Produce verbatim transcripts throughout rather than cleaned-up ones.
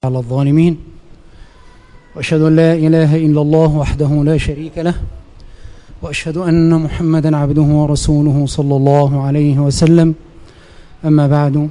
على الظالمين، وأشهد أن لا إله إلا الله وحده لا شريك له، وأشهد أن محمدا عبده ورسوله صلى الله عليه وسلم. أما بعد،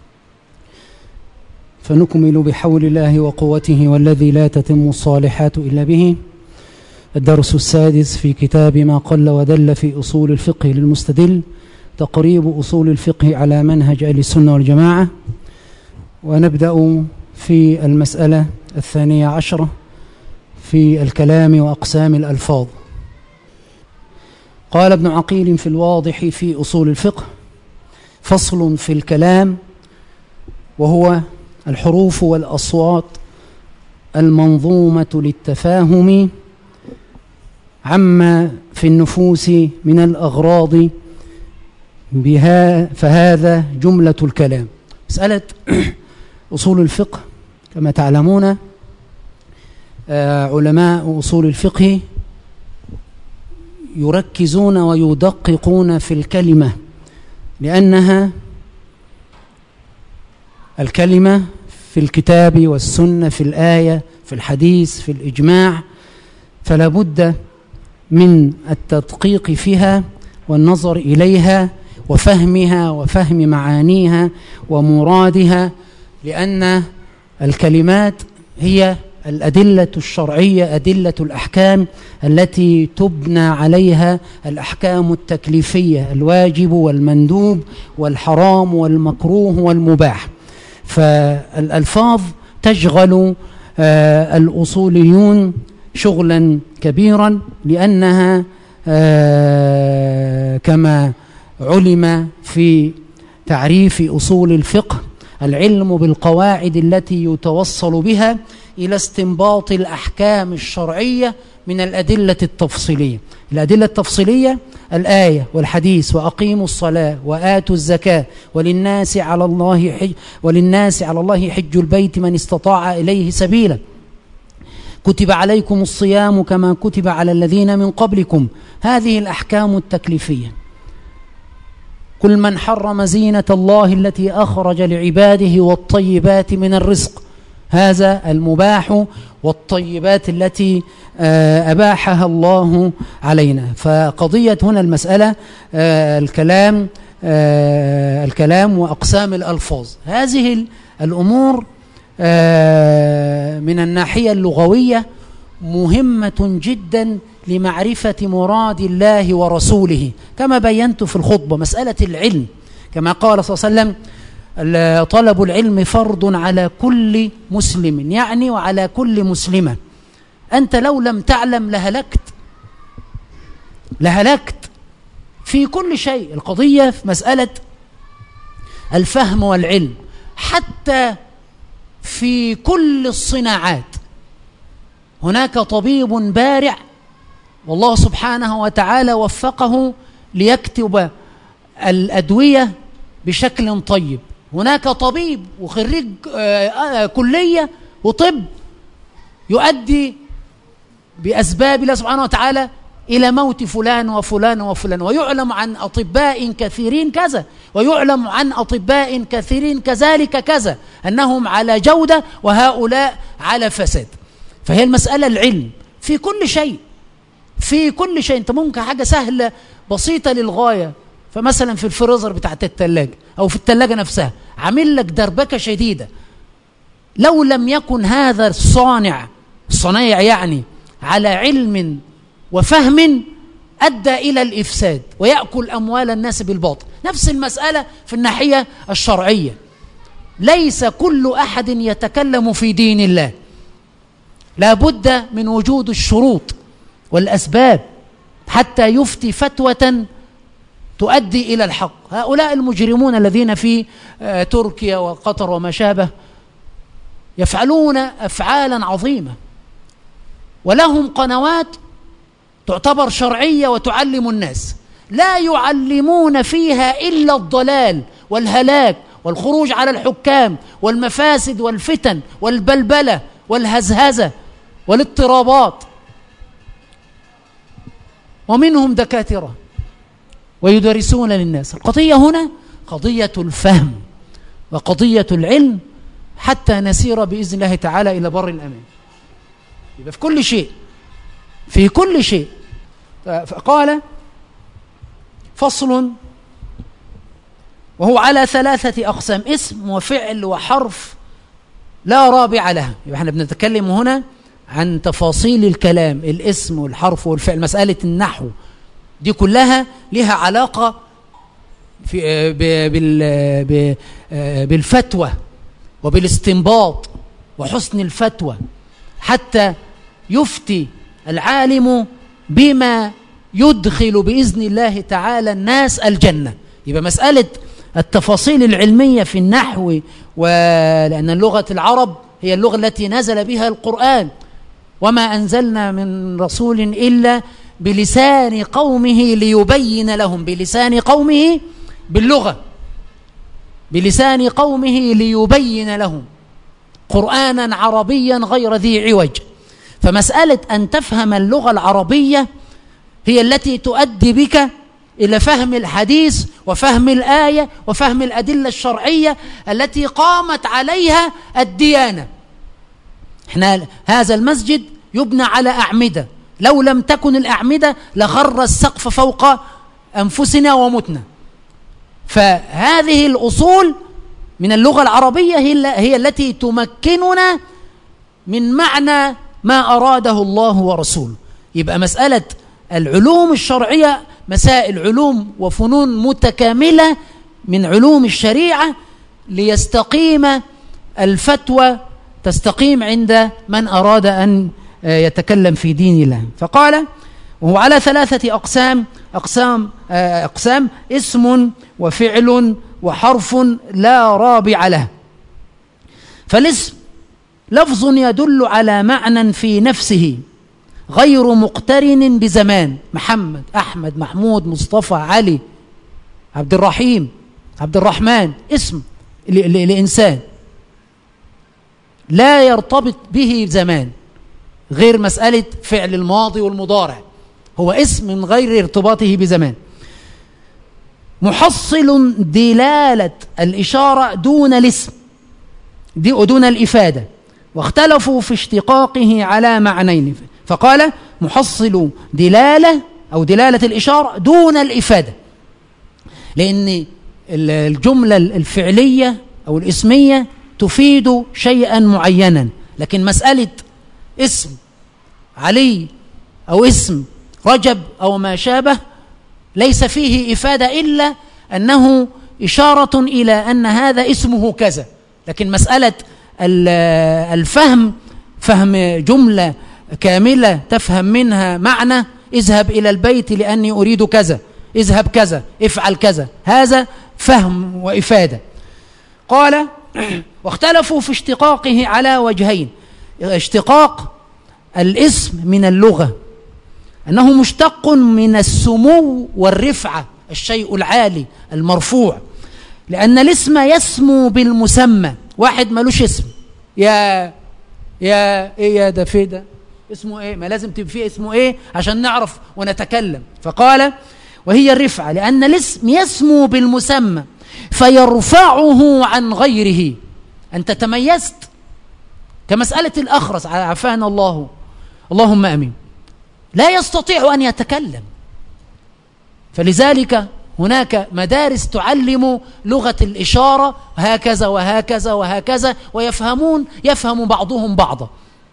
فنكمل بحول الله وقوته والذي لا تتم الصالحات إلا به الدرس السادس في كتاب ما قل ودل في أصول الفقه للمستدل، تقريب أصول الفقه على منهج أهل السنة والجماعة. ونبدأ في المسألة الثانية عشرة في الكلام وأقسام الألفاظ. قال ابن عقيل في الواضح في أصول الفقه: فصل في الكلام، وهو الحروف والأصوات المنظومة للتفاهم عما في النفوس من الأغراض بها، فهذا جملة الكلام. مسألة أصول الفقه كما تعلمون، علماء أصول الفقه يركزون ويدققون في الكلمة، لأنها الكلمة في الكتاب والسنة، في الآية، في الحديث، في الإجماع، فلا بد من التدقيق فيها والنظر إليها وفهمها وفهم معانيها ومرادها، لأن الكلمات هي الأدلة الشرعية، أدلة الأحكام التي تبنى عليها الأحكام التكليفية، الواجب والمندوب والحرام والمكروه والمباح. فالألفاظ تشغل آه الأصوليون شغلا كبيرا، لأنها آه كما علم في تعريف أصول الفقه العلم بالقواعد التي يتوصل بها إلى استنباط الأحكام الشرعية من الأدلة التفصيلية. الأدلة التفصيلية الآية والحديث: وأقيموا الصلاة وآتوا الزكاة وللناس على الله حج وللناس على الله حج البيت من استطاع إليه سبيلا، كتب عليكم الصيام كما كتب على الذين من قبلكم. هذه الأحكام التكليفية. كل من حرم زينة الله التي أخرج لعباده والطيبات من الرزق، هذا المباح والطيبات التي أباحها الله علينا. فقضية هنا المسألة الكلام الكلام وأقسام الألفاظ. هذه الأمور من الناحية اللغوية مهمة جدا لمعرفة مراد الله ورسوله، كما بينت في الخطبة. مسألة العلم كما قال صلى الله عليه وسلم: طلب العلم فرض على كل مسلم، يعني وعلى كل مسلمة. أنت لو لم تعلم لهلكت لهلكت في كل شيء. القضية في مسألة الفهم والعلم، حتى في كل الصناعات. هناك طبيب بارع والله سبحانه وتعالى وفقه ليكتب الأدوية بشكل طيب. هناك طبيب وخريج كلية وطب يؤدي بأسباب الله سبحانه وتعالى إلى موت فلان وفلان وفلان، ويعلم عن أطباء كثيرين كذا، ويعلم عن أطباء كثيرين كذلك كذا، أنهم على جودة وهؤلاء على فساد. فهي المسألة العلم في كل شيء، في كل شيء. أنت ممكن حاجة سهلة بسيطة للغاية، فمثلا في الفريزر بتاعت التلاجة أو في التلاجة نفسها عامل لك دربكة شديدة، لو لم يكن هذا الصانع الصنايع يعني على علم وفهم أدى إلى الإفساد ويأكل أموال الناس بالباطل. نفس المسألة في الناحية الشرعية. ليس كل أحد يتكلم في دين الله، لا بد من وجود الشروط والأسباب حتى يفتي فتوة تؤدي إلى الحق. هؤلاء المجرمون الذين في تركيا وقطر وما شابه يفعلون أفعالا عظيمة، ولهم قنوات تعتبر شرعية وتعلم الناس، لا يعلمون فيها إلا الضلال والهلاك والخروج على الحكام والمفاسد والفتن والبلبلة والهزهزة والاضطرابات. ومنهم دكاترة ويدرسون للناس. القضية هنا قضية الفهم وقضية العلم حتى نسير بإذن الله تعالى إلى بر الأمان. يبقى في كل شيء في كل شيء. فقال فصل وهو على ثلاثة أقسام: اسم وفعل وحرف لا رابع لها. يبقى احنا بنتكلم هنا عن تفاصيل الكلام، الاسم والحرف والفعل. مسألة النحو دي كلها لها علاقة في بالفتوى وبالاستنباط وحسن الفتوى، حتى يفتي العالم بما يدخل بإذن الله تعالى الناس الجنة. يبقى مسألة التفاصيل العلمية في النحو، ولأن اللغة العرب هي اللغة التي نزل بها القرآن، وما أنزلنا من رسول إلا بلسان قومه ليبين لهم، بلسان قومه باللغة، بلسان قومه ليبين لهم قرآنا عربيا غير ذي عوج. فمسألة أن تفهم اللغة العربية هي التي تؤدي بك إلى فهم الحديث وفهم الآية وفهم الأدلة الشرعية التي قامت عليها الديانة. احنا هذا المسجد يبنى على أعمدة، لو لم تكن الأعمدة لخر السقف فوق أنفسنا ومتنا. فهذه الأصول من اللغة العربية هي التي تمكننا من معنى ما أراده الله ورسوله. يبقى مسألة العلوم الشرعية مسائل علوم وفنون متكاملة من علوم الشريعة ليستقيم الفتوى، تستقيم عند من أراد أن يتكلم في دين الله. فقال وهو على ثلاثة أقسام أقسام أقسام اسم وفعل وحرف لا رابع له. فالاسم لفظ يدل على معنى في نفسه غير مقترن بزمان: محمد، أحمد، محمود، مصطفى، علي، عبد الرحيم، عبد الرحمن. اسم لإنسان لا يرتبط به زمان، غير مسألة فعل الماضي والمضارع، هو اسم من غير ارتباطه بزمان. محصل دلالة الإشارة دون الاسم دون الإفادة، واختلفوا في اشتقاقه على معنين. فقال محصل دلالة أو دلالة الإشارة دون الإفادة، لأن الجملة الفعلية أو الاسمية تفيد شيئا معينا، لكن مسألة اسم علي أو اسم رجب أو ما شابه ليس فيه إفادة إلا أنه إشارة إلى أن هذا اسمه كذا. لكن مسألة الفهم، فهم جملة كاملة تفهم منها معنى: اذهب إلى البيت لأني أريد كذا، اذهب كذا، افعل كذا، هذا فهم وإفادة. قال واختلفوا في اشتقاقه على وجهين: اشتقاق الاسم من اللغة أنه مشتق من السمو والرفعة، الشيء العالي المرفوع، لأن الاسم يسمو بالمسمى. واحد ملوش اسم، يا يا ايه يا ده في ده اسمه ايه؟ ما لازم تبقى فيه اسمه ايه عشان نعرف ونتكلم. فقال وهي الرفعة لأن الاسم يسمو بالمسمى فيرفعه عن غيره. أنت تميزت كمسألة الأخرس، عافانا الله، اللهم أمين، لا يستطيع أن يتكلم، فلذلك هناك مدارس تعلم لغة الإشارة هكذا وهكذا وهكذا، ويفهمون يفهم بعضهم بعضا.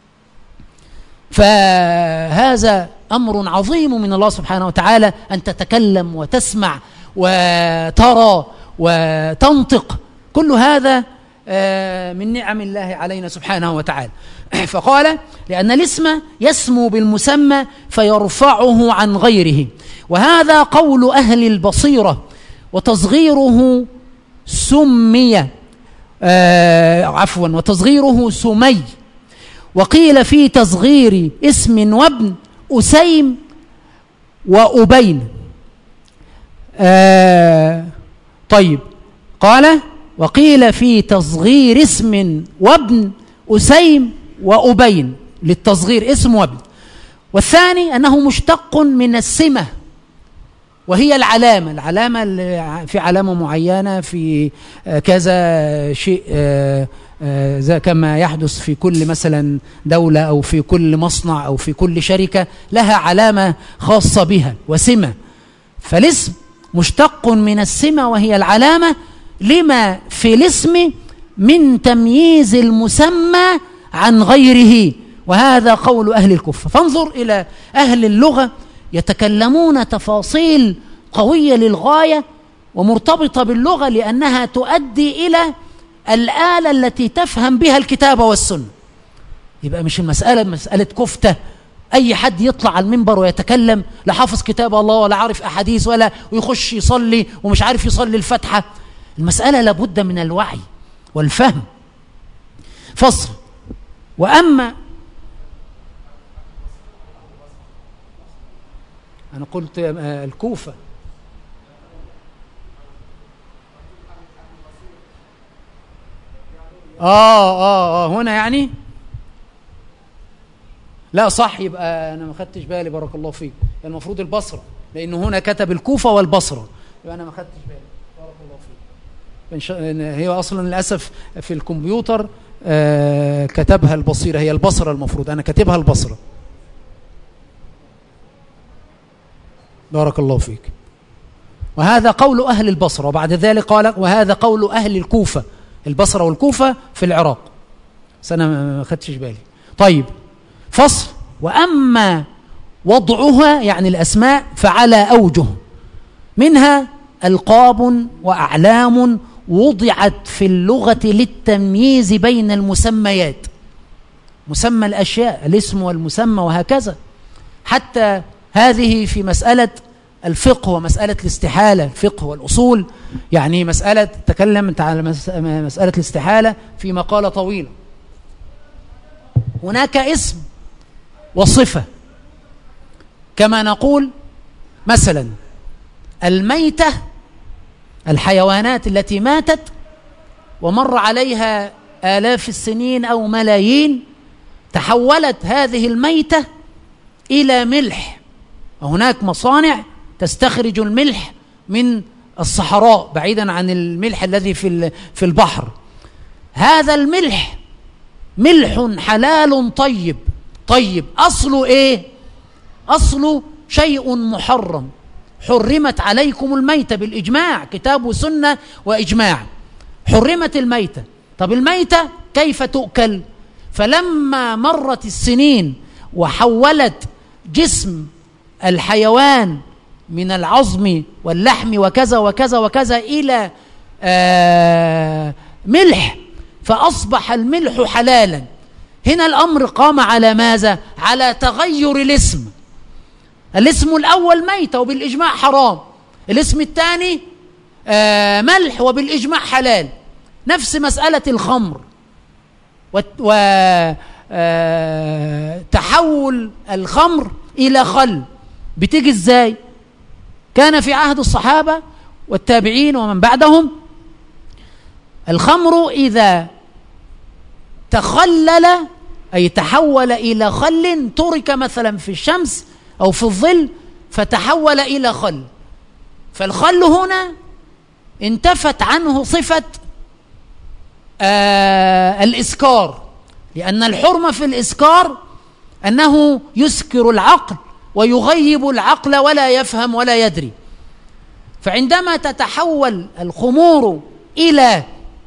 فهذا أمر عظيم من الله سبحانه وتعالى، أن تتكلم وتسمع وترى وتنطق، كل هذا من نعم الله علينا سبحانه وتعالى. فقال لأن الاسم يسمو بالمسمى فيرفعه عن غيره، وهذا قول أهل البصيرة، وتصغيره سمي آه عفوا وتصغيره سمي. وقيل في تصغير اسم وابن أسيم وأبين. آه طيب، قال وقيل في تصغير اسم وابن أسيم وأبين، للتصغير اسم وابن. والثاني أنه مشتق من السمة، وهي العلامة. العلامة في علامة معينة في كذا شيء زي كما يحدث في كل مثلا دولة أو في كل مصنع أو في كل شركة لها علامة خاصة بها وسمة. فالاسم مشتق من السمة وهي العلامة لما في الاسم من تمييز المسمى عن غيره، وهذا قول أهل الكوفة. فانظر إلى أهل اللغة يتكلمون تفاصيل قوية للغاية ومرتبطة باللغة، لأنها تؤدي إلى الآلة التي تفهم بها الكتاب والسنة. يبقى مش المسألة مسألة كفتة أي حد يطلع على المنبر ويتكلم، لا حافظ كتاب الله ولا عارف أحاديث ولا ويخش يصلي ومش عارف يصلي الفاتحة. المسألة لابد من الوعي والفهم. فصل. وأما أنا قلت الكوفة، آه آه آه هنا يعني لا صح، يبقى أنا ما خدتش بالي، بارك الله فيك، المفروض البصرة، لأنه هنا كتب الكوفة والبصرة، يبقى أنا ما خدتش بالي، بارك الله فيك. هي أصلا للأسف في الكمبيوتر آه كتبها البصيرة، هي البصرة المفروض، أنا كاتبها البصرة. بارك الله فيك. وهذا قول أهل البصرة، وبعد ذلك قال وهذا قول أهل الكوفة، البصرة والكوفة في العراق، بس أنا ما خدتش بالي. طيب فصل. وأما وضعها يعني الأسماء فعلى أوجه، منها ألقاب وأعلام وضعت في اللغة للتمييز بين المسميات، مسمى الأشياء الاسم والمسمى وهكذا. حتى هذه في مسألة الفقه ومسألة الاستحالة، الفقه والأصول، يعني مسألة تكلم على مسألة الاستحالة في مقالة طويلة. هناك اسم وصفة، كما نقول مثلا الميتة، الحيوانات التي ماتت ومر عليها آلاف السنين أو ملايين، تحولت هذه الميتة إلى ملح، وهناك مصانع تستخرج الملح من الصحراء بعيدا عن الملح الذي في في البحر. هذا الملح ملح حلال طيب. طيب أصله إيه؟ أصله شيء محرم، حرمت عليكم الميتة بالإجماع، كتاب وسنة وإجماع، حرمت الميتة. طب الميتة كيف تؤكل؟ فلما مرت السنين وحولت جسم الحيوان من العظم واللحم وكذا وكذا وكذا إلى آه ملح، فأصبح الملح حلالا. هنا الأمر قام على ماذا؟ على تغير الاسم. الاسم الأول ميتة وبالإجماع حرام، الاسم الثاني آه ملح وبالإجماع حلال. نفس مسألة الخمر وتحول آه الخمر إلى خل، بتيجي إزاي؟ كان في عهد الصحابة والتابعين ومن بعدهم الخمر إذا تخلل أي تحول إلى خل، ترك مثلا في الشمس أو في الظل فتحول إلى خل، فالخل هنا انتفت عنه صفة آه الإسكار، لأن الحرمة في الإسكار أنه يسكر العقل ويغيب العقل ولا يفهم ولا يدري. فعندما تتحول الخمور إلى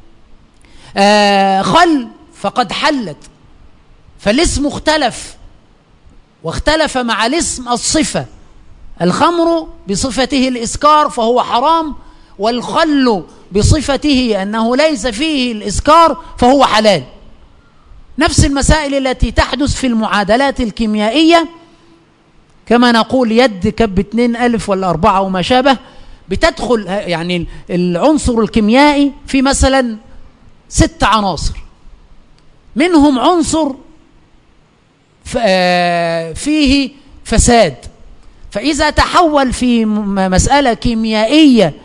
آه خل فقد حلت، فالاسم اختلف، واختلف مع الاسم الصفة. الخمر بصفته الإسكار فهو حرام، والخل بصفته أنه ليس فيه الإسكار فهو حلال. نفس المسائل التي تحدث في المعادلات الكيميائية، كما نقول يد كب اتنين ألف ولا أربعة وما شابه، بتدخل يعني العنصر الكيميائي في مثلا ست عناصر، منهم عنصر فيه فساد، فإذا تحول في مسألة كيميائية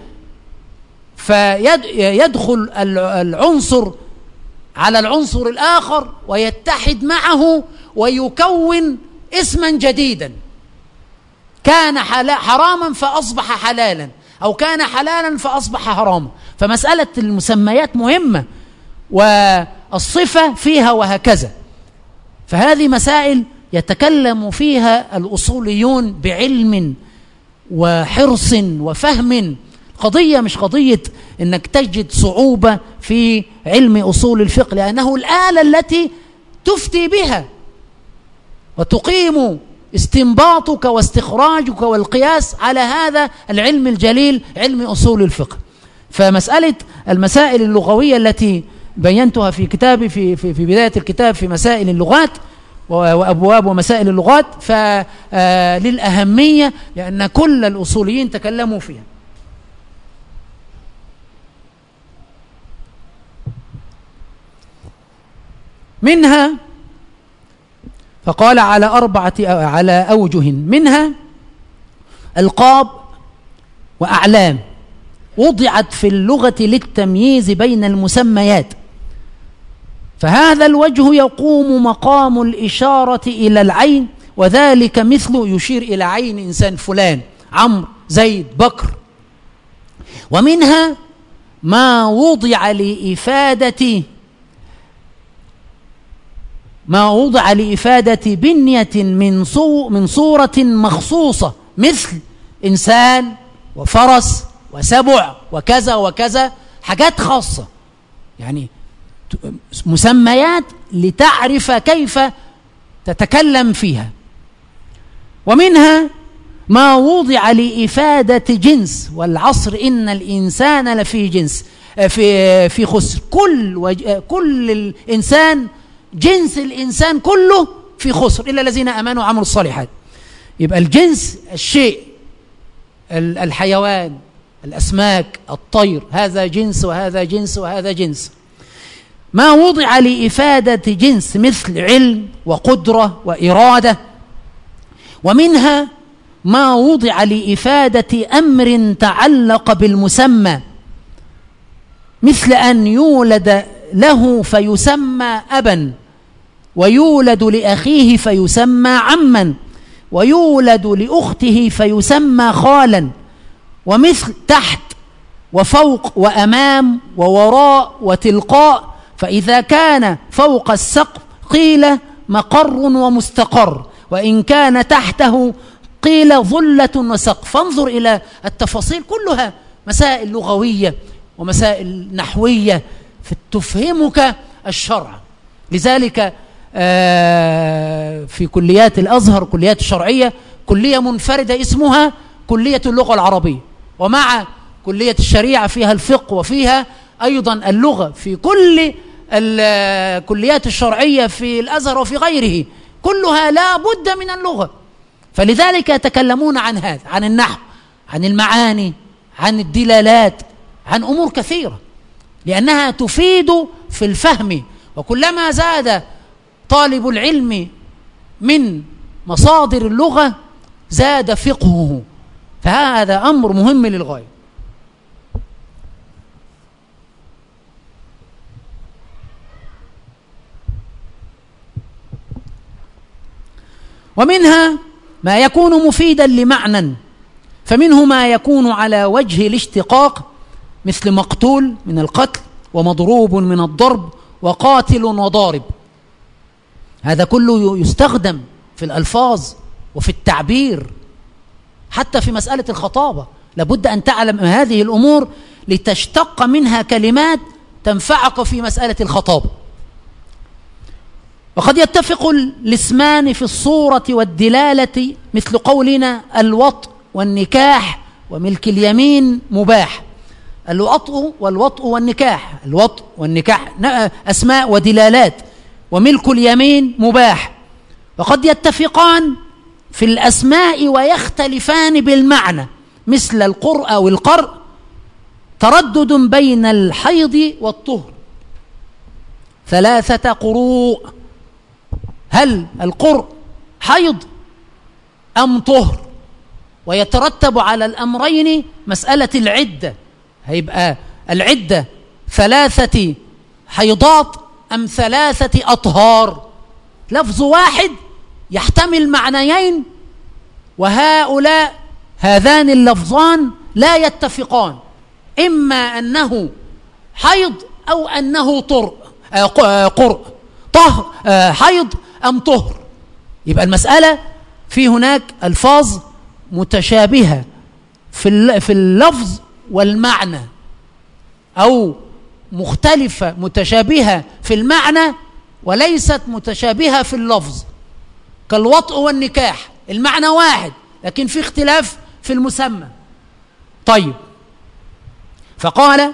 فيدخل العنصر على العنصر الآخر ويتحد معه ويكون اسما جديدا. كان حراما فأصبح حلالا، أو كان حلالا فأصبح حراما. فمسألة المسميات مهمة، والصفة فيها وهكذا. فهذه مسائل يتكلم فيها الأصوليون بعلم وحرص وفهم. قضية مش قضية إنك تجد صعوبة في علم أصول الفقه، لأنه الآلة التي تفتي بها وتقيم استنباطك واستخراجك والقياس على هذا العلم الجليل، علم أصول الفقه. فمسألة المسائل اللغوية التي بينتها في كتابي في, في, في بداية الكتاب في مسائل اللغات وأبواب ومسائل اللغات فللأهمية، لأن كل الأصوليين تكلموا فيها. منها فقال على أربعة على أوجه، منها ألقاب وأعلام وضعت في اللغة للتمييز بين المسميات، فهذا الوجه يقوم مقام الإشارة إلى العين، وذلك مثل يشير إلى عين إنسان فلان، عمرو، زيد، بكر. ومنها ما وضع لإفادة ما وضع لإفادة بنية من صو من صورة مخصوصة، مثل إنسان وفرس وسبع وكذا وكذا، حاجات خاصة، يعني مسميات لتعرف كيف تتكلم فيها. ومنها ما وضع لإفادة جنس، والعصر إن الإنسان لفي جنس في في خسر، كل وج... كل الإنسان، جنس الإنسان كله في خسر إلا الذين آمنوا وعملوا الصالحات. يبقى الجنس الشيء، الحيوان، الأسماك، الطير، هذا جنس وهذا جنس وهذا جنس. ما وضع لإفادة جنس مثل علم وقدرة وإرادة. ومنها ما وضع لإفادة أمر تعلق بالمسمى، مثل أن يولد له فيسمى أبا، ويولد لأخيه فيسمى عما، ويولد لأخته فيسمى خالا. ومثل تحت وفوق وأمام ووراء وتلقاء، فإذا كان فوق السقف قيل مقر ومستقر، وإن كان تحته قيل ظلة وسقف. فانظر إلى التفاصيل، كلها مسائل لغوية ومسائل نحوية تفهمك الشرع. لذلك في كليات الأزهر، كليات الشرعية، كلية منفردة اسمها كلية اللغة العربية، ومع كلية الشريعة فيها الفقه وفيها أيضا اللغة. في كل الكليات الشرعية في الأزهر وفي غيره كلها لا بد من اللغة. فلذلك يتكلمون عن هذا، عن النحو، عن المعاني، عن الدلالات، عن أمور كثيرة، لأنها تفيد في الفهم. وكلما زاد طالب العلم من مصادر اللغة زاد فقهه، فهذا أمر مهم للغاية. ومنها ما يكون مفيدا لمعنى، فمنه ما يكون على وجه الاشتقاق، مثل مقتول من القتل، ومضروب من الضرب، وقاتل وضارب. هذا كله يستخدم في الألفاظ وفي التعبير، حتى في مسألة الخطابة لابد أن تعلم هذه الأمور لتشتق منها كلمات تنفعك في مسألة الخطابة. وقد يتفق الاسمان في الصورة والدلالة، مثل قولنا الوطء والنكاح وملك اليمين مباح. الوطء والوطء والنكاح، الوطء والنكاح أسماء ودلالات، وملك اليمين مباح. وقد يتفقان في الأسماء ويختلفان بالمعنى، مثل القرء والقرء، تردد بين الحيض والطهر، ثلاثة قروء. هل القرء حيض أم طهر؟ ويترتب على الأمرين مسألة العدة، هيبقى العدة ثلاثة حيضات أم ثلاثة أطهار؟ لفظ واحد يحتمل معنيين وهؤلاء هذان اللفظان لا يتفقان، إما أنه حيض أو أنه طرء قرء طهر حيض أم طهر. يبقى المسألة في هناك ألفاظ متشابهة في في اللفظ والمعنى، أو مختلفة متشابهة في المعنى وليست متشابهة في اللفظ، كالوطء والنكاح، المعنى واحد لكن في اختلاف في المسمى. طيب، فقال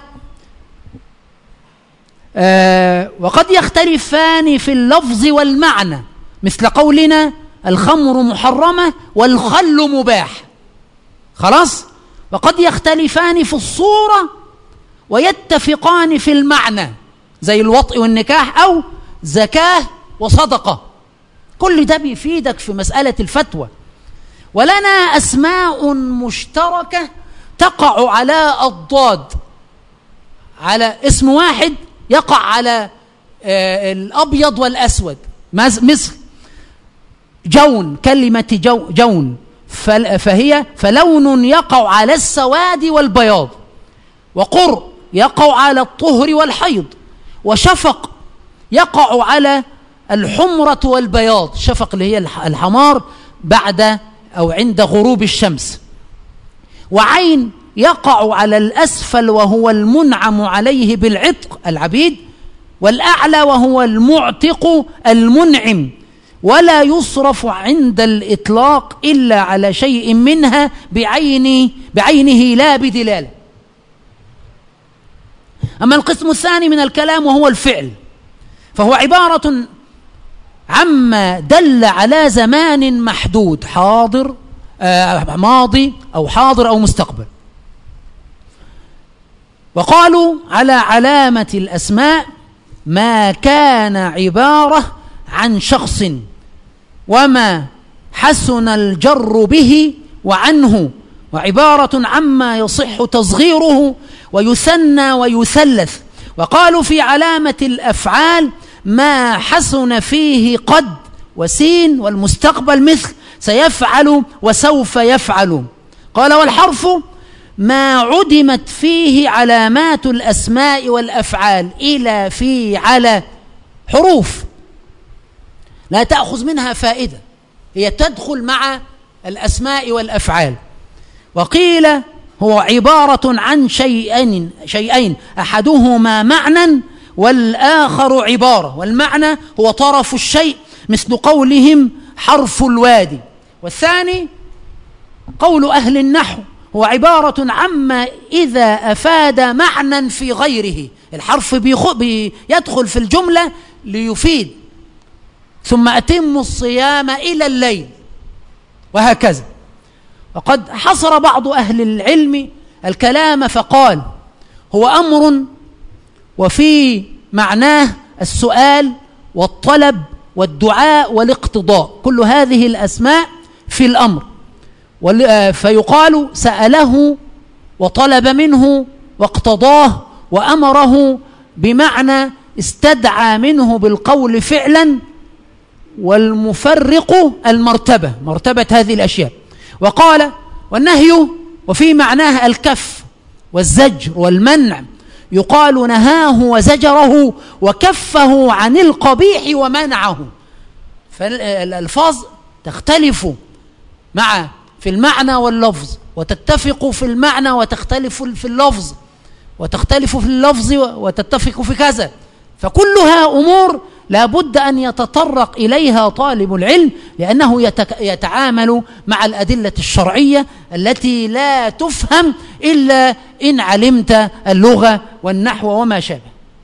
آه وقد يختلفان في اللفظ والمعنى، مثل قولنا الخمر محرمة والخل مباح. خلاص. وقد يختلفان في الصورة ويتفقان في المعنى، زي الوطء والنكاح أو زكاة وصدقة. كل ده بيفيدك في مسألة الفتوى. ولنا أسماء مشتركة تقع على الضاد، على اسم واحد يقع على آه الأبيض والأسود، مثل جون، كلمة جو جون فهي فلون يقع على السواد والبياض، وقر يقع على الطهر والحيض، وشفق يقع على الحمرة والبياض، شفق اللي هي الحمار بعد أو عند غروب الشمس، وعين يقع على الأسفل وهو المنعم عليه بالعتق العبيد، والأعلى وهو المعتق المنعم، ولا يصرف عند الإطلاق إلا على شيء منها بعينه, بعينه لا بدلالة. أما القسم الثاني من الكلام وهو الفعل، فهو عبارة عما دل على زمان محدود، حاضر آه ماضي أو حاضر أو مستقبل. وقالوا على علامة الأسماء ما كان عبارة عن شخص، وما حسن الجر به وعنه، وعبارة عما يصح تصغيره ويثنى ويثلث. وقالوا في علامة الأفعال ما حسن فيه قد وسين، والمستقبل مثل سيفعل وسوف يفعل. قال والحرف ما عدمت فيه علامات الأسماء والأفعال، إلى في على، حروف لا تأخذ منها فائدة، هي تدخل مع الأسماء والأفعال. وقيل هو عبارة عن شيئين شيئين أحدهما معنى والآخر عبارة، والمعنى هو طرف الشيء، مثل قولهم حرف الوادي. والثاني قول أهل النحو هو عبارة عما إذا أفاد معنى في غيره، الحرف بيدخل في الجملة ليفيد، ثم أتم الصيام إلى الليل، وهكذا. وقد حصر بعض أهل العلم الكلام فقال هو أمر وفي معناه السؤال والطلب والدعاء والاقتضاء، كل هذه الأسماء في الأمر، فيقال سأله وطلب منه واقتضاه وأمره، بمعنى استدعى منه بالقول فعلا، والمفرق المرتبة، مرتبة هذه الأشياء. وقال والنهي وفي معناه الكف والزجر والمنع، يقال نهاه وزجره وكفه عن القبيح ومنعه. فالألفاظ تختلف مع في المعنى واللفظ، وتتفق في المعنى وتختلف في اللفظ، وتختلف في اللفظ وتتفق في كذا. فكلها أمور لا بد أن يتطرق إليها طالب العلم، لأنه يتعامل مع الأدلة الشرعية التي لا تفهم إلا إن علمت اللغة والنحو وما شابه.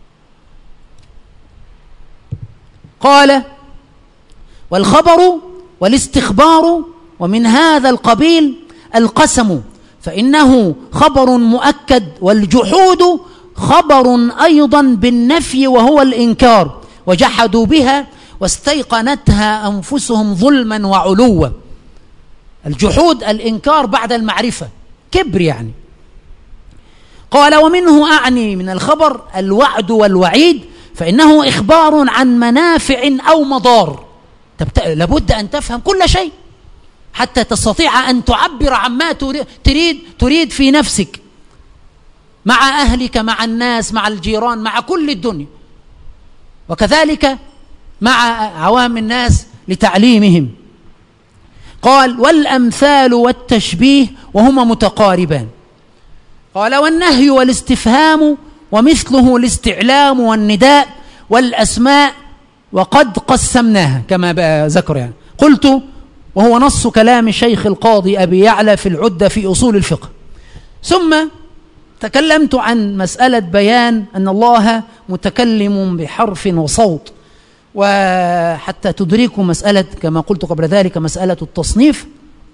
قال والخبر والاستخبار ومن هذا القبيل القسم، فإنه خبر مؤكد، والجحود خبر أيضا بالنفي وهو الإنكار، وجحدوا بها واستيقنتها أنفسهم ظلما وعلوا. الجحود الإنكار بعد المعرفة، كبر يعني. قال ومنه أعني من الخبر الوعد والوعيد، فإنه إخبار عن منافع أو مضار. لابد أن تفهم كل شيء، حتى تستطيع أن تعبر عما تريد تريد في نفسك مع أهلك، مع الناس، مع الجيران، مع كل الدنيا، وكذلك مع عوام الناس لتعليمهم. قال: والأمثال والتشبيه وهما متقاربان. قال: والنهي والاستفهام ومثله الاستعلام والنداء والأسماء وقد قسمناها كما ذكر. يعني قلت: وهو نص كلام شيخ القاضي أبي يعلى في العدة في أصول الفقه. ثم تكلمت عن مسألة بيان أن الله متكلم بحرف وصوت، وحتى تدركوا مسألة كما قلت قبل ذلك مسألة التصنيف.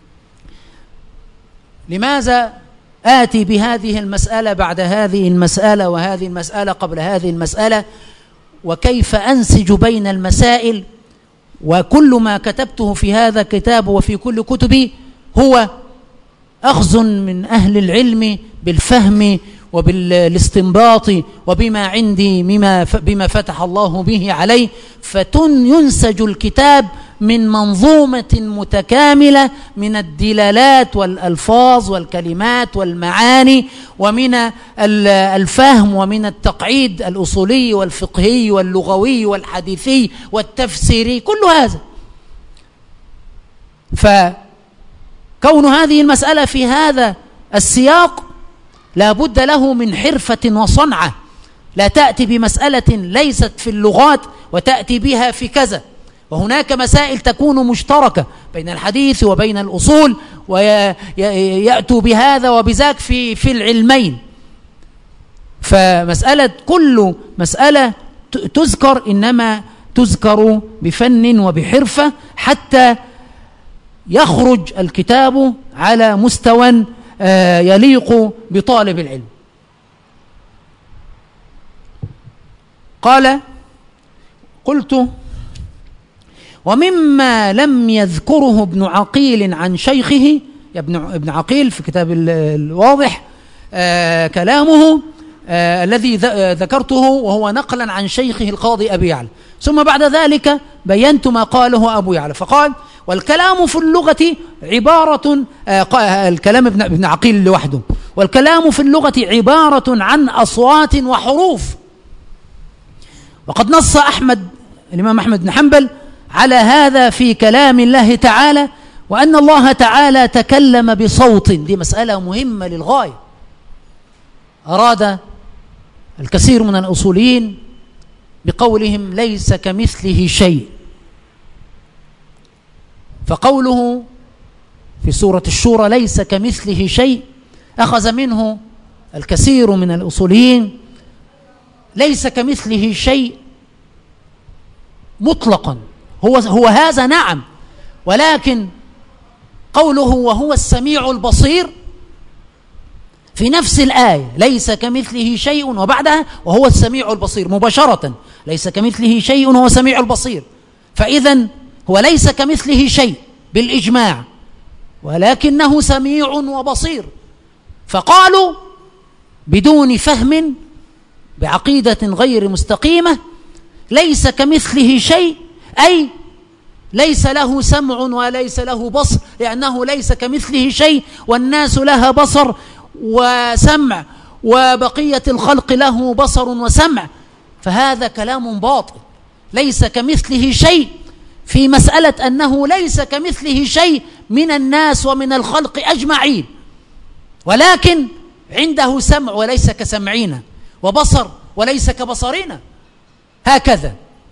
لماذا آتي بهذه المسألة بعد هذه المسألة وهذه المسألة قبل هذه المسألة، وكيف أنسج بين المسائل؟ وكل ما كتبته في هذا الكتاب وفي كل كتبي هو أخذ من أهل العلم بالفهم وبالاستنباط وبما عندي مما بما فتح الله به علي، فينسج الكتاب من منظومة متكاملة من الدلالات والألفاظ والكلمات والمعاني، ومن الفهم ومن التقعيد الأصولي والفقهي واللغوي والحديثي والتفسيري، كل هذا. فكون هذه المسألة في هذا السياق لا بد له من حرفة وصنعة، لا تأتي بمسألة ليست في اللغات وتأتي بها في كذا. وهناك مسائل تكون مشتركة بين الحديث وبين الأصول ويأتوا بهذا وبذاك في في العلمين. فمسألة كل مسألة تذكر إنما تذكر بفن وبحرفة حتى يخرج الكتاب على مستوى يليق بطالب العلم. قال: قلت: ومما لم يذكره ابن عقيل عن شيخه، ابن ابن عقيل في كتاب الواضح آه كلامه آه الذي ذكرته وهو نقلا عن شيخه القاضي أبي يعلى، ثم بعد ذلك بينت ما قاله أبو يعلى. فقال: والكلام في اللغة عبارة آه الكلام ابن ابن عقيل لوحده، والكلام في اللغة عبارة عن أصوات وحروف. وقد نص أحمد الإمام أحمد بن حنبل على هذا في كلام الله تعالى، وأن الله تعالى تكلم بصوت. دي مسألة مهمة للغاية. أراد الكثير من الأصوليين بقولهم ليس كمثله شيء، فقوله في سورة الشورى ليس كمثله شيء أخذ منه الكثير من الأصوليين ليس كمثله شيء مطلقا، هو هو هذا نعم، ولكن قوله وهو السميع البصير في نفس الآية ليس كمثله شيء، وبعدها وهو السميع البصير مباشرة، ليس كمثله شيء وهو السميع البصير. فإذا هو ليس كمثله شيء بالإجماع، ولكنه سميع وبصير. فقالوا بدون فهم بعقيدة غير مستقيمة ليس كمثله شيء، أي ليس له سمع وليس له بصر، لأنه ليس كمثله شيء والناس لها بصر وسمع وبقية الخلق له بصر وسمع، فهذا كلام باطل. ليس كمثله شيء في مسألة أنه ليس كمثله شيء من الناس ومن الخلق أجمعين، ولكن عنده سمع وليس كسمعنا، وبصر وليس كبصرنا، هكذا.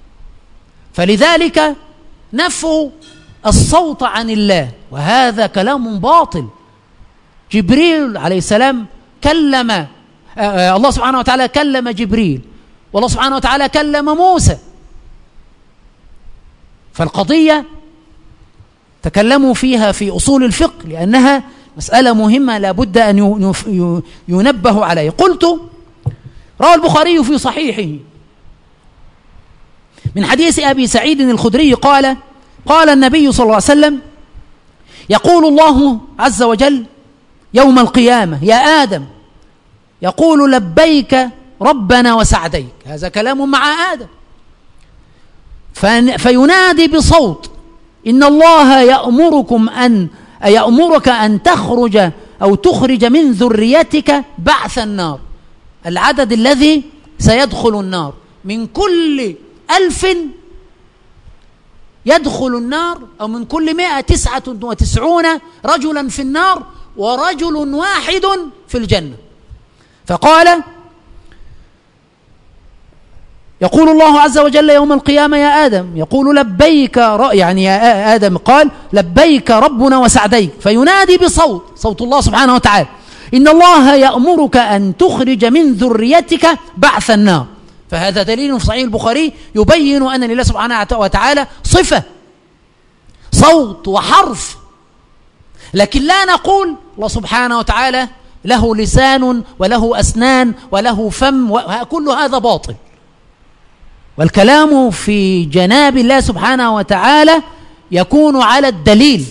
فلذلك نفوا الصوت عن الله، وهذا كلام باطل. جبريل عليه السلام كلم الله سبحانه وتعالى، كلم جبريل، والله سبحانه وتعالى كلم موسى. فالقضية تكلموا فيها في أصول الفقه لأنها مسألة مهمة لا بد أن ينبه عليه. قلت: روى البخاري في صحيحه من حديث أبي سعيد الخدري قال: قال النبي صلى الله عليه وسلم: يقول الله عز وجل يوم القيامة يا آدم، يقول لبيك ربنا وسعديك. هذا كلام مع آدم. فينادي بصوت إن الله يأمركم أن يأمرك أن تخرج أو تخرج من ذريتك بعث النار، العدد الذي سيدخل النار، من كل ألف يدخل النار، أو من كل مئة تسعة وتسعون رجلا في النار ورجل واحد في الجنة. فقال يقول الله عز وجل يوم القيامة يا آدم، يقول لبيك يعني يا آدم، قال لبيك ربنا وسعديك، فينادي بصوت، صوت الله سبحانه وتعالى، إن الله يأمرك أن تخرج من ذريتك بعث النار. فهذا دليل في صحيح البخاري يبين أن لله سبحانه وتعالى صفة، صوت وحرف، لكن لا نقول الله سبحانه وتعالى له لسان وله أسنان وله فم، وكل هذا باطل. والكلام في جناب الله سبحانه وتعالى يكون على الدليل.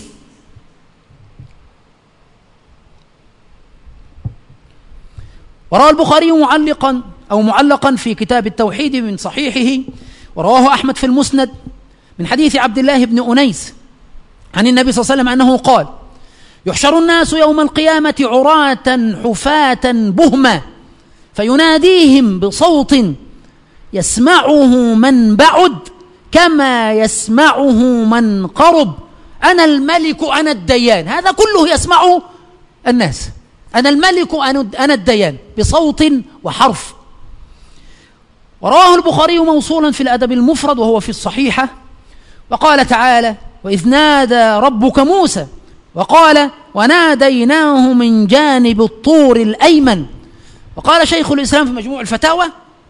وروى البخاري معلقا أو معلقا في كتاب التوحيد من صحيحه، ورواه أحمد في المسند من حديث عبد الله بن أنيس عن النبي صلى الله عليه وسلم أنه قال يحشر الناس يوم القيامة عراة حفاة بهما فيناديهم بصوت يسمعه من بعد كما يسمعه من قرب، أنا الملك أنا الديان. هذا كله يسمعه الناس، أنا الملك أنا الديان، بصوت وحرف. ورواه البخاري موصولا في الأدب المفرد وهو في الصحيحة، وقال تعالى وإذ نادى ربك موسى وقال وناديناه من جانب الطور الأيمن. وقال شيخ الإسلام في مجموع الفتاوى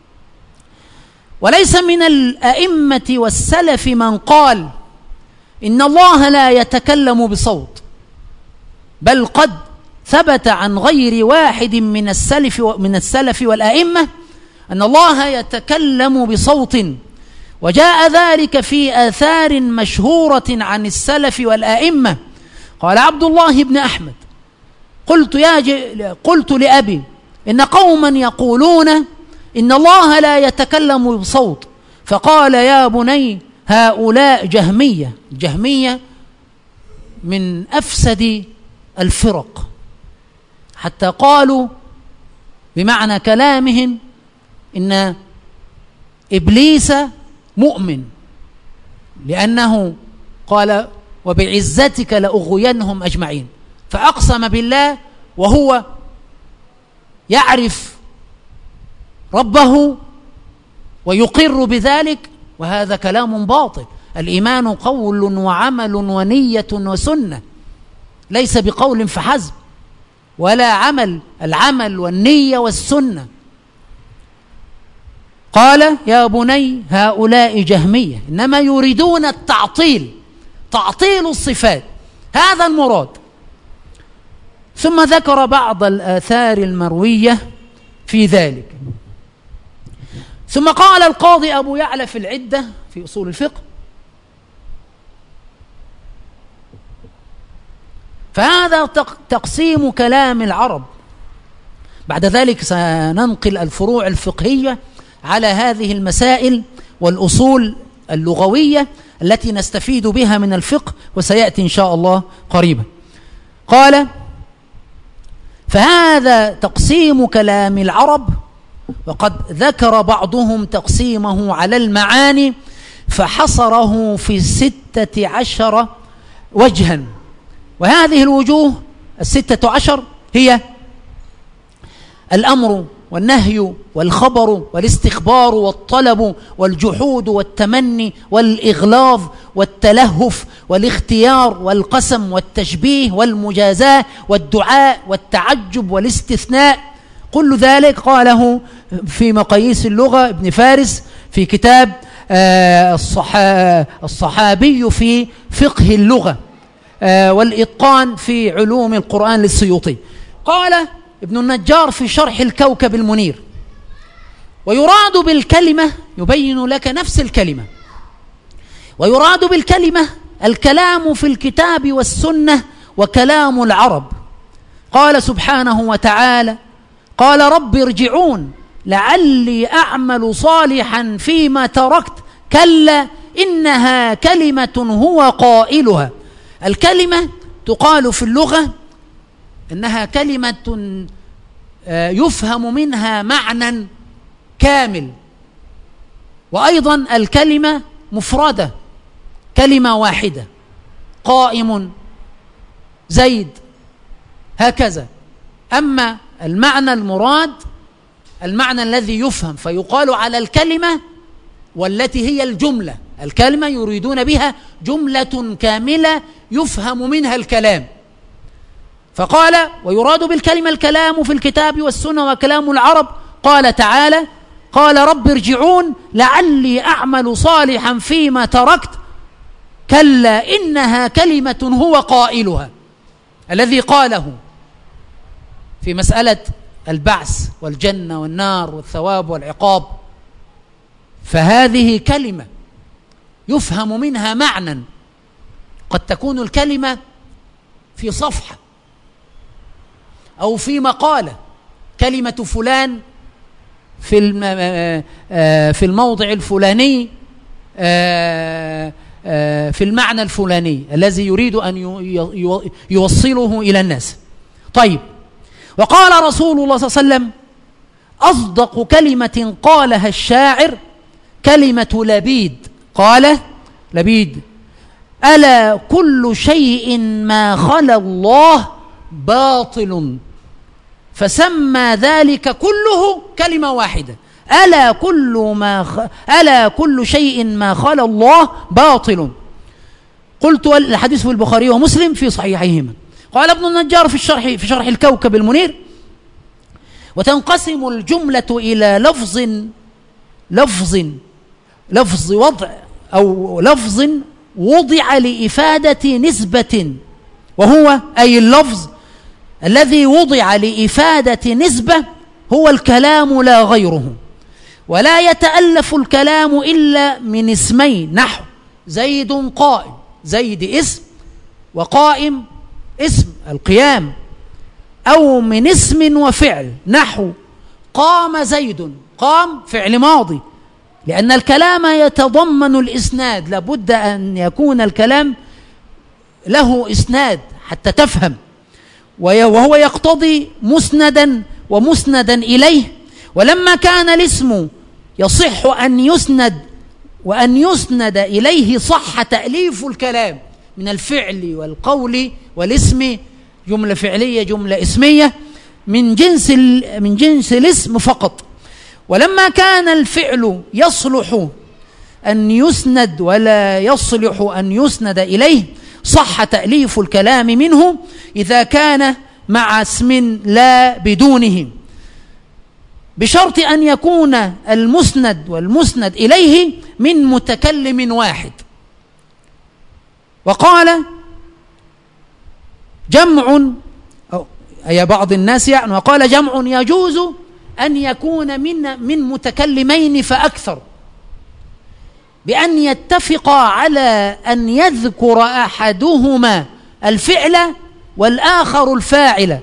وليس من الأئمة والسلف من قال إن الله لا يتكلم بصوت، بل قد ثبت عن غير واحد من السلف من السلف والأئمة أن الله يتكلم بصوت، وجاء ذلك في آثار مشهورة عن السلف والأئمة. قال عبد الله بن أحمد قلت يا ج... قلت لأبي إن قوما يقولون إن الله لا يتكلم بصوت، فقال يا بني هؤلاء جهمية. جهمية من أفسد الفرق، حتى قالوا بمعنى كلامهم إن إبليس مؤمن، لأنه قال وبعزتك لأغوينهم أجمعين، فأقسم بالله وهو يعرف ربه ويقر بذلك، وهذا كلام باطل. الإيمان قول وعمل ونية وسنة، ليس بقول فحسب ولا عمل، العمل والنية والسنة. قال يا بني هؤلاء جهمية إنما يريدون التعطيل، تعطيل الصفات، هذا المراد. ثم ذكر بعض الآثار المروية في ذلك. ثم قال القاضي أبو يعلى في العدة في أصول الفقه فهذا تقسيم كلام العرب. بعد ذلك سننقل الفروع الفقهية على هذه المسائل والأصول اللغوية التي نستفيد بها من الفقه، وسيأتي إن شاء الله قريبا. قال فهذا تقسيم كلام العرب، وقد ذكر بعضهم تقسيمه على المعاني فحصره في ستة عشر وجها، وهذه الوجوه الستة عشر هي الأمر والنهي والخبر والاستخبار والطلب والجحود والتمني والإغلاظ والتلهف والاختيار والقسم والتشبيه والمجازاة والدعاء والتعجب والاستثناء. كل ذلك قاله في مقاييس اللغة ابن فارس في كتاب الصحابي في فقه اللغة والإتقان في علوم القرآن للسيوطي. قال ابن النجار في شرح الكوكب المنير ويراد بالكلمة، يبين لك نفس الكلمة، ويراد بالكلمة الكلام في الكتاب والسنة وكلام العرب. قال سبحانه وتعالى قال رب ارجعون لعلي أعمل صالحا فيما تركت كلا إنها كلمة هو قائلها. الكلمة تقال في اللغة إنها كلمة يفهم منها معنى كامل، وأيضا الكلمة مفردة، كلمة واحدة، قائم زيد هكذا. أما المعنى المراد المعنى الذي يفهم، فيقال على الكلمة والتي هي الجملة، الكلمة يريدون بها جملة كاملة يفهم منها الكلام. فقال ويراد بالكلمة الكلام في الكتاب والسنة وكلام العرب. قال تعالى قال رب ارجعون لعلي أعمل صالحا فيما تركت كلا إنها كلمة هو قائلها، الذي قاله في مسألة البعث والجنة والنار والثواب والعقاب، فهذه كلمة يفهم منها معنى. قد تكون الكلمة في صفحة أو في مقالة، كلمة فلان في في الموضع الفلاني في المعنى الفلاني الذي يريد أن يوصله إلى الناس. طيب، وقال رسول الله صلى الله عليه وسلم أصدق كلمة قالها الشاعر كلمة لبيد. قال لبيد ألا كل شيء ما خلا الله باطل، فسمى ذلك كله كلمة واحدة. ألا كل ما خ... ألا كل شيء ما خلا الله باطل. قلت الحديث في البخاري ومسلم في صحيحيهما. قال ابن النجار في الشرح في شرح الكوكب المنير وتنقسم الجملة إلى لفظ لفظ لفظ وضع أو لفظ وضع لإفادة نسبة، وهو أي اللفظ الذي وضع لإفادة نسبة هو الكلام لا غيره، ولا يتألف الكلام إلا من اسمين، نحو زيد قائم، زيد اسم وقائم اسم القيام، أو من اسم وفعل، نحو قام زيد، قام فعل ماضي، لأن الكلام يتضمن الإسناد، لابد أن يكون الكلام له إسناد حتى تفهم، وهو يقتضي مسندا ومسندا إليه. ولما كان الاسم يصح أن يسند وأن يسند إليه صح تأليف الكلام من الفعل والقول والاسم، جملة فعلية جملة اسمية من جنس من جنس الاسم فقط. ولما كان الفعل يصلح أن يسند ولا يصلح أن يسند إليه صح تأليف الكلام منه إذا كان مع اسم لا بدونه، بشرط أن يكون المسند والمسند إليه من متكلم واحد. وقال جمع أو أي بعض الناس يعني، وقال جمع يجوز أن يكون من من متكلمين فأكثر، بأن يتفقا على أن يذكر أحدهما الفعل والآخر الفاعل،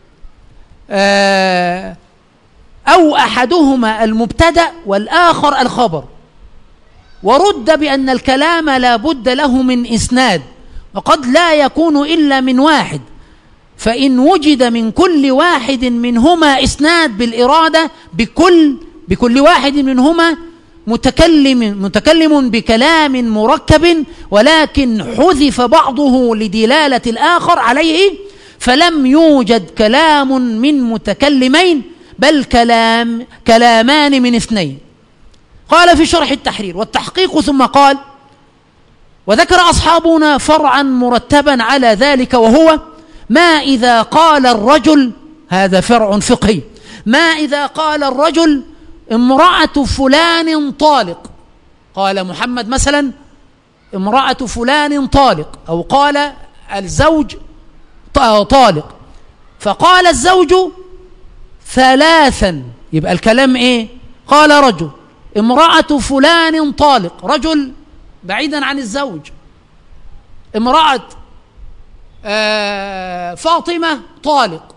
أو أحدهما المبتدأ والآخر الخبر. ورد بأن الكلام لا بد له من إسناد، وقد لا يكون إلا من واحد، فإن وجد من كل واحد منهما إسناد بالإرادة بكل بكل واحد منهما متكلم متكلم بكلام مركب، ولكن حذف بعضه لدلالة الآخر عليه، فلم يوجد كلام من متكلمين بل كلام كلامان من اثنين. قال في شرح التحرير والتحقيق ثم قال وذكر أصحابنا فرعا مرتبا على ذلك، وهو ما إذا قال الرجل، هذا فرع فقهي، ما إذا قال الرجل امرأة فلان طالق، قال محمد مثلا امرأة فلان طالق، أو قال الزوج طالق، فقال الزوج ثلاثا، يبقى الكلام ايه؟ قال رجل امرأة فلان طالق، رجل بعيدا عن الزوج، امرأة آه فاطمة طالق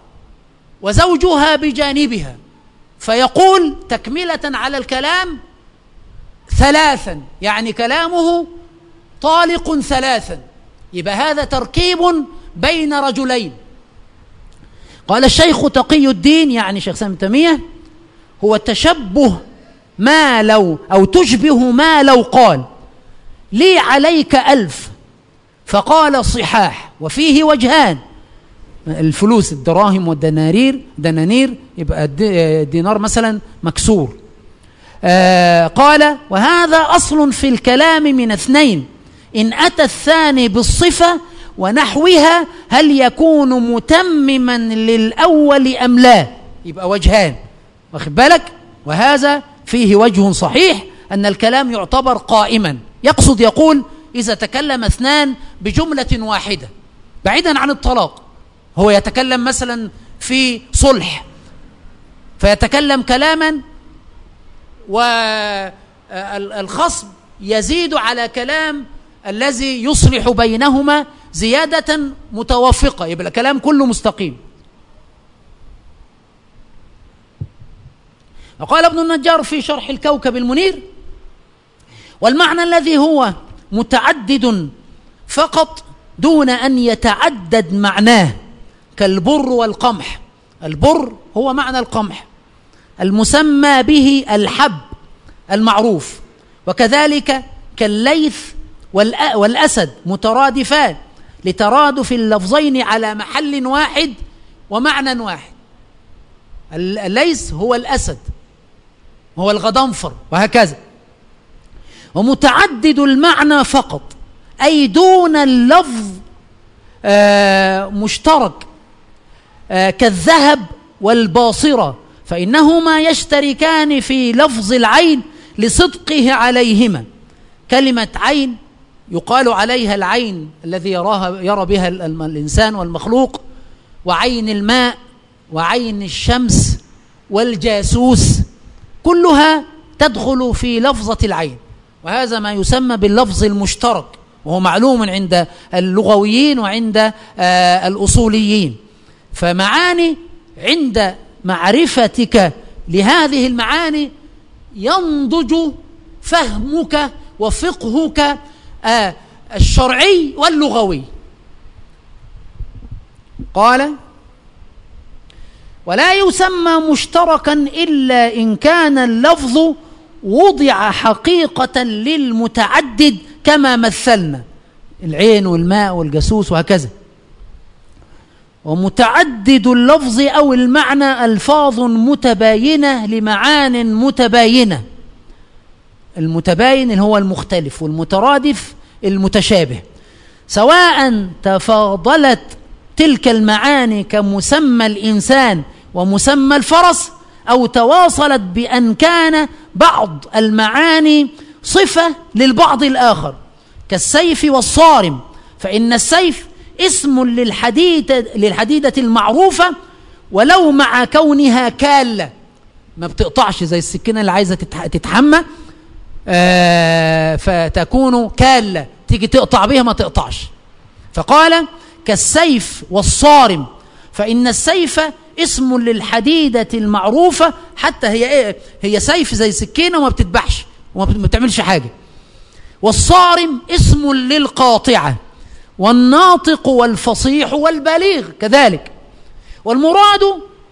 وزوجها بجانبها، فيقول تكملة على الكلام ثلاثا يعني كلامه طالق ثلاثا، يبقى هذا تركيب بين رجلين. قال الشيخ تقي الدين يعني شيخ سامي تيمية هو تشبه ما لو أو تشبه ما لو قال لي عليك ألف فقال صحاح، وفيه وجهان، الفلوس الدراهم والدنانير دنانير يبقى الدينار مثلا مكسور. آه قال وهذا أصل في الكلام من اثنين، إن أتى الثاني بالصفة ونحوها هل يكون متمما للأول أم لا؟ يبقى وجهان، واخد بالك؟ وهذا فيه وجه صحيح أن الكلام يعتبر قائما، يقصد يقول إذا تكلم اثنان بجملة واحدة بعيدا عن الطلاق، هو يتكلم مثلا في صلح فيتكلم كلاما والخصم يزيد على كلام الذي يصلح بينهما زيادة متوافقة، يبقى الكلام كله مستقيم. وقال ابن النجار في شرح الكوكب المنير والمعنى الذي هو متعدد فقط دون أن يتعدد معناه كالبر والقمح. البر هو معنى القمح المسمى به الحب المعروف، وكذلك كالليث والأسد مترادفان لترادف اللفظين على محل واحد ومعنى واحد. الليث هو الأسد هو الغضنفر وهكذا. ومتعدد المعنى فقط أي دون اللفظ آه مشترك آه كالذهب والباصرة، فإنهما يشتركان في لفظ العين لصدقه عليهما. كلمة عين يقال عليها العين الذي يراها يرى بها الإنسان والمخلوق، وعين الماء وعين الشمس والجاسوس، كلها تدخل في لفظة العين، وهذا ما يسمى باللفظ المشترك، وهو معلوم عند اللغويين وعند آه الأصوليين. فمعاني عند معرفتك لهذه المعاني ينضج فهمك وفقهك آه الشرعي واللغوي. قال ولا يسمى مشتركا إلا إن كان اللفظ وضع حقيقة للمتعدد كما مثلنا العين والماء والجاسوس وهكذا. ومتعدد اللفظ أو المعنى ألفاظ متباينة لمعان متباينة. المتباين اللي هو المختلف، والمترادف المتشابه، سواء تفاضلت تلك المعاني كمسمى الإنسان ومسمى الفرس، أو تواصلت بأن كان بعض المعاني صفة للبعض الآخر كالسيف والصارم، فإن السيف اسم للحديدة, للحديدة المعروفة ولو مع كونها كالة، ما بتقطعش زي السكينة اللي عايزة تتحمى آه فتكون كالة تيجي تقطع بها ما تقطعش. فقال كالسيف والصارم، فإن السيف اسم للحديدة المعروفة، حتى هي إيه؟ هي سيف زي سكينة وما بتذبحش وما بتعملش حاجة. والصارم اسم للقاطعة، والناطق والفصيح والبليغ كذلك. والمراد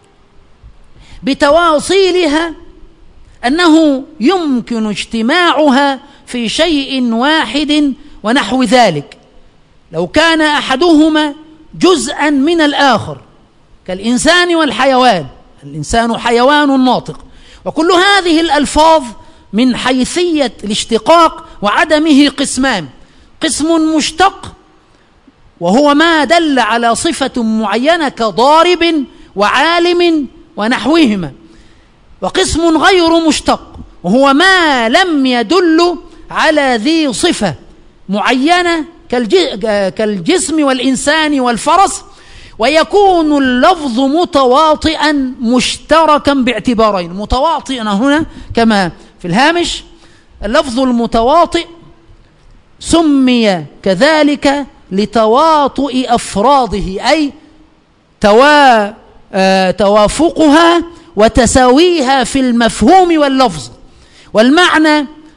بتواصيلها أنه يمكن اجتماعها في شيء واحد ونحو ذلك لو كان أحدهما جزءا من الآخر كالإنسان والحيوان، الإنسان حيوان ناطق. وكل هذه الألفاظ من حيثية الاشتقاق وعدمه قسمان: قسم مشتق وهو ما دل على صفة معينة كضارب وعالم ونحوهما، وقسم غير مشتق وهو ما لم يدل على ذي صفة معينة كالجسم والإنسان والفرس، ويكون اللفظ متواطئا مشتركا باعتبارين. متواطئا هنا كما في الهامش، اللفظ المتواطئ سمي كذلك لتواطؤ أفراده، أي توا آه توافقها وتساويها في المفهوم واللفظ والمعنى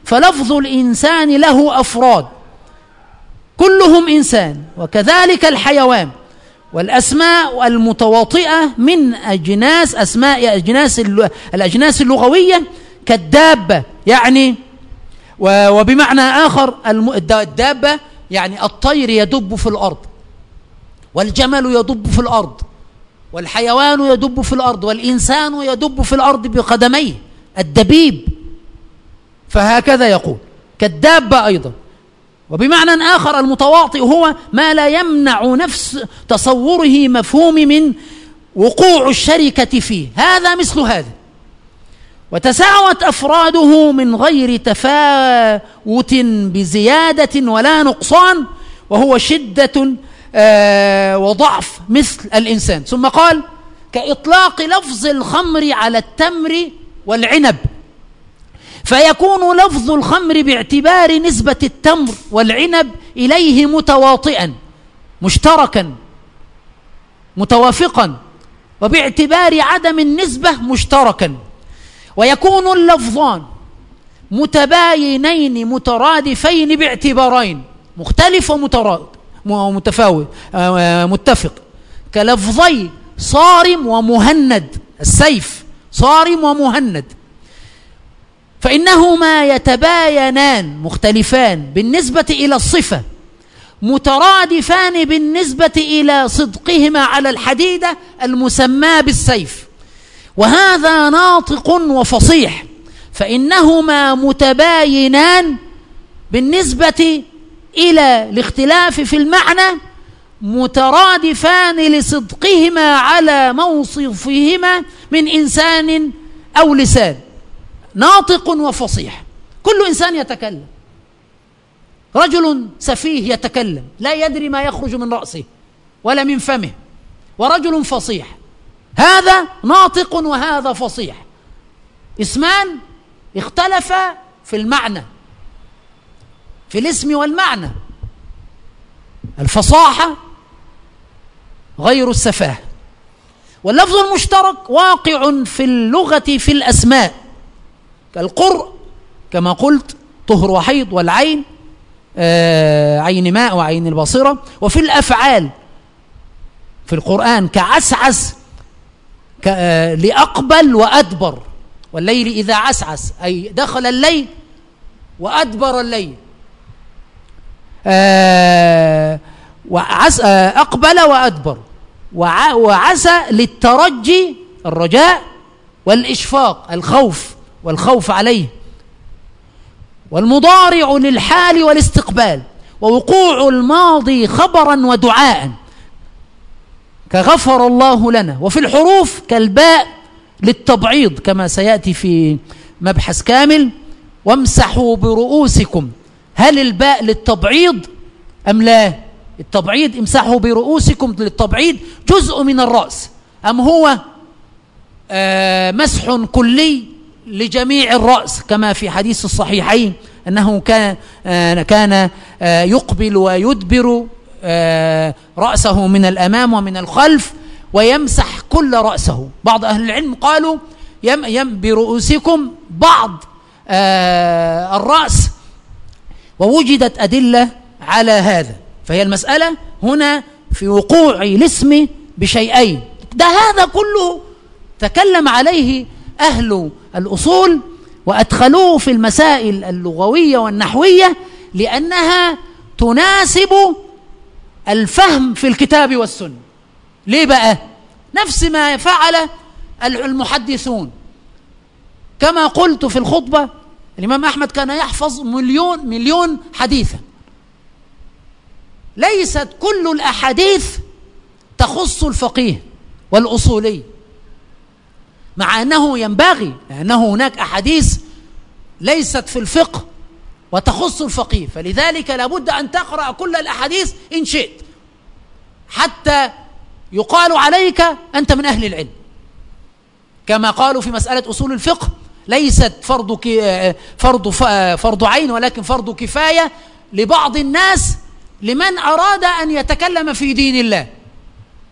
فلفظ الإنسان له أفراد كلهم إنسان، وكذلك الحيوان، والأسماء المتواطئة من أجناس أسماء أجناس الأجناس اللغوية كالدابة، يعني وبمعنى آخر الدابة يعني الطير يدب في الأرض، والجمل يدب في الأرض، والحيوان يدب في الأرض، والإنسان يدب في الأرض بقدميه الدبيب، فهكذا يقول كالدابة أيضا. وبمعنى آخر المتواطئ هو ما لا يمنع نفس تصوره مفهوم من وقوع الشركة فيه، هذا مثل هذا. وتساوت أفراده من غير تفاوت بزيادة ولا نقصان، وهو شدة آه وضعف مثل الإنسان. ثم قال كإطلاق لفظ الخمر على التمر والعنب، فيكون لفظ الخمر باعتبار نسبة التمر والعنب إليه متواطئا مشتركا متوافقا، وباعتبار عدم النسبة مشتركا، ويكون اللفظان متباينين مترادفين باعتبارين، مختلف ومتراد ومتفاوت متفق، كلفظي صارم ومهند، السيف صارم ومهند، فإنهما يتباينان مختلفان بالنسبة إلى الصفة، مترادفان بالنسبة إلى صدقهما على الحديدة المسمى بالسيف، وهذا ناطق وفصيح، فإنهما متباينان بالنسبة إلى الاختلاف في المعنى، مترادفان لصدقهما على موصفهما من إنسان أو لسان. ناطق وفصيح، كل إنسان يتكلم، رجل سفيه يتكلم لا يدري ما يخرج من رأسه ولا من فمه، ورجل فصيح، هذا ناطق وهذا فصيح، اسمان اختلفا في المعنى، في الاسم والمعنى، الفصاحة غير السفاهة. واللفظ المشترك واقع في اللغة في الأسماء كالقرء كما قلت طهر وحيض والعين آه عين ماء وعين البصيرة، وفي الأفعال في القرآن كعسعس آه لأقبل وأدبر، والليل إذا عسعس أي دخل الليل وأدبر الليل، آه وعس آه أقبل وأدبر، وعسى للترجي الرجاء والإشفاق الخوف والخوف عليه، والمضارع للحال والاستقبال، ووقوع الماضي خبرا ودعاء كغفر الله لنا. وفي الحروف كالباء للتبعيض كما سيأتي في مبحث كامل، وامسحوا برؤوسكم، هل الباء للتبعيض أم لا؟ التبعيض امسحوا برؤوسكم للتبعيض جزء من الرأس، أم هو آه مسح كلي لجميع الرأس كما في حديث الصحيحين أنه كان آه كان آه يقبل ويدبر آه رأسه من الأمام ومن الخلف ويمسح كل رأسه. بعض أهل العلم قالوا يم يم برؤوسكم بعض آه الرأس، ووجدت أدلة على هذا، فهي المسألة هنا في وقوع الاسم بشيئين. ده هذا كله تكلم عليه أهل الأصول وأدخلوه في المسائل اللغوية والنحوية لأنها تناسب الفهم في الكتاب والسنة. ليه بقى؟ نفس ما فعل المحدثون. كما قلت في الخطبة الإمام أحمد كان يحفظ مليون مليون حديثا، ليست كل الأحاديث تخص الفقيه والأصولي، مع أنه ينبغي، لأنه هناك أحاديث ليست في الفقه وتخص الفقيه، فلذلك لابد أن تقرأ كل الأحاديث إن شئت حتى يقال عليك أنت من أهل العلم. كما قالوا في مسألة أصول الفقه ليست فرض فرض فرض عين ولكن فرض كفاية لبعض الناس لمن أراد أن يتكلم في دين الله.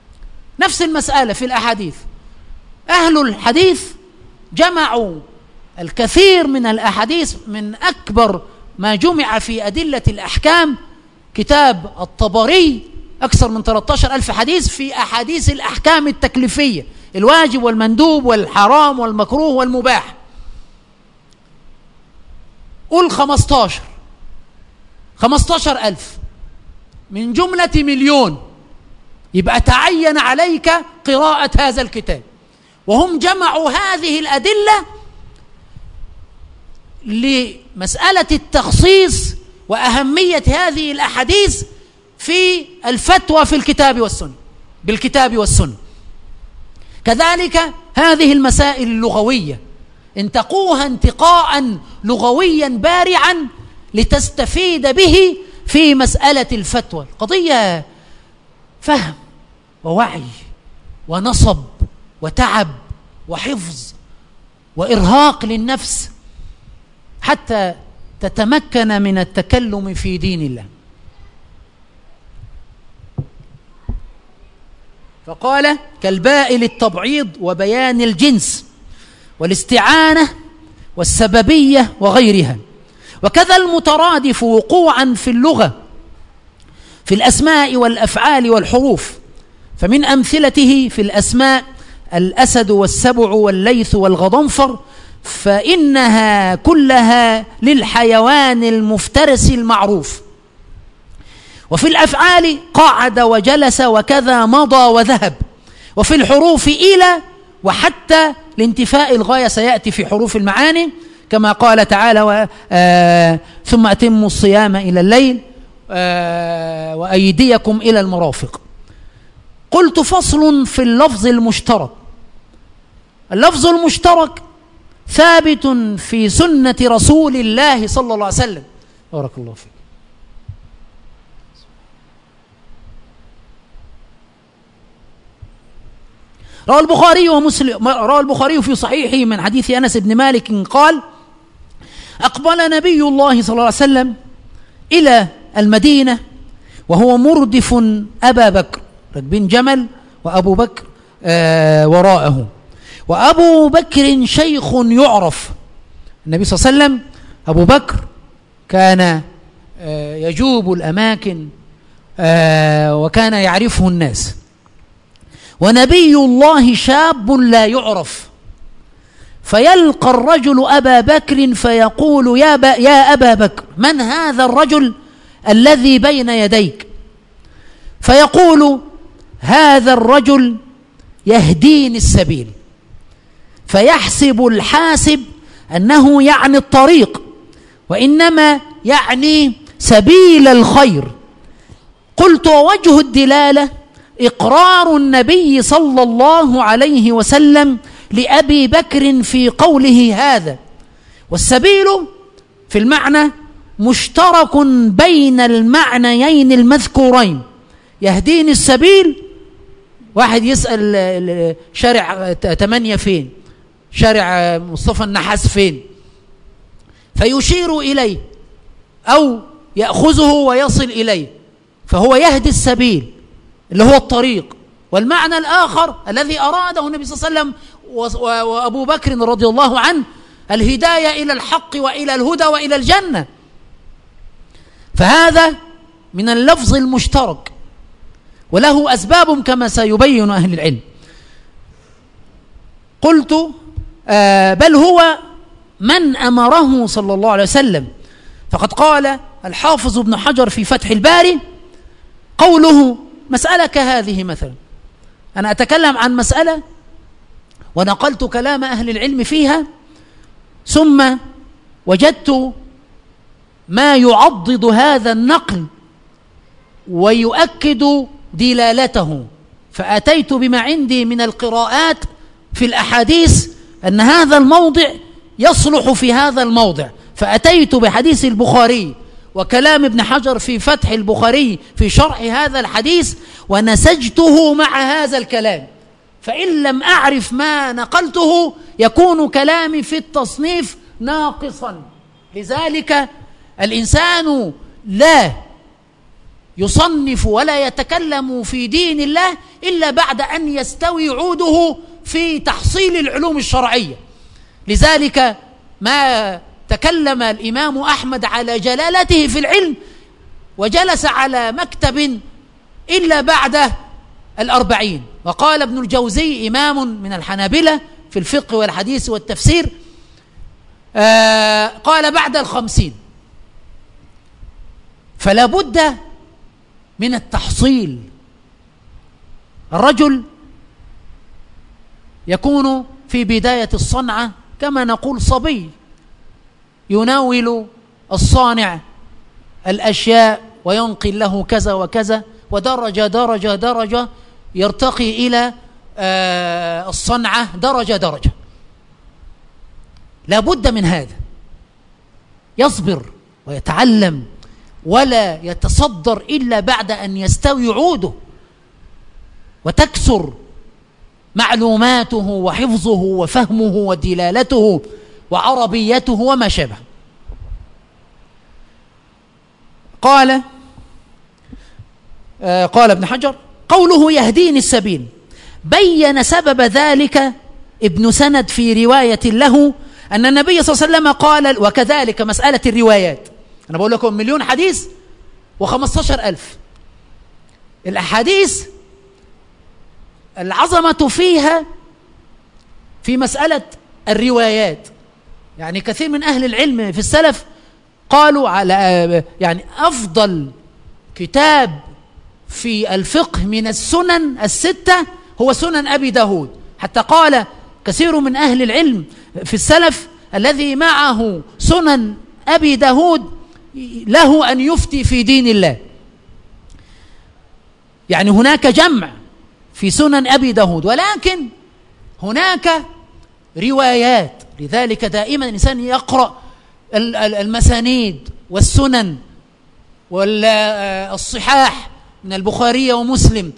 نفس المسألة في الأحاديث، أهل الحديث جمعوا الكثير من الأحاديث. من أكبر ما جمع في أدلة الأحكام كتاب الطبري، أكثر من ثلاثة عشر ألف حديث في أحاديث الأحكام التكليفية، الواجب والمندوب والحرام والمكروه والمباح. قل خمستاشر خمستاشر ألف من جملة مليون، يبقى تعين عليك قراءة هذا الكتاب. وهم جمعوا هذه الأدلة لمسألة التخصيص وأهمية هذه الأحاديث في الفتوى في الكتاب والسنة، بالكتاب والسنة. كذلك هذه المسائل اللغوية انتقوها انتقاء لغويا بارعا لتستفيد به في مسألة الفتوى. القضية فهم ووعي ونصب وتعب وحفظ وإرهاق للنفس حتى تتمكن من التكلم في دين الله. فقال كالباء للتبعيض وبيان الجنس والاستعانة والسببية وغيرها. وكذا المترادف وقوعا في اللغة في الأسماء والأفعال والحروف، فمن أمثلته في الأسماء الأسد والسبع والليث والغضنفر، فإنها كلها للحيوان المفترس المعروف. وفي الأفعال قعد وجلس وكذا مضى وذهب. وفي الحروف إلى وحتى لانتفاء الغاية، سيأتي في حروف المعاني كما قال تعالى آه ثم أتموا الصيام إلى الليل آه وأيديكم إلى المرافق. قلت فصل في اللفظ المشترك. اللفظ المشترك ثابت في سنة رسول الله صلى الله عليه وسلم. بارك الله فيك. روى البخاري ومسلم روى البخاري في صحيحه من حديث أنس بن مالك قال: أقبل نبي الله صلى الله عليه وسلم إلى المدينة وهو مردف أبا بكر، راكبين جمل وأبو بكر آه وراءه. وأبو بكر شيخ يعرف. النبي صلى الله عليه وسلم أبو بكر كان آه يجوب الأماكن آه وكان يعرفه الناس. ونبي الله شاب لا يعرف، فيلقى الرجل أبا بكر فيقول يا, يا أبا بكر من هذا الرجل الذي بين يديك؟ فيقول هذا الرجل يهديني السبيل. فيحسب الحاسب أنه يعني الطريق، وإنما يعني سبيل الخير. قلت ووجه الدلالة إقرار النبي صلى الله عليه وسلم لأبي بكر في قوله هذا. والسبيل في المعنى مشترك بين المعنيين المذكورين. يهديني السبيل، واحد يسأل شارع تمانية فين، شارع مصطفى النحاس فين، فيشير إليه أو يأخذه ويصل إليه، فهو يهدي السبيل اللي هو الطريق. والمعنى الآخر الذي أراده النبي صلى الله عليه وسلم وأبو بكر رضي الله عنه الهداية إلى الحق وإلى الهدى وإلى الجنة. فهذا من اللفظ المشترك وله أسباب كما سيبين أهل العلم. قلت آه بل هو من أمره صلى الله عليه وسلم. فقد قال الحافظ ابن حجر في فتح الباري قوله مسألة كهذه مثلا، أنا أتكلم عن مسألة ونقلت كلام أهل العلم فيها، ثم وجدت ما يعضد هذا النقل ويؤكد دلالته، فأتيت بما عندي من القراءات في الأحاديث أن هذا الموضع يصلح في هذا الموضع، فأتيت بحديث البخاري وكلام ابن حجر في فتح البخاري في شرح هذا الحديث ونسجته مع هذا الكلام. فإن لم أعرف ما نقلته يكون كلامي في التصنيف ناقصا. لذلك الإنسان لا يصنف ولا يتكلم في دين الله إلا بعد أن يستوي عوده في تحصيل العلوم الشرعية. لذلك ما تكلم الإمام أحمد على جلالته في العلم وجلس على مكتب إلا بعد الأربعين. وقال ابن الجوزي إمام من الحنابلة في الفقه والحديث والتفسير آه قال بعد الخمسين. فلا بد من التحصيل. الرجل يكون في بداية الصنعة كما نقول صبي، يناول الصانع الأشياء وينقل له كذا وكذا، ودرجة درجة درجة يرتقي إلى آه الصنعة درجة درجة. لا بد من هذا، يصبر ويتعلم ولا يتصدر إلا بعد أن يستوي عوده وتكسر معلوماته وحفظه وفهمه ودلالته وعربيته وما شابه. قال آه قال ابن حجر قوله يهديني السبيل بين سبب ذلك ابن سند في رواية له أن النبي صلى الله عليه وسلم قال. وكذلك مسألة الروايات، أنا بقول لكم مليون حديث وخمستاشر ألف الأحاديث. العظمة فيها في مسألة الروايات. يعني كثير من أهل العلم في السلف قالوا على يعني أفضل كتاب في الفقه من السنن الستة هو سنن أبي داود. حتى قال كثير من أهل العلم في السلف الذي معه سنن أبي داود له أن يفتي في دين الله. يعني هناك جمع في سنن أبي داود، ولكن هناك روايات. لذلك دائما الإنسان يقرأ المسانيد والسنن والصحاح من البخاري ومسلم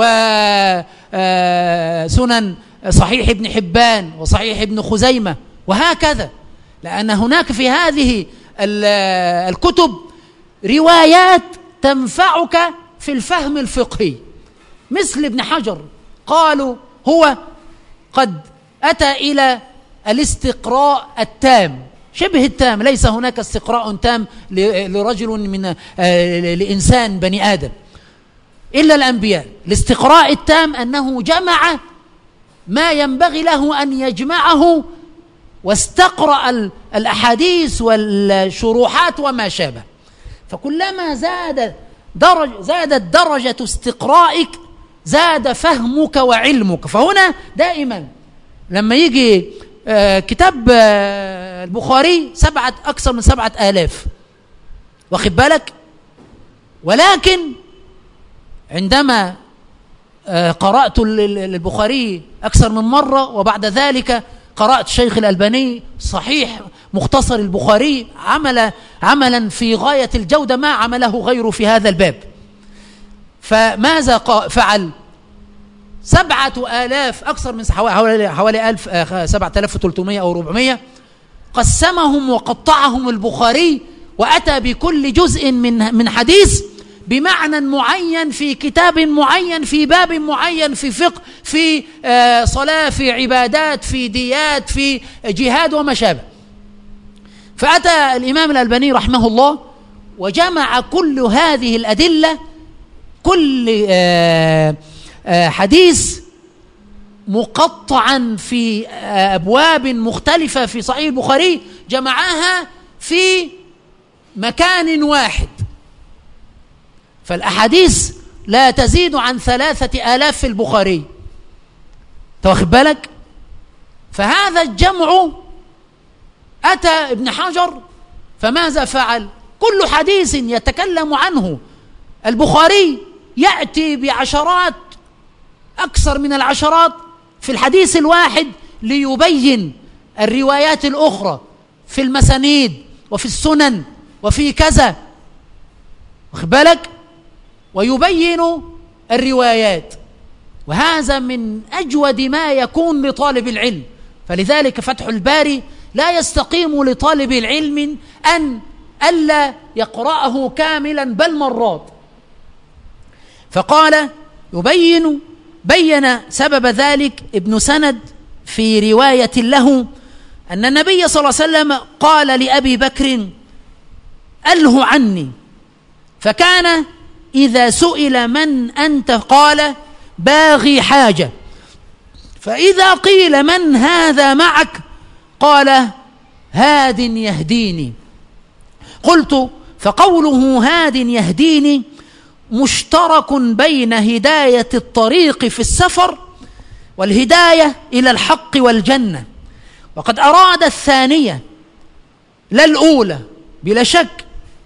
وسنن صحيح ابن حبان وصحيح ابن خزيمة وهكذا، لأن هناك في هذه الكتب روايات تنفعك في الفهم الفقهي. مثل ابن حجر قالوا هو قد أتى إلى الاستقراء التام شبه التام، ليس هناك استقراء تام لرجل من لإنسان بني آدم إلا الأنبياء. الاستقراء التام أنه جمع ما ينبغي له أن يجمعه واستقرأ الأحاديث والشروحات وما شابه. فكلما زاد درجة زادت درجة استقرائك زاد فهمك وعلمك. فهنا دائما لما يجي آه كتاب آه البخاري سبعة أكثر من سبعة آلاف، واخد بالك، ولكن عندما آه قرأت البخاري أكثر من مرة وبعد ذلك قرأت شيخ الألباني صحيح مختصر البخاري عمل عملا في غاية الجودة ما عمله غيره في هذا الباب. فماذا فعل؟ سبعة آلاف أكثر من حوالي حوالي ألف سبعة آلاف وثلاثمائة أو أربعمائة قسمهم وقطعهم البخاري وأتى بكل جزء من من حديث بمعنى معين في كتاب معين في باب معين في فقه في صلاة في عبادات في ديات في جهاد وما شابه. فأتى الإمام الألباني رحمه الله وجمع كل هذه الأدلة، كل حديث مقطعا في أبواب مختلفة في صحيح البخاري جمعها في مكان واحد. فالأحاديث لا تزيد عن ثلاثة آلاف في البخاري، تواخد بالك. فهذا الجمع أتى ابن حجر فماذا فعل؟ كل حديث يتكلم عنه البخاري يأتي بعشرات أكثر من العشرات في الحديث الواحد ليبين الروايات الأخرى في المسانيد وفي السنن وفي كذا، واخد بالك، ويبين الروايات. وهذا من أجود ما يكون لطالب العلم. فلذلك فتح الباري لا يستقيم لطالب العلم أن ألا يقرأه كاملا بل مرات. فقال يبين بين سبب ذلك ابن سند في رواية له أن النبي صلى الله عليه وسلم قال لأبي بكر أله عني، فكان إذا سئل من أنت قال باغي حاجة، فإذا قيل من هذا معك قال هاد يهديني. قلت فقوله هاد يهديني مشترك بين هداية الطريق في السفر والهداية إلى الحق والجنة، وقد أراد الثانية لا الأولى بلا شك،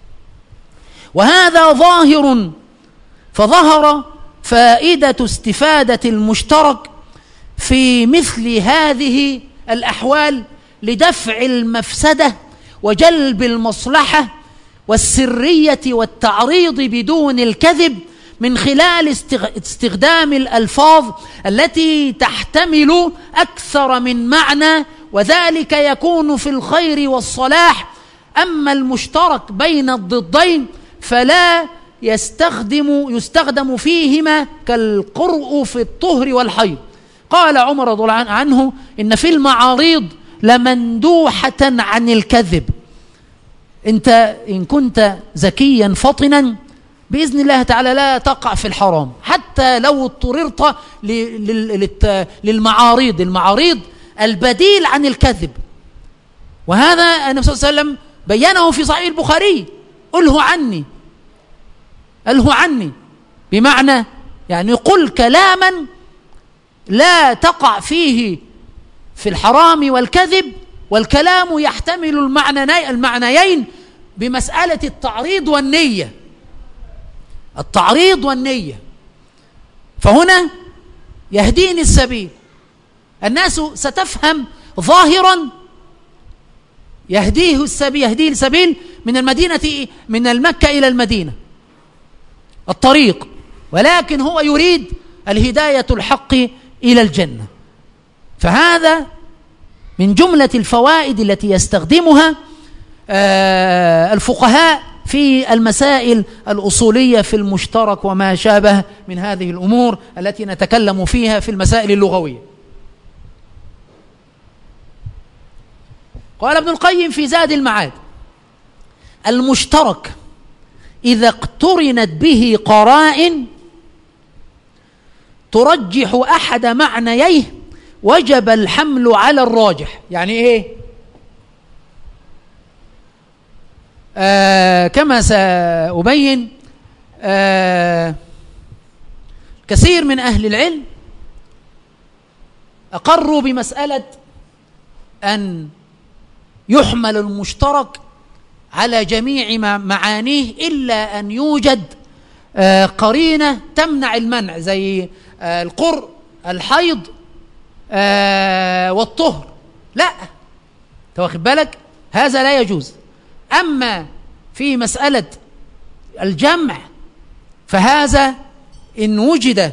وهذا ظاهر، فظهر فائدة استفادة المشترك في مثل هذه الأحوال لدفع المفسدة وجلب المصلحة والسرية والتعريض بدون الكذب من خلال استخدام الألفاظ التي تحتمل أكثر من معنى، وذلك يكون في الخير والصلاح. أما المشترك بين الضدين فلا يستخدم يستخدم فيهما كالقرء في الطهر والحيض. قال عمر رضي الله عنه إن في المعاريض لمندوحة عن الكذب. أنت إن كنت ذكيا فطنا بإذن الله تعالى لا تقع في الحرام، حتى لو اضطررت للمعاريض. المعاريض البديل عن الكذب، وهذا النبي صلى الله عليه وسلم بينه في صحيح البخاري. قله عني، قله عني بمعنى يعني قل كلاما لا تقع فيه في الحرام والكذب، والكلام يحتمل المعنى المعنيين بمسألة التعريض والنية، التعريض والنية. فهنا يهديني السبيل، الناس ستفهم ظاهرا يهديه السبيل، يهديه السبيل من المدينة من المكة إلى المدينة الطريق، ولكن هو يريد الهداية الحق إلى الجنة. فهذا من جملة الفوائد التي يستخدمها الفقهاء في المسائل الأصولية في المشترك وما شابه من هذه الأمور التي نتكلم فيها في المسائل اللغوية. قال ابن القيم في زاد المعاد: المشترك إذا اقترنت به قرائن ترجح أحد معنييه وجب الحمل على الراجح. يعني إيه؟ آه كما سأبين، آه كثير من أهل العلم أقروا بمسألة أن يحمل المشترك على جميع معانيه إلا أن يوجد آه قرينة تمنع المنع، زي آه القرء، الحيض، آه والطهر. لا، تواخد بالك، هذا لا يجوز. أما في مسألة الجمع فهذا إن وجد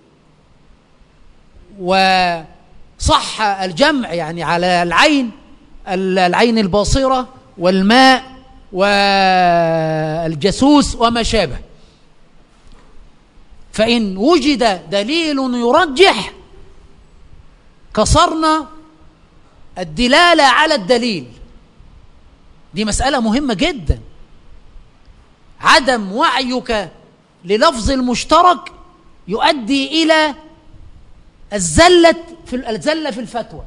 وصح الجمع يعني على العين العين الباصرة والماء والجسوس وما شابه، فإن وجد دليل يرجح كسرنا الدلالة على الدليل. دي مسألة مهمة جدا. عدم وعيك للفظ المشترك يؤدي إلى الزلة في الزلة في الفتوى.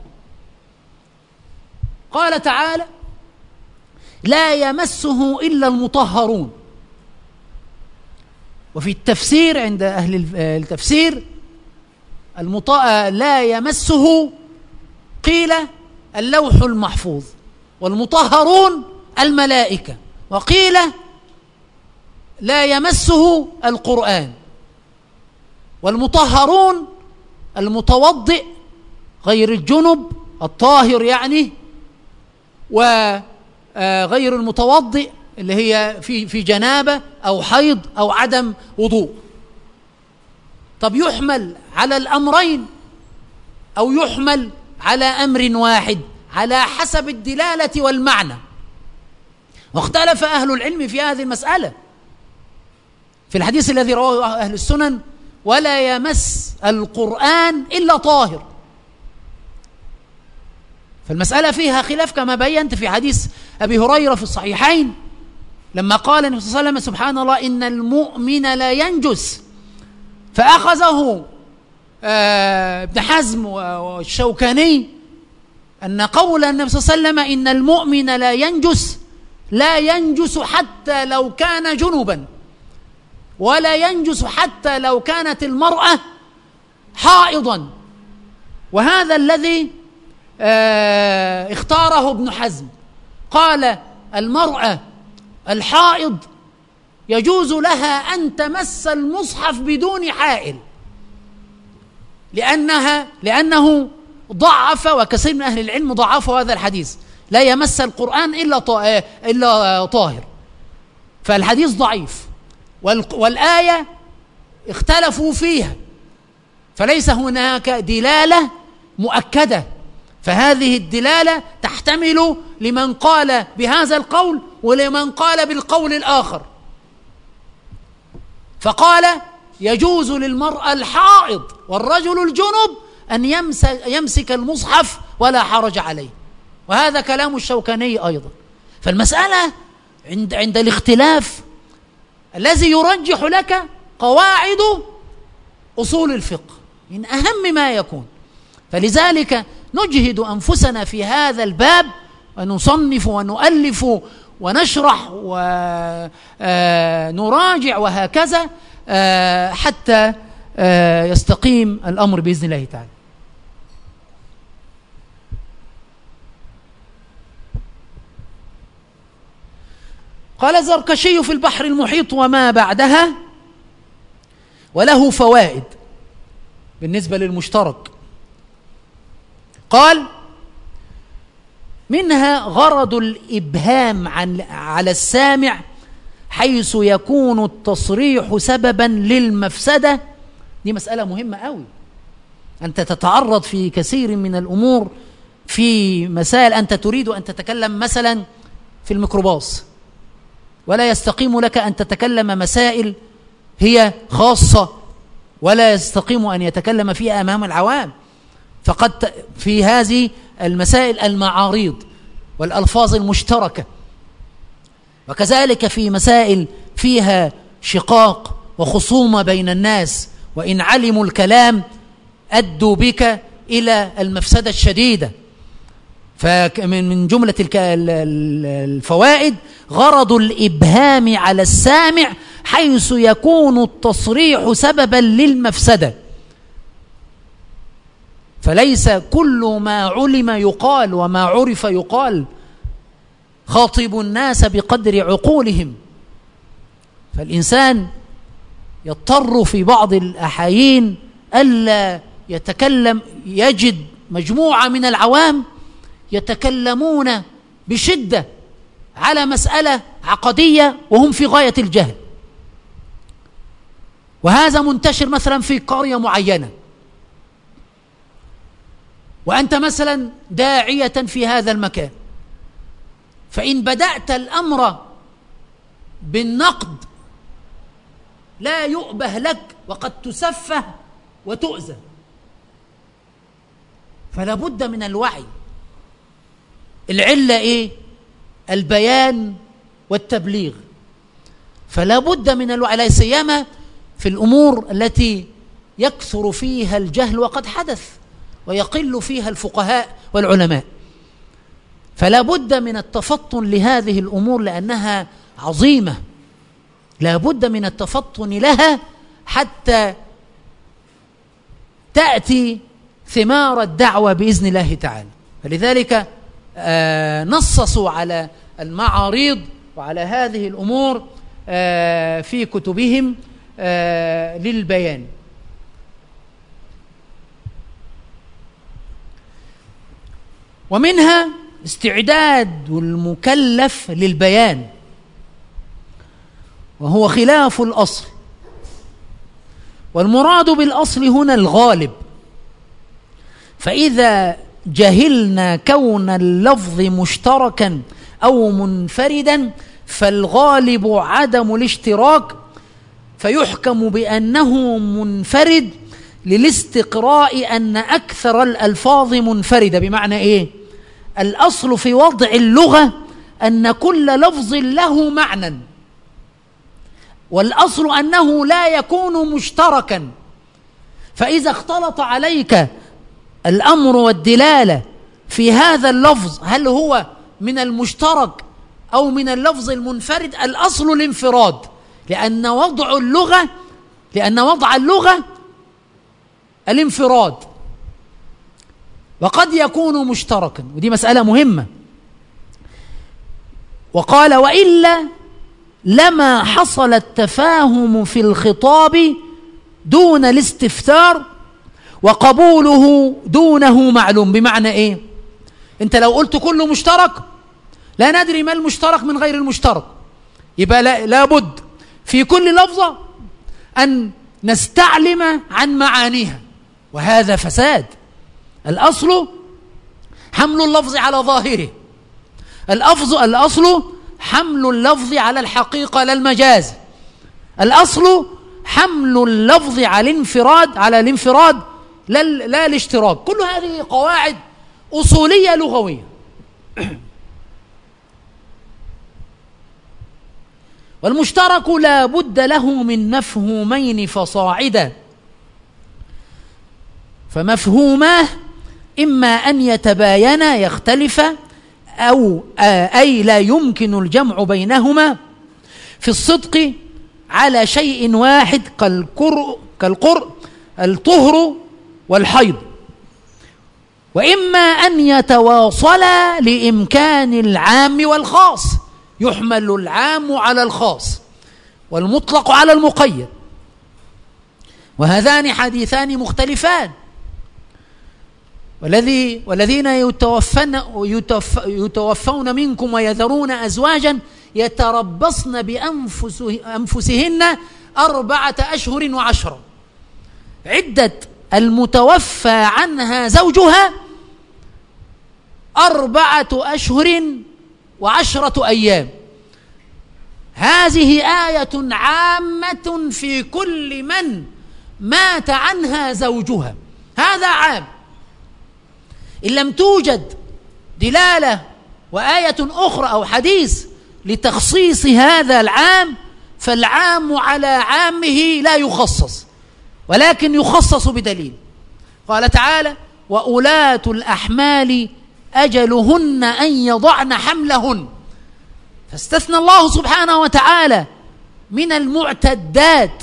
قال تعالى: لا يمسه إلا المطهرون. وفي التفسير عند أهل التفسير المط... لا يمسه قيل اللوح المحفوظ، والمطهرون الملائكة، وقيل لا يمسه القرآن، والمطهرون المتوضئ غير الجنب الطاهر يعني، وغير المتوضئ اللي هي في في جنابة أو حيض أو عدم وضوء. طب يحمل على الأمرين أو يحمل على أمر واحد على حسب الدلالة والمعنى. واختلف أهل العلم في هذه المسألة. في الحديث الذي رواه أهل السنن: ولا يمس القرآن إلا طاهر. فالمسألة فيها خلاف كما بينت في حديث أبي هريرة في الصحيحين لما قال النبي صلى الله عليه وسلم سبحان الله إن المؤمن لا ينجس، فأخذه آه ابن حزم والشوكاني أن قول النبي صلى الله عليه وسلم إن المؤمن لا ينجس لا ينجس حتى لو كان جنبا، ولا ينجس حتى لو كانت المرأة حائضا. وهذا الذي آه اختاره ابن حزم، قال المرأة الحائض يجوز لها أن تمس المصحف بدون حائل، لأنها لأنه ضعف، وكثير من أهل العلم ضعفوا هذا الحديث، لا يمس القرآن إلا إلا طاهر، فالحديث ضعيف، والآية اختلفوا فيها، فليس هناك دلالة مؤكدة، فهذه الدلالة تحتمل لمن قال بهذا القول ولمن قال بالقول الآخر. فقال يجوز للمرأة الحائض والرجل الجنب أن يمسك المصحف ولا حرج عليه، وهذا كلام الشوكاني أيضا. فالمسألة عند عند الاختلاف الذي يرجح لك قواعد أصول الفقه من أهم ما يكون. فلذلك نجهد أنفسنا في هذا الباب ونصنف ونؤلف ونشرح ونراجع وهكذا حتى يستقيم الأمر بإذن الله تعالى. قال الزركشي في البحر المحيط وما بعدها وله فوائد بالنسبة للمشترك. قال منها غرض الإبهام عن على السامع حيث يكون التصريح سببا للمفسدة. دي مسألة مهمة قوي، أنت تتعرض في كثير من الأمور في مسائل أنت تريد أن تتكلم مثلا في الميكروباص، ولا يستقيم لك أن تتكلم مسائل هي خاصة، ولا يستقيم أن يتكلم فيها أمام العوام، فقد في هذه المسائل المعاريض والألفاظ المشتركة، وكذلك في مسائل فيها شقاق وخصومة بين الناس، وإن علموا الكلام أدوا بك إلى المفسدة الشديدة. فمن جملة الفوائد غرض الإبهام على السامع حيث يكون التصريح سببا للمفسدة، فليس كل ما علم يقال وما عرف يقال، خاطب الناس بقدر عقولهم. فالإنسان يضطر في بعض الأحايين ألا يتكلم، يجد مجموعة من العوام يتكلمون بشدة على مسألة عقدية وهم في غاية الجهل، وهذا منتشر مثلا في قرية معينة، وأنت مثلا داعية في هذا المكان، فإن بدأت الأمر بالنقد لا يؤبه لك وقد تسفه وتؤذى، فلا بد من الوعي. العلة إيه؟ البيان والتبليغ، فلا بد من الوعي، لا سيما في الأمور التي يكثر فيها الجهل وقد حدث ويقل فيها الفقهاء والعلماء، فلا بد من التفطن لهذه الأمور لأنها عظيمة، لا بد من التفطن لها حتى تأتي ثمار الدعوة بإذن الله تعالى. فلذلك آه نصصوا على المعاريض وعلى هذه الأمور آه في كتبهم آه للبيان. ومنها استعداد المكلف للبيان، وهو خلاف الأصل، والمراد بالأصل هنا الغالب، فإذا جهلنا كون اللفظ مشتركا أو منفردا فالغالب عدم الاشتراك، فيحكم بأنه منفرد للاستقراء أن أكثر الألفاظ منفردة. بمعنى إيه؟ الأصل في وضع اللغة أن كل لفظ له معنى، والأصل أنه لا يكون مشتركا. فإذا اختلط عليك الأمر والدلالة في هذا اللفظ، هل هو من المشترك أو من اللفظ المنفرد؟ الأصل الانفراد، لأن وضع اللغة لأن وضع اللغة الانفراد، وقد يكون مشتركا، ودي مسألة مهمة. وقال: وإلا لما حصل التفاهم في الخطاب دون الاستفسار، وقبوله دونه معلوم. بمعنى إيه؟ أنت لو قلت كله مشترك لا ندري ما المشترك من غير المشترك، يبقى لا لابد في كل لفظة أن نستعلم عن معانيها، وهذا فساد. الأصل حمل اللفظ على ظاهره، الأفظ الأصل حمل اللفظ على الحقيقة لا المجاز، الأصل حمل اللفظ على الانفراد على الانفراد لا, لا الاشتراك. كل هذه قواعد أصولية لغوية. والمشترك لا بد له من مفهومين فصاعدا، فمفهوماه إما أن يتباينا يختلفا، أو أي لا يمكن الجمع بينهما في الصدق على شيء واحد كالقرء كالقرء الطهر والحيض، وإما أن يتواصلا لإمكان العام والخاص، يحمل العام على الخاص والمطلق على المقيد، وهذان حديثان مختلفان. والذي والذين يتوفون يتوف يتوفون منكم ويذرون أزواجا يتربصن بأنفسهن أربعة أشهر وعشرة. عدة المتوفى عنها زوجها أربعة أشهر وعشرة أيام. هذه آية عامة في كل من مات عنها زوجها، هذا عام. إن لم توجد دلالة وآية أخرى أو حديث لتخصيص هذا العام، فالعام على عامه لا يخصص، ولكن يخصص بدليل. قال تعالى: وأولاة الأحمال أجلهن أن يضعن حملهن. فاستثنى الله سبحانه وتعالى من المعتدات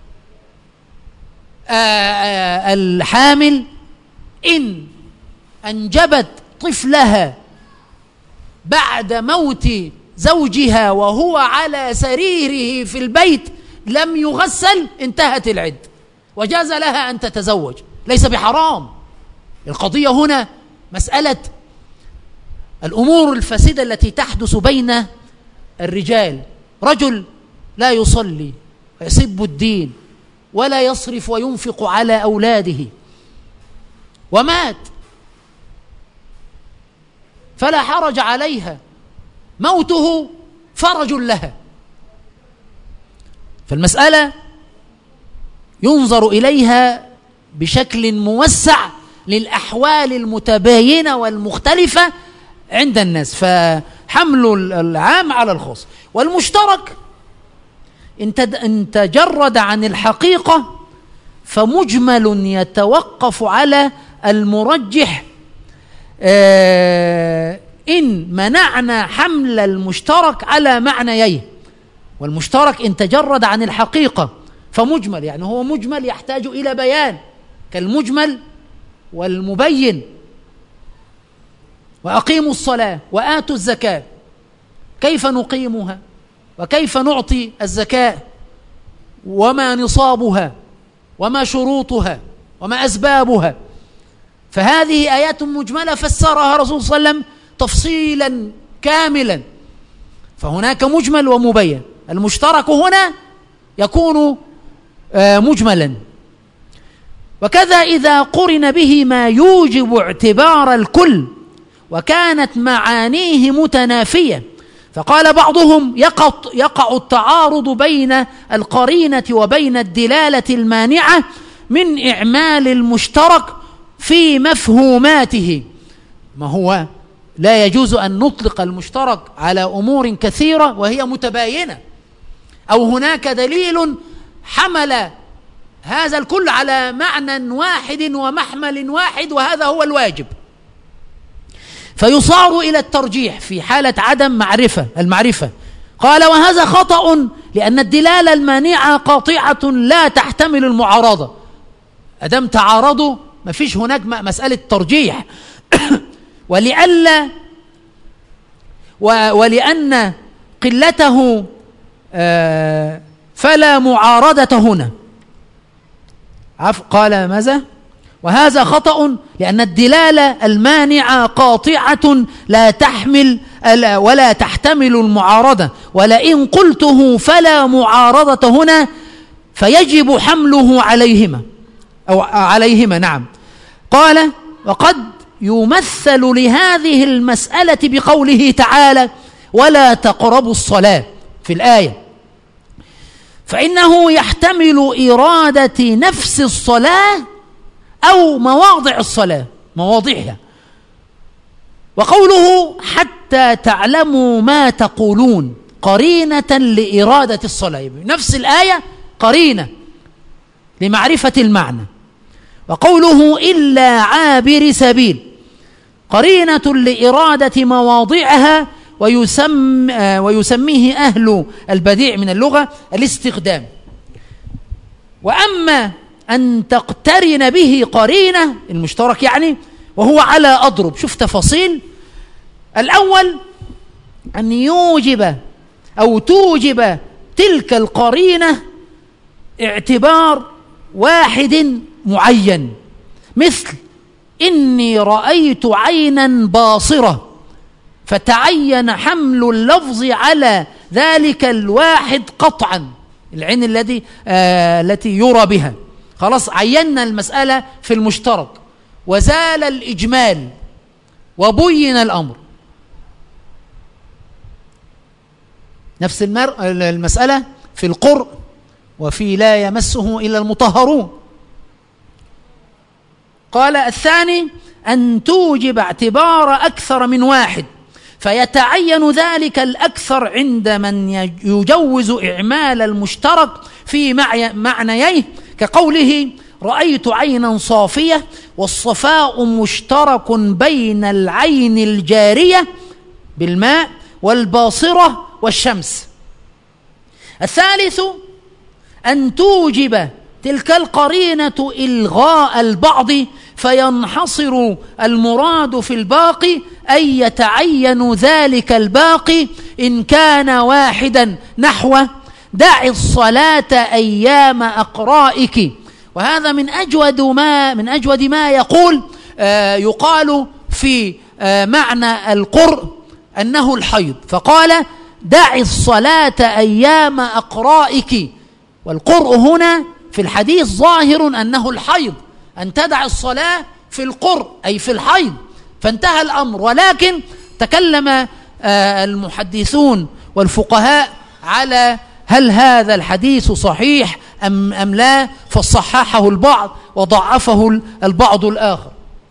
الحامل إن أنجبت طفلها بعد موت زوجها وهو على سريره في البيت لم يغسل، انتهت العدة وجاز لها أن تتزوج، ليس بحرام. القضية هنا مسألة الأمور الفاسدة التي تحدث بين الرجال. رجل لا يصلي ويسب الدين ولا يصرف وينفق على أولاده ومات، فلا حرج عليها، موته فرج لها. فالمسألة ينظر إليها بشكل موسع للأحوال المتباينة والمختلفة عند الناس، فحمل العام على الخاص. والمشترك إن تجرد عن الحقيقة فمجمل يتوقف على المرجح إن منعنا حمل المشترك على معنييه. والمشترك إن تجرد عن الحقيقة فمجمل، يعني هو مجمل يحتاج إلى بيان، كالمجمل والمبين. وأقيموا الصلاة وآتوا الزكاة، كيف نقيمها وكيف نعطي الزكاة وما نصابها وما شروطها وما أسبابها؟ فهذه آيات مجملة فسرها رسول صلى الله عليه وسلم تفصيلا كاملا. فهناك مجمل ومبين. المشترك هنا يكون مجملا. وكذا إذا قرن به ما يوجب اعتبار الكل وكانت معانيه متنافية، فقال بعضهم يقع, يقع التعارض بين القرينة وبين الدلالة المانعة من إعمال المشترك في مفهوماته. ما هو لا يجوز أن نطلق المشترك على أمور كثيرة وهي متباينة، أو هناك دليل حمل هذا الكل على معنى واحد ومحمل واحد وهذا هو الواجب، فيصار إلى الترجيح في حالة عدم معرفة المعرفة. قال وهذا خطأ لأن الدلالة المانعة قاطعة لا تحتمل المعارضة. أدم تعارضوا ما فيش هناك مسألة ترجيح. ولألا ولأن قلته فلا معارضة هنا. قال ماذا؟ وهذا خطأ لأن الدلالة المانعة قاطعة لا تحمل ولا تحتمل المعارضة، ولئن قلته فلا معارضة هنا فيجب حمله عليهما أو عليهما. نعم. قال وقد يمثل لهذه المسألة بقوله تعالى ولا تقربوا الصلاة في الآية، فإنه يحتمل إرادة نفس الصلاة أو مواضع الصلاة مواضعها. وقوله حتى تعلموا ما تقولون قرينة لإرادة الصلاة، نفس الآية قرينة لمعرفة المعنى. وقوله إلا عابر سبيل قرينة لإرادة مواضعها، ويسم ويسميه أهل البديع من اللغة الاستخدام. وأما أن تقترن به قرينة المشترك يعني وهو على أضرب، شوف تفاصيل. الأول أن يوجب أو توجب تلك القرينة اعتبار واحد معين، مثل إني رأيت عينا باصرة، فتعين حمل اللفظ على ذلك الواحد قطعا، العين الذي آه التي يرى بها. خلاص عينا المسألة في المشترك وزال الإجمال وبين الأمر. نفس المر... المسألة في القرء وفي لا يمسه إلا المطهرون. قال الثاني أن توجب اعتبار أكثر من واحد، فيتعين ذلك الأكثر عند من يجوز إعمال المشترك في معنييه، كقوله رأيت عينا صافية، والصفاء مشترك بين العين الجارية بالماء والباصرة والشمس. الثالث أن توجب تلك القرينة إلغاء البعض، فينحصر المراد في الباقي، أي يتعين ذلك الباقي إن كان واحدا، نحو دع الصلاة أيام أقرائك. وهذا من أجود ما من أجود ما يقول آه يقال في آه معنى القرء أنه الحيض، فقال دع الصلاة أيام أقرائك. والقرء هنا في الحديث ظاهر أنه الحيض، أن تدع الصلاة في القرء أي في الحيض، فانتهى الأمر. ولكن تكلم آه المحدثون والفقهاء على هل هذا الحديث صحيح أم, أم لا، فصححه البعض وضعفه البعض الآخر.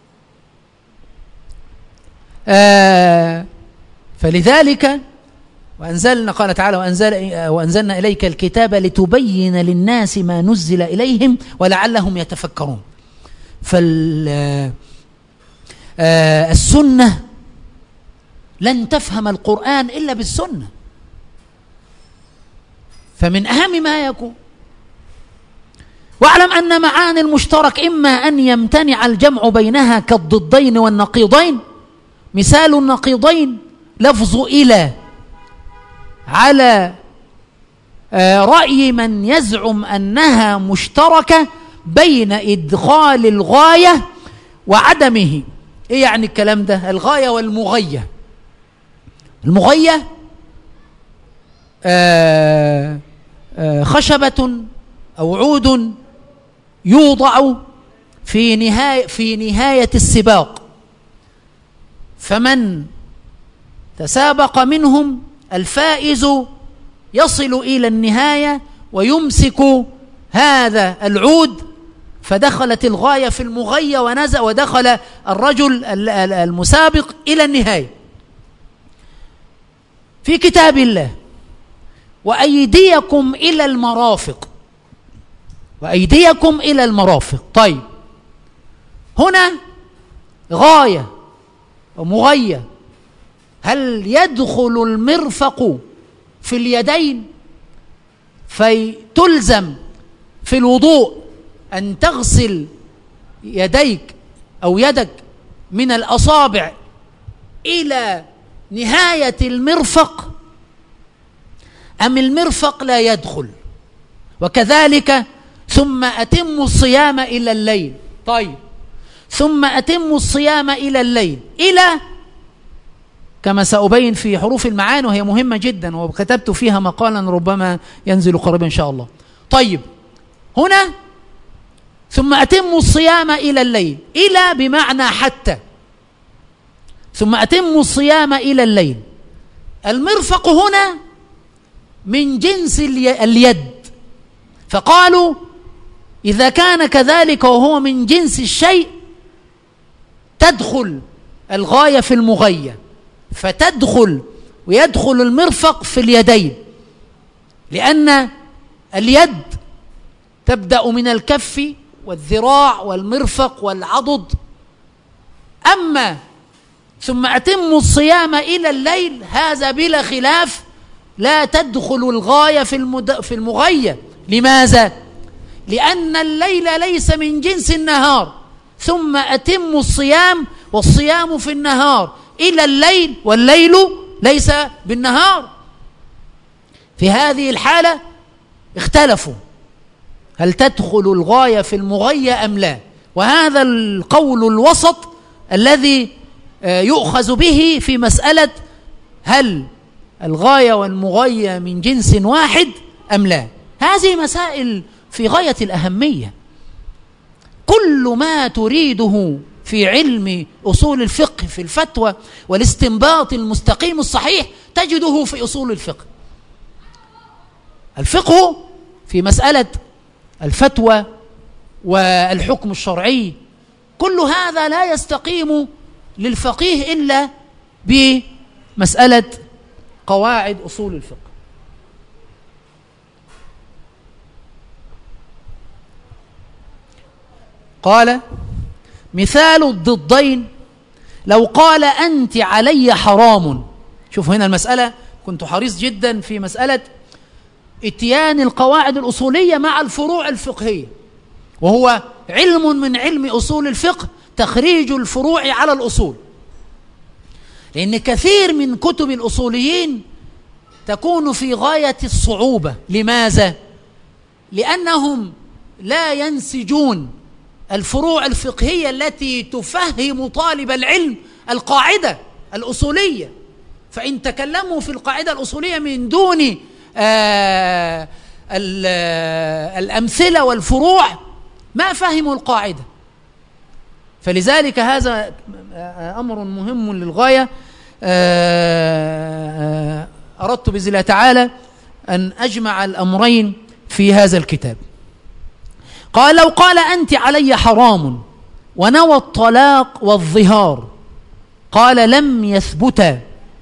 آه فلذلك وأنزلنا قال تعالى وأنزل وأنزلنا إليك الكتاب لتبين للناس ما نزل إليهم ولعلهم يتفكرون. فالسنة لن تفهم القرآن إلا بالسنة، فمن أهم ما يكون. واعلم أن معاني المشترك إما أن يمتنع الجمع بينها كالضدين والنقيضين. مثال النقيضين لفظ إلى، على رأي من يزعم أنها مشتركة بين إدخال الغاية وعدمه. إيه يعني الكلام ده؟ الغاية والمغية. المغية آه آه خشبة أو عود يوضع في نهاية في نهاية السباق، فمن تسابق منهم الفائز يصل إلى النهاية ويمسك هذا العود فدخلت الغاية في المغية ونزل ودخل الرجل المسابق إلى النهاية. في كتاب الله وأيديكم إلى المرافق، وأيديكم إلى المرافق. طيب هنا غاية ومغية، هل يدخل المرفق في اليدين فتلزم في الوضوء أن تغسل يديك أو يدك من الأصابع إلى نهاية المرفق، أم المرفق لا يدخل؟ وكذلك ثم أتموا الصيام إلى الليل. طيب ثم أتموا الصيام إلى الليل إلى، كما سأبين في حروف المعاني وهي مهمة جدا وكتبت فيها مقالا ربما ينزل قريبا إن شاء الله. طيب هنا ثم أتموا الصيام إلى الليل، إلى بمعنى حتى، ثم أتموا الصيام إلى الليل. المرفق هنا من جنس اليد، فقالوا إذا كان كذلك وهو من جنس الشيء تدخل الغاية في المغية، فتدخل ويدخل المرفق في اليدين، لأن اليد تبدأ من الكف والذراع والمرفق والعضد. أما ثم أتموا الصيام إلى الليل هذا بلا خلاف لا تدخل الغاية في المد... في المغية. لماذا؟ لأن الليل ليس من جنس النهار، ثم أتموا الصيام والصيام في النهار إلى الليل، والليل ليس بالنهار. في هذه الحالة اختلفوا هل تدخل الغاية في المغية أم لا، وهذا القول الوسط الذي يؤخذ به في مسألة هل الغاية والمغية من جنس واحد أم لا. هذه مسائل في غاية الأهمية، كل ما تريده في علم أصول الفقه في الفتوى والاستنباط المستقيم الصحيح تجده في أصول الفقه. الفقه في مسألة الفتوى والحكم الشرعي كل هذا لا يستقيم للفقيه إلا بمسألة قواعد أصول الفقه. قال مثال الضدين لو قال أنت علي حرام. شوف هنا المسألة، كنت حريص جدا في مسألة اتيان القواعد الأصولية مع الفروع الفقهية، وهو علم من علم أصول الفقه تخريج الفروع على الأصول، لأن كثير من كتب الأصوليين تكون في غاية الصعوبة. لماذا؟ لأنهم لا ينسجون الفروع الفقهية التي تفهم طالب العلم القاعدة الأصولية، فإن تكلموا في القاعدة الأصولية من دون آه الأمثلة والفروع ما فهموا القاعدة. فلذلك هذا أمر مهم للغاية. أردت بإذن الله تعالى أن أجمع الأمرين في هذا الكتاب. قال لو قال أنت علي حرام ونوى الطلاق والظهار، قال لم يثبتا،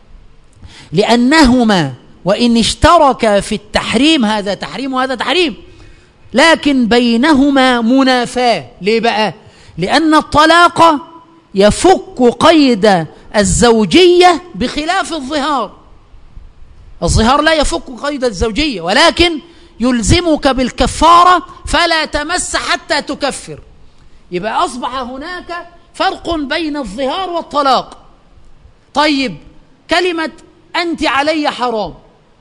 لأنهما وإن اشتركا في التحريم، هذا تحريم وهذا تحريم، لكن بينهما منافاة. ليه بقى؟ لأن الطلاق يفك قيد الزوجية بخلاف الظهار. الظهار لا يفك قيد الزوجية، ولكن يلزمك بالكفارة فلا تمس حتى تكفر. يبقى أصبح هناك فرق بين الظهار والطلاق. طيب كلمة أنت علي حرام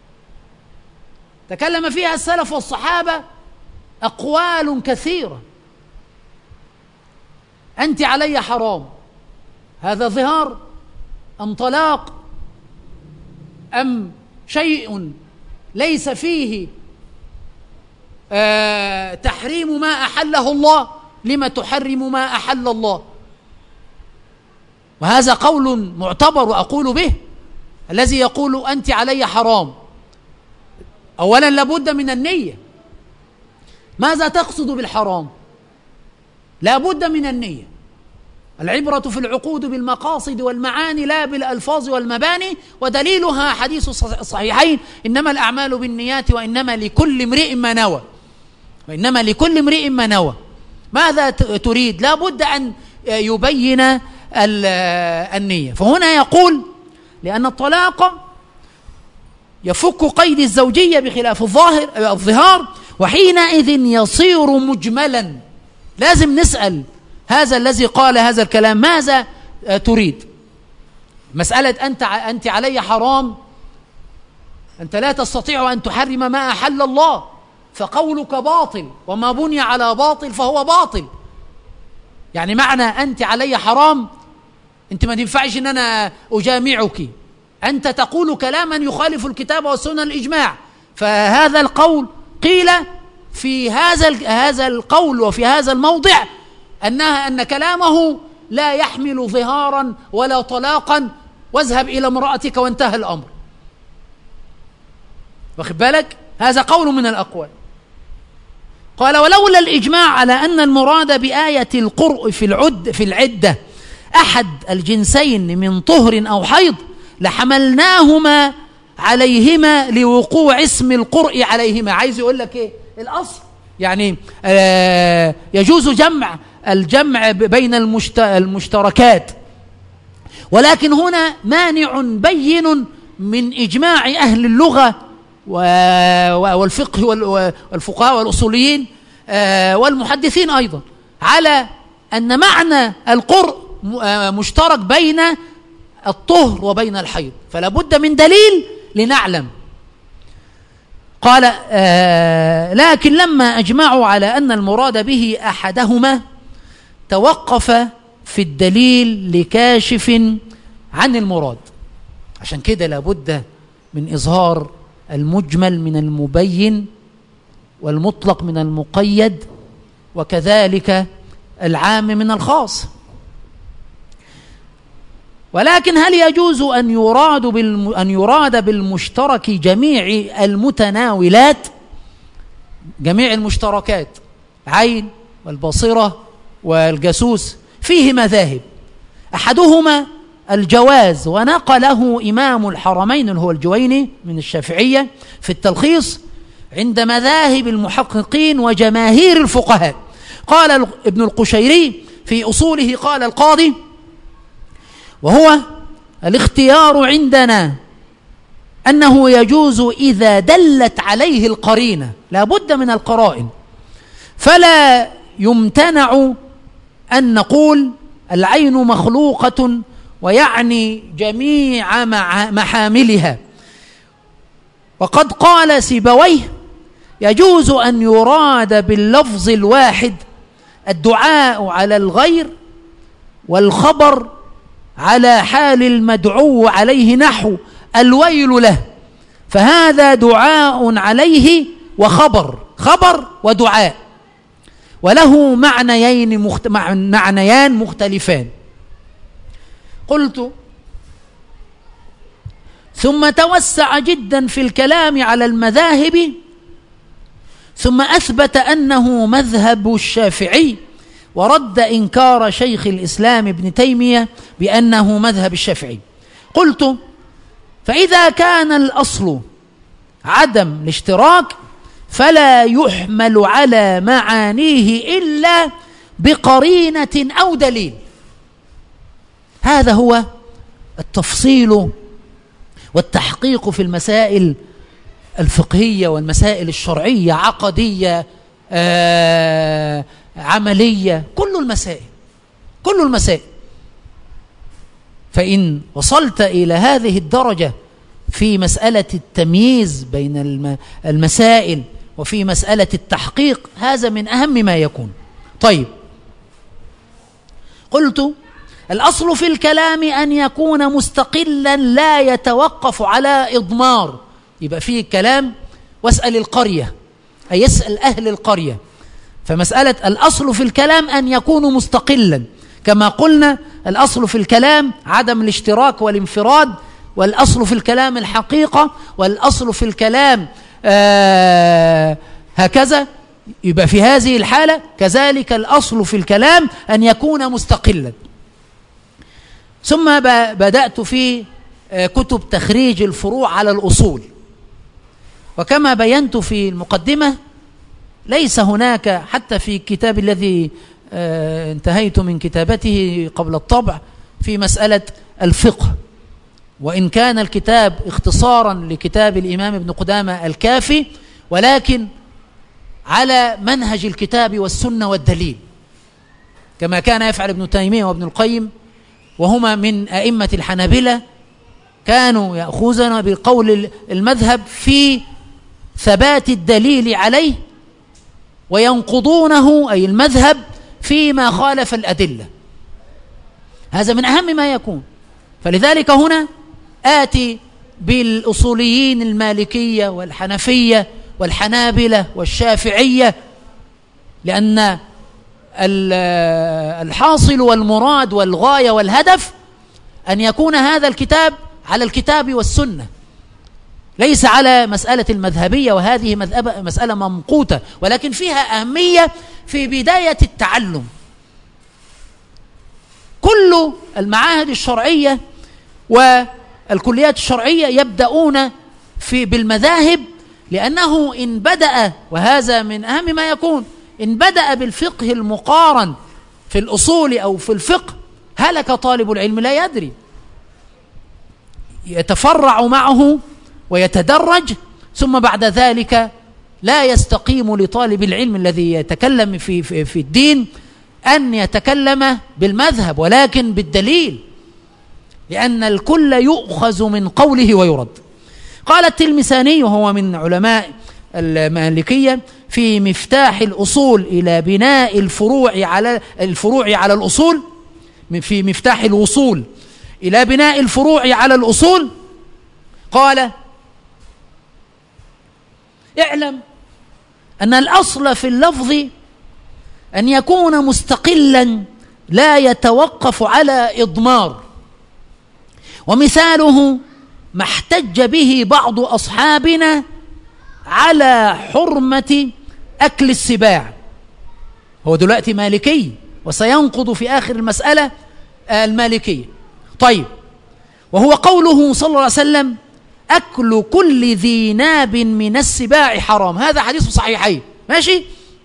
تكلم فيها السلف والصحابة أقوال كثيرة. أنت علي حرام، هذا ظهار أم طلاق أم شيء ليس فيه آه تحريم ما أحله الله؟ لما تحرم ما أحل الله؟ وهذا قول معتبر وأقول به. الذي يقول أنت علي حرام، أولا لابد من النية. ماذا تقصد بالحرام؟ لا بد من النية. العبرة في العقود بالمقاصد والمعاني لا بالألفاظ والمباني، ودليلها حديث الصحيحين: إنما الأعمال بالنيات وإنما لكل امرئ ما نوى. وإنما لكل امرئ ما نوى. ماذا تريد؟ لا بد أن يبين النية. فهنا يقول: لأن الطلاق يفك قيد الزوجية بخلاف الظاهر الظهار، وحينئذ يصير مجملا. لازم نسأل هذا الذي قال هذا الكلام: ماذا تريد؟ مسألة أنت أنت علي حرام، أنت لا تستطيع أن تحرم ما أحل الله، فقولك باطل، وما بني على باطل فهو باطل. يعني معنى أنت علي حرام، أنت ما تنفعش أن أنا أجامعك، أنت تقول كلاما يخالف الكتاب والسنة الإجماع. فهذا القول قيل في هذا هذا القول وفي هذا الموضع أنها أن كلامه لا يحمل ظهارا ولا طلاقا، واذهب إلى امرأتك وانتهى الأمر. واخد بالك؟ هذا قول من الأقوال. قال: ولولا الإجماع على أن المراد بآية القرء في العد في العدة أحد الجنسين من طهر أو حيض لحملناهما عليهما لوقوع اسم القرء عليهما. عايز يقول لك إيه؟ الأصل يعني آه يجوز جمع الجمع بين المشتركات، ولكن هنا مانع بين من إجماع أهل اللغة والفقه والفقهاء والأصوليين والمحدثين أيضا على أن معنى القرء مشترك بين الطهر وبين الحيض، فلا بد من دليل لنعلم. قال: آه لكن لما أجمعوا على أن المراد به أحدهما توقف في الدليل لكاشف عن المراد. عشان كده لابد من إظهار المجمل من المبين، والمطلق من المقيد، وكذلك العام من الخاص. ولكن هل يجوز أن يراد بالم... أن يراد بالمشترك جميع المتناولات، جميع المشتركات، عين والبصيرة والجاسوس؟ فيه مذاهب، أحدهما الجواز، ونقله إمام الحرمين اللي هو الجويني من الشافعية في التلخيص عند مذاهب المحققين وجماهير الفقهاء. قال ابن القشيري في أصوله، قال القاضي: وهو الاختيار عندنا أنه يجوز إذا دلت عليه القرينة، لا بد من القرائن، فلا يمتنع أن نقول العين مخلوقة ويعني جميع محاملها. وقد قال سيبويه: يجوز أن يراد باللفظ الواحد الدعاء على الغير والخبر على حال المدعو عليه، نحو الويل له، فهذا دعاء عليه وخبر، خبر ودعاء، وله معنيين مخت... معنيان مختلفان. قلت: ثم توسع جدا في الكلام على المذاهب، ثم أثبت أنه مذهب الشافعي، ورد إنكار شيخ الإسلام ابن تيمية بأنه مذهب الشافعي. قلت: فإذا كان الأصل عدم الاشتراك فلا يحمل على معانيه إلا بقرينة أو دليل. هذا هو التفصيل والتحقيق في المسائل الفقهية والمسائل الشرعية، عقدية، آه عملية، كل المسائل كل المسائل. فإن وصلت إلى هذه الدرجة في مسألة التمييز بين المسائل وفي مسألة التحقيق، هذا من أهم ما يكون. طيب، قلت: الأصل في الكلام أن يكون مستقلا لا يتوقف على إضمار. يبقى فيه كلام واسأل القرية، أي يسأل أهل القرية. فمسألة الأصل في الكلام أن يكون مستقلا، كما قلنا الأصل في الكلام عدم الاشتراك والانفراد، والأصل في الكلام الحقيقة، والأصل في الكلام آه هكذا. يبقى في هذه الحالة كذلك الأصل في الكلام أن يكون مستقلا. ثم بدأت في كتب تخريج الفروع على الأصول، وكما بينت في المقدمة ليس هناك حتى في الكتاب الذي انتهيت من كتابته قبل الطبع في مسألة الفقه، وإن كان الكتاب اختصارا لكتاب الإمام ابن قدامة الكافي، ولكن على منهج الكتاب والسنة والدليل، كما كان يفعل ابن تيمية وابن القيم، وهما من أئمة الحنابلة، كانوا يأخذون بقول المذهب في ثبات الدليل عليه، وينقضونه أي المذهب فيما خالف الأدلة. هذا من أهم ما يكون. فلذلك هنا آتي بالأصوليين المالكية والحنفية والحنابلة والشافعية، لأن الحاصل والمراد والغاية والهدف أن يكون هذا الكتاب على الكتاب والسنة، ليس على مسألة المذهبية، وهذه مسألة ممقوتة ولكن فيها أهمية في بداية التعلم. كل المعاهد الشرعية والكليات الشرعية يبدأون في بالمذاهب، لأنه إن بدأ، وهذا من أهم ما يكون، إن بدأ بالفقه المقارن في الأصول أو في الفقه هلك طالب العلم لا يدري، يتفرع معه ويتدرج، ثم بعد ذلك لا يستقيم لطالب العلم الذي يتكلم في, في, في الدين أن يتكلم بالمذهب ولكن بالدليل، لأن الكل يؤخذ من قوله ويرد. قال التلمساني وهو من علماء المالكية في مفتاح الأصول إلى بناء الفروع على الفروع على الأصول، في مفتاح الوصول إلى بناء الفروع على الأصول، قال: اعلم أن الأصل في اللفظ أن يكون مستقلا لا يتوقف على إضمار، ومثاله ما احتج به بعض أصحابنا على حرمة أكل السباع. هو دلوقتي مالكي وسينقض في آخر المسألة المالكية. طيب، وهو قوله صلى الله عليه وسلم: أكل كل ذي ناب من السباع حرام. هذا حديث صحيحين، ماشي؟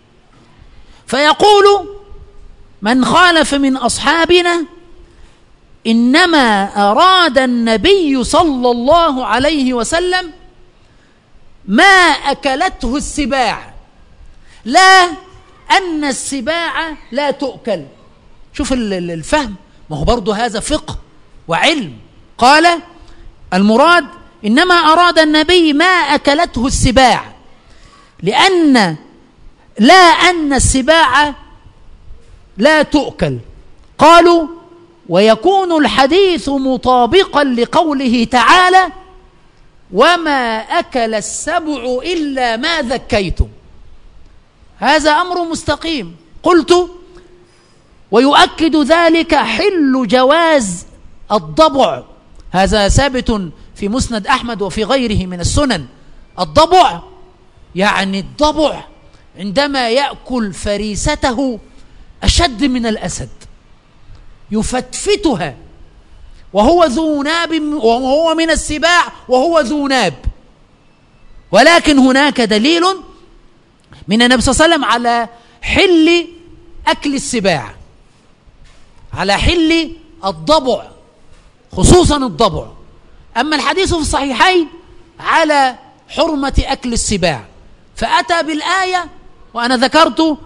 فيقول من خالف من أصحابنا: إنما أراد النبي صلى الله عليه وسلم ما أكلته السباع، لا أن السباع لا تؤكل. شوف الفهم، ما هو برضو هذا فقه وعلم. قال: المراد إنما أراد النبي ما أكلته السباع، لأن لا أن السباع لا تؤكل. قالوا: ويكون الحديث مطابقا لقوله تعالى: وما أكل السبع إلا ما ذكيتم. هذا أمر مستقيم. قلت: ويؤكد ذلك حل جواز الضبع. هذا ثابت في مسند أحمد وفي غيره من السنن. الضبع يعني الضبع عندما يأكل فريسته أشد من الأسد، يفتفتها، وهو ذو ناب، وهو من السباع وهو ذو ناب. ولكن هناك دليل من النبي صلى الله عليه وسلم على حل أكل السباع، على حل الضبع، خصوصا الضبع. أما الحديث في الصحيحين على حرمة أكل السباع، فأتى بالآية وأنا ذكرت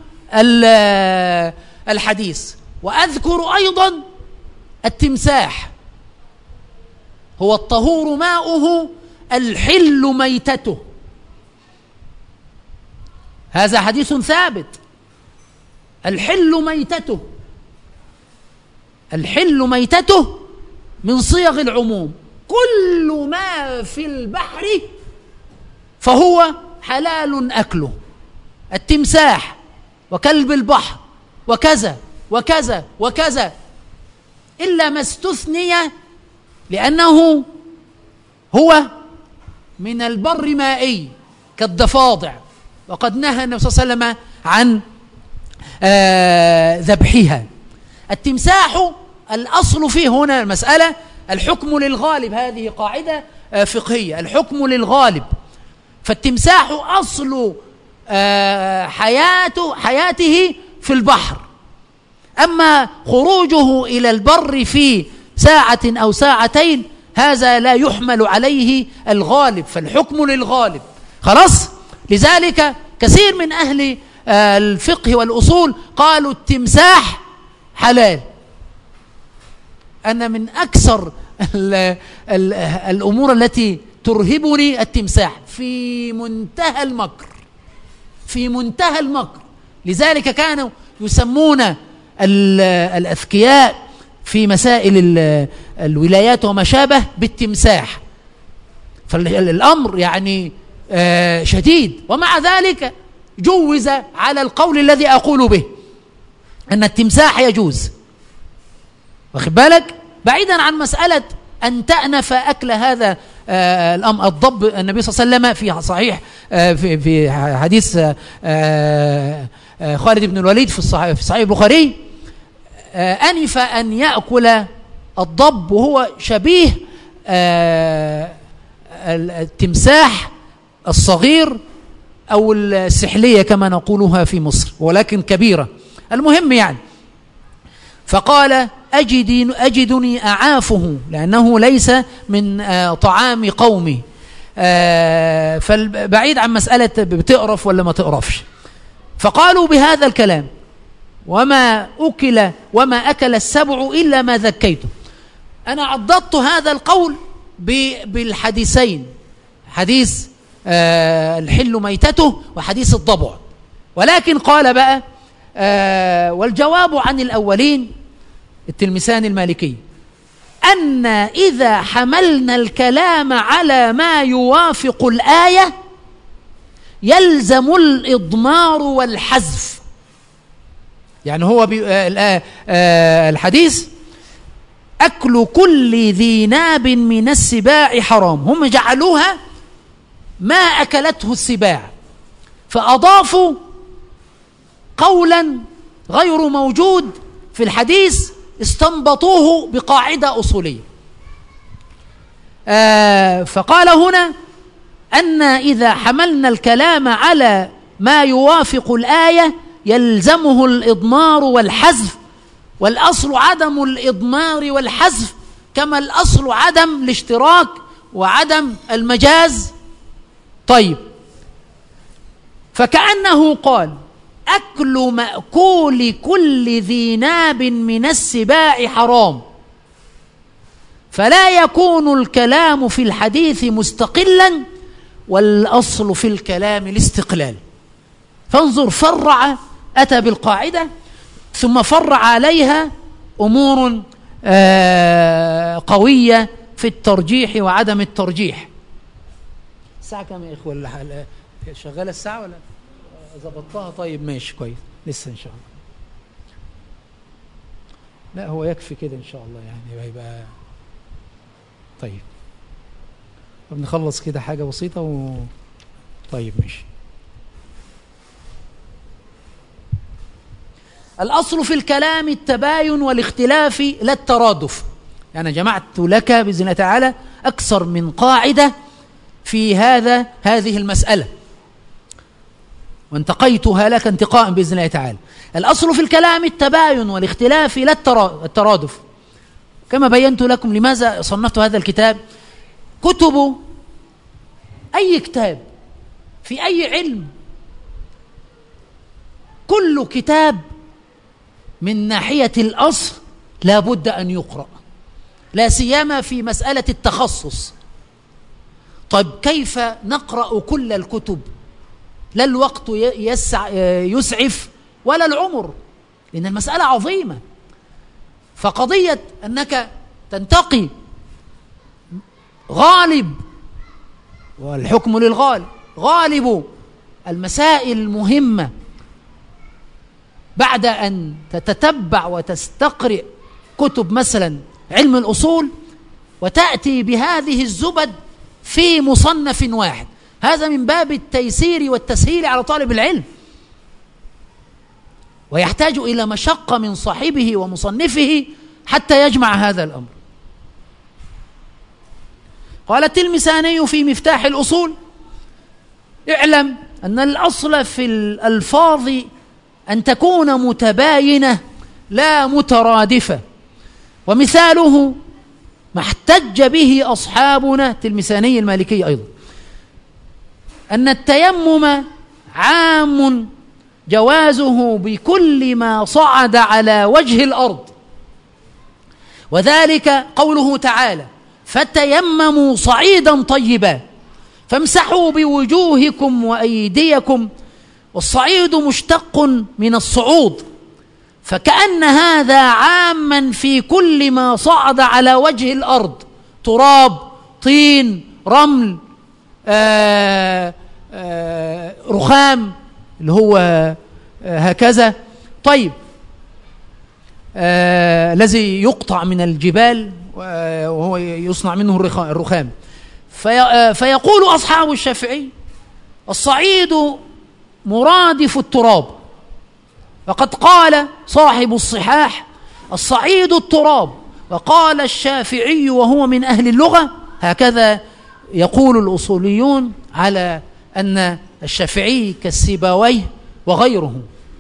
الحديث. وأذكر أيضا التمساح هو الطهور ماؤه الحل ميتته. هذا حديث ثابت. الحل ميتته، الحل ميتته من صيغ العموم، كل ما في البحر فهو حلال أكله. التمساح وكلب البحر وكذا وكذا وكذا، إلا ما استثني لأنه هو من البر مائي كالضفادع، وقد نهى النبي صلى الله عليه وسلم عن ذبحها. التمساح الأصل فيه هنا المسألة الحكم للغالب، هذه قاعدة فقهية، الحكم للغالب. فالتمساح أصل حياته حياته في البحر، أما خروجه إلى البر في ساعة أو ساعتين هذا لا يحمل عليه الغالب، فالحكم للغالب. خلاص، لذلك كثير من أهل الفقه والأصول قالوا التمساح حلال. أنا من أكثر ال ال الأمور التي ترهبني التمساح، في منتهى المكر، في منتهى المكر. لذلك كانوا يسمون الأذكياء في مسائل الولايات وما شابه بالتمساح. فالأمر يعني شديد، ومع ذلك جوز على القول الذي أقول به أن التمساح يجوز. واخد بالك؟ بعيدا عن مسألة أن تأنف أكل هذا الأمر. الضب النبي صلى الله عليه وسلم في صحيح في في حديث خالد بن الوليد في الصحيح في صحيح البخاري أنف أن يأكل الضب وهو شبيه التمساح الصغير أو السحلية كما نقولها في مصر، ولكن كبيرة. المهم يعني، فقال أجد أجدني أعافه لأنه ليس من طعام قومي. فالبعيد عن مسألة بتقرف ولا ما تقرفش. فقالوا بهذا الكلام: وما أكل وما أكل السبع إلا ما ذكيته. أنا عضدت هذا القول بالحديثين، حديث الحل ميتته وحديث الضبع. ولكن قال بقى والجواب عن الأولين التلمساني المالكي أن إذا حملنا الكلام على ما يوافق الآية يلزم الإضمار والحذف. يعني هو الحديث أكل كل ذي ناب من السباع حرام، هم جعلوها ما أكلته السباع، فأضافوا قولا غير موجود في الحديث استنبطوه بقاعدة أصولية. آه فقال هنا أن إذا حملنا الكلام على ما يوافق الآية يلزمه الإضمار والحذف، والأصل عدم الإضمار والحذف كما الأصل عدم الاشتراك وعدم المجاز. طيب، فكأنه قال أكل مأكول كل ذي ناب من السباع حرام، فلا يكون الكلام في الحديث مستقلا، والأصل في الكلام الاستقلال. فانظر، فرع أتى بالقاعدة ثم فرع عليها أمور آه قوية في الترجيح وعدم الترجيح. الساعة كم يا إخوة؟ شغالة الساعة ولا ظبطتها؟ طيب ماشي كويس، لسه إن شاء الله. لا هو يكفي كده إن شاء الله، يعني هيبقى طيب. بنخلص كده حاجة بسيطة و... طيب ماشي. الأصل في الكلام التباين والاختلاف لا الترادف. يعني جمعت لك بإذن الله تعالى أكثر من قاعدة في هذا هذه المسألة، وانتقيتها لك انتقاء بإذن الله تعالى. الأصل في الكلام التباين والاختلاف لا الترادف. كما بينت لكم لماذا صنفت هذا الكتاب. كتب أي كتاب في أي علم، كل كتاب من ناحية الأصل لا بد أن يقرأ، لا سيما في مسألة التخصص. طيب كيف نقرأ كل الكتب؟ لا الوقت يسع يسعف ولا العمر، لأن المسألة عظيمة. فقضية أنك تنتقي غالب، والحكم للغالب، غالب المسائل المهمة بعد أن تتتبع وتستقرئ كتب مثلا علم الأصول وتأتي بهذه الزبد في مصنف واحد. هذا من باب التيسير والتسهيل على طالب العلم. ويحتاج إلى مشقة من صاحبه ومصنفه حتى يجمع هذا الأمر. قال التلمساني في مفتاح الأصول: اعلم أن الأصل في الألفاظ أن تكون متباينة لا مترادفة، ومثاله ما احتج به أصحابنا التلمساني المالكي أيضا أن التيمم عام جوازه بكل ما صعد على وجه الأرض، وذلك قوله تعالى: فتيمموا صعيدا طيبا فامسحوا بوجوهكم وأيديكم، والصعيد مشتق من الصعود، فكأن هذا عاما في كل ما صعد على وجه الأرض: تراب، طين، رمل، آآ آآ رخام اللي هو هكذا. طيب، الذي يقطع من الجبال وهو يصنع منه الرخام. في فيقول أصحاب الشافعي: الصعيد مرادف التراب، وقد قال صاحب الصحاح: الصعيد التراب. وقال الشافعي وهو من أهل اللغة: هكذا يقول الأصوليون على أن الشافعي كالسيبويه وغيره،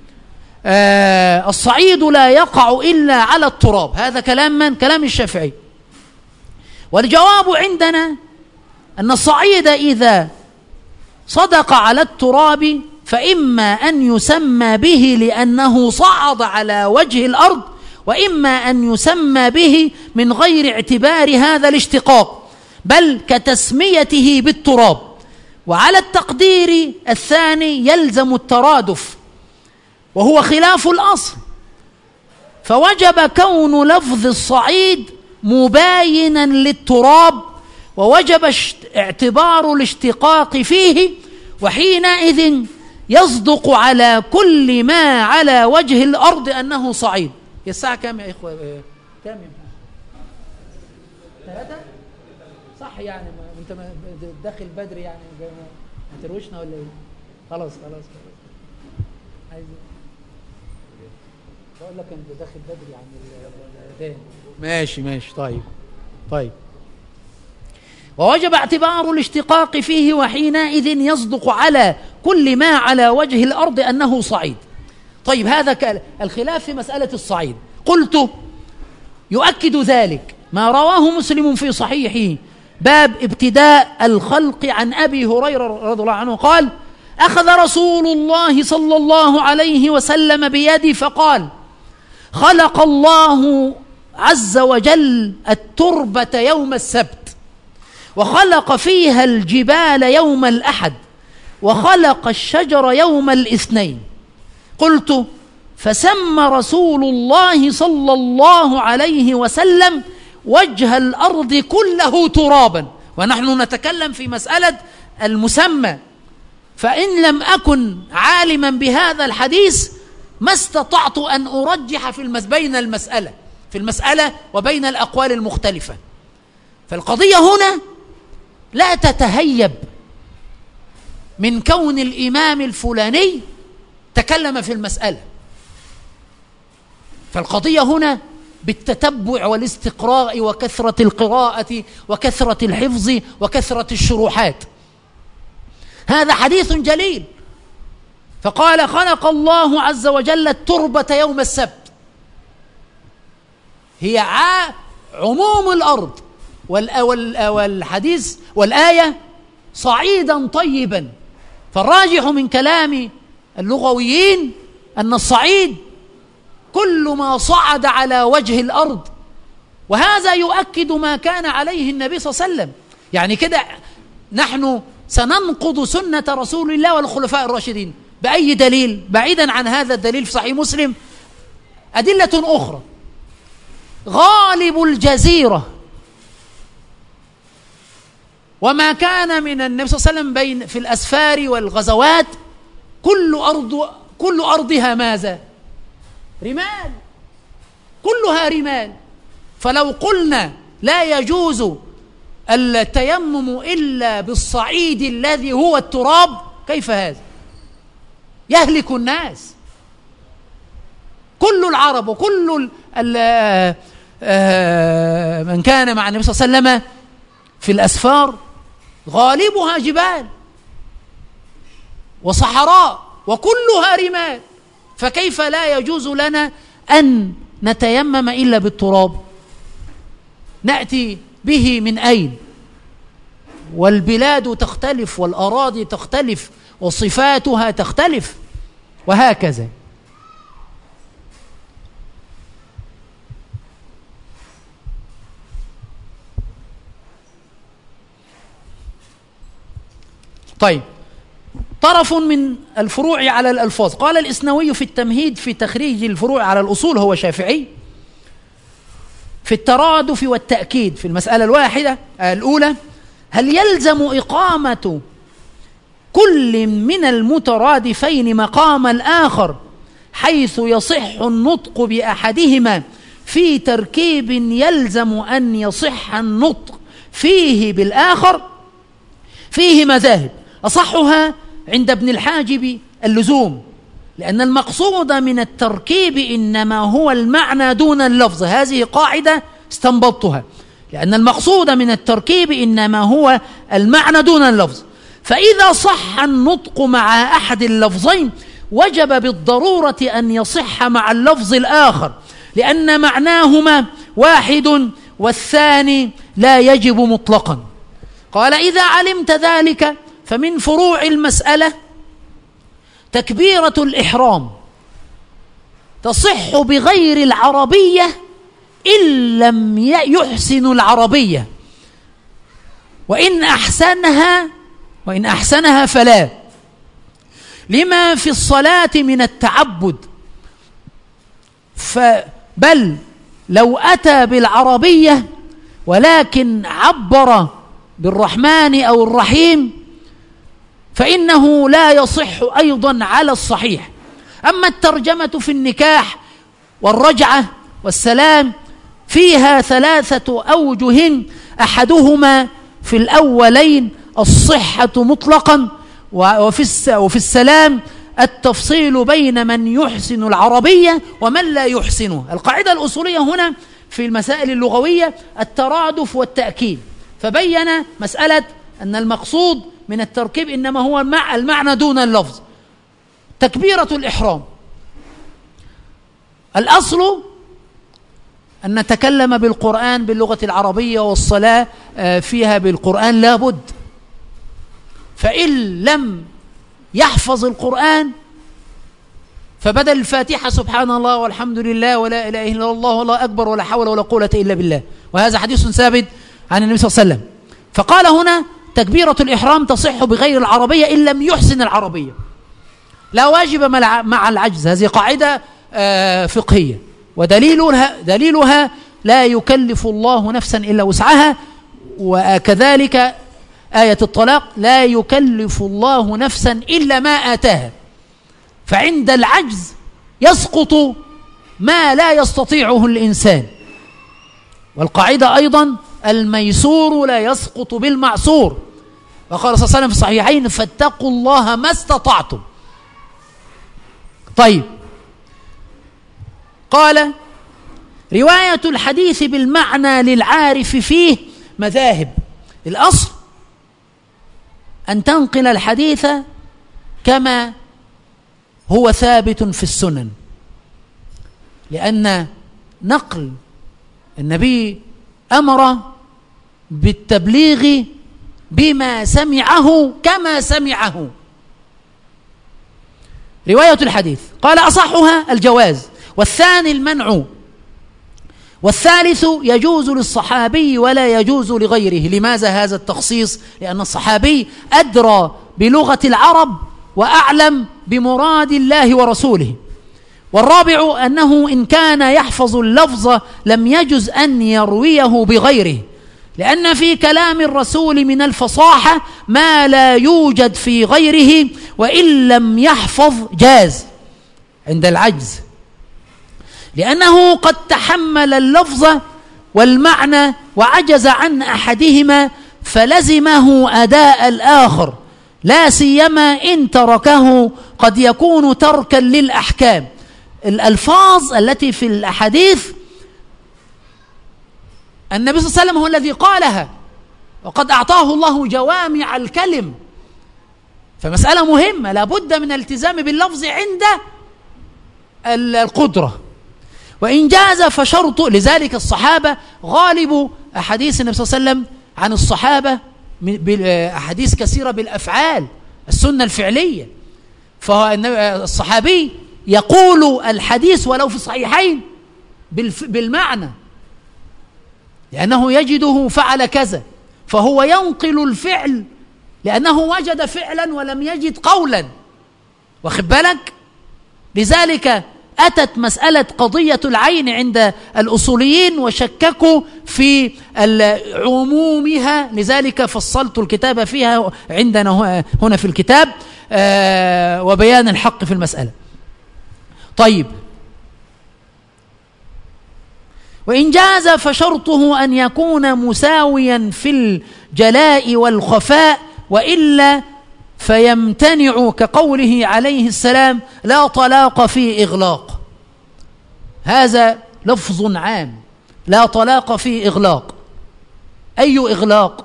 آه الصعيد لا يقع إلا على التراب. هذا كلام من؟ كلام الشافعي. والجواب عندنا أن الصعيد إذا صدق على التراب فإما أن يسمى به لأنه صعد على وجه الأرض، وإما أن يسمى به من غير اعتبار هذا الاشتقاق، بل كتسميته بالتراب. وعلى التقدير الثاني يلزم الترادف، وهو خلاف الأصل، فوجب كون لفظ الصعيد مباينا للتراب، ووجب اعتبار الاشتقاق فيه، وحينئذ يصدق على كل ما على وجه الأرض أنه صعيد. هي الساعة كام يا إخوة؟ كام يا ثلاثة؟ صح يعني، أنت داخل بدري يعني، ما تروشنا ولا إيه؟ خلاص خلاص خلاص. عايز بقول لك أنت داخل بدري عن الأذان. ماشي ماشي. طيب طيب. ووجب اعتبار الاشتقاق فيه، وحينئذ يصدق على كل ما على وجه الأرض أنه صعيد. طيب، هذا الخلاف في مسألة الصعيد. قلت: يؤكد ذلك ما رواه مسلم في صحيحه باب ابتداء الخلق عن أبي هريرة رضي الله عنه قال: أخذ رسول الله صلى الله عليه وسلم بيدي فقال: خلق الله عز وجل التربة يوم السبت، وخلق فيها الجبال يوم الأحد، وخلق الشجر يوم الاثنين. قلت: فسمى رسول الله صلى الله عليه وسلم وجه الأرض كله ترابا. ونحن نتكلم في مسألة المسمى، فإن لم أكن عالما بهذا الحديث ما استطعت أن أرجح في المس بين المسألة في المسألة وبين الأقوال المختلفة. فالقضية هنا لا تتهيب من كون الإمام الفلاني تكلم في المسألة، فالقضية هنا بالتتبع والاستقراء وكثرة القراءة وكثرة الحفظ وكثرة الشروحات. هذا حديث جليل، فقال: خلق الله عز وجل التربة يوم السبت، هي عموم الأرض، والحديث والآية صعيدا طيبا. فالراجح من كلام اللغويين أن الصعيد كل ما صعد على وجه الأرض، وهذا يؤكد ما كان عليه النبي صلى الله عليه وسلم. يعني كده نحن سننقض سنة رسول الله والخلفاء الراشدين بأي دليل بعيدا عن هذا الدليل في صحيح مسلم؟ أدلة أخرى: غالب الجزيرة وما كان من النبي صلى الله عليه وسلم بين في الأسفار والغزوات كل أرض كل أرضها ماذا؟ رمال، كلها رمال. فلو قلنا لا يجوز التيمم إلا بالصعيد الذي هو التراب، كيف هذا؟ يهلك الناس. كل العرب وكل ال ال من كان مع النبي صلى الله عليه وسلم في الأسفار غالبها جبال وصحراء وكلها رمال، فكيف لا يجوز لنا أن نتيمم إلا بالتراب؟ نأتي به من أين؟ والبلاد تختلف والأراضي تختلف وصفاتها تختلف وهكذا. طيب، طرف من الفروع على الألفاظ. قال الإسنوي في التمهيد في تخريج الفروع على الأصول، هو شافعي، في الترادف والتأكيد في المسألة الواحدة الأولى: هل يلزم إقامة كل من المترادفين مقام الآخر حيث يصح النطق بأحدهما في تركيب يلزم أن يصح النطق فيه بالآخر؟ فيه مذاهب، أصحها عند ابن الحاجب اللزوم، لأن المقصود من التركيب إنما هو المعنى دون اللفظ. هذه قاعدة استنبطتها، لأن المقصود من التركيب إنما هو المعنى دون اللفظ، فإذا صح النطق مع أحد اللفظين وجب بالضرورة أن يصح مع اللفظ الآخر، لأن معناهما واحد والثاني لا يجب مطلقا. قال: إذا علمت ذلك فمن فروع المسألة تكبيرة الإحرام تصح بغير العربية إن لم يحسن العربية، وإن أحسنها وإن أحسنها فلا، لما في الصلاة من التعبد. بل لو أتى بالعربية ولكن عبر بالرحمن أو الرحيم فإنه لا يصح أيضا على الصحيح. أما الترجمة في النكاح والرجعة والسلام فيها ثلاثة أوجه، أحدهما في الأولين الصحة مطلقا، وفي السلام التفصيل بين من يحسن العربية ومن لا يحسنه. القاعدة الأصولية هنا في المسائل اللغوية الترادف والتأكيد، فبين مسألة أن المقصود من التركيب إنما هو المعنى دون اللفظ. تكبيرة الإحرام، الأصل أن نتكلم بالقرآن باللغة العربية، والصلاة فيها بالقرآن لا بد، فإن لم يحفظ القرآن فبدل الفاتحة سبحان الله والحمد لله ولا إله إلا الله والله أكبر ولا حول ولا قوة إلا بالله، وهذا حديث ثابت عن النبي صلى الله عليه وسلم. فقال هنا تكبيرة الإحرام تصح بغير العربية إن لم يحسن العربية، لا واجب مع العجز. هذه قاعدة فقهية، ودليلها دليلها لا يكلف الله نفسا إلا وسعها، وكذلك آية الطلاق لا يكلف الله نفسا إلا ما آتاها، فعند العجز يسقط ما لا يستطيعه الإنسان. والقاعدة أيضا الميسور لا يسقط بالمعسور، وقال صلى الله عليه وسلم في الصحيحين: فاتقوا الله ما استطعتم. طيب، قال: رواية الحديث بالمعنى للعارف فيه مذاهب. الأصل أن تنقل الحديث كما هو ثابت في السنن، لأن نقل النبي أمر بالتبليغ بما سمعه كما سمعه. رواية الحديث قال: أصحها الجواز، والثاني المنع، والثالث يجوز للصحابي ولا يجوز لغيره. لماذا هذا التخصيص؟ لأن الصحابي أدرى بلغة العرب وأعلم بمراد الله ورسوله. والرابع أنه إن كان يحفظ اللفظ لم يجز أن يرويه بغيره، لأن في كلام الرسول من الفصاحة ما لا يوجد في غيره، وإن لم يحفظ جاز عند العجز، لأنه قد تحمل اللفظ والمعنى وعجز عن أحدهما فلزمه أداء الآخر، لا سيما إن تركه قد يكون تركا للأحكام، الألفاظ التي في الأحاديث النبي صلى الله عليه وسلم هو الذي قالها، وقد أعطاه الله جوامع الكلم، فمسألة مهمة لابد من الالتزام باللفظ عند القدرة. وإن جاز فشرط، لذلك الصحابة غالب أحاديث النبي صلى الله عليه وسلم عن الصحابة أحاديث كثيرة بالأفعال، السنة الفعلية، فالصحابي يقول الحديث ولو في الصحيحين بالمعنى، لأنه يجده فعل كذا، فهو ينقل الفعل لأنه وجد فعلا ولم يجد قولا، واخد بالك؟ لذلك أتت مسألة قضية العين عند الأصوليين وشككوا في عمومها، لذلك فصلت الكتاب فيها عندنا هنا في الكتاب وبيان الحق في المسألة. طيب، وإن جاز فشرطه أن يكون مساويا في الجلاء والخفاء، وإلا فيمتنع، كقوله عليه السلام: لا طلاق في إغلاق. هذا لفظ عام، لا طلاق في إغلاق. أي إغلاق؟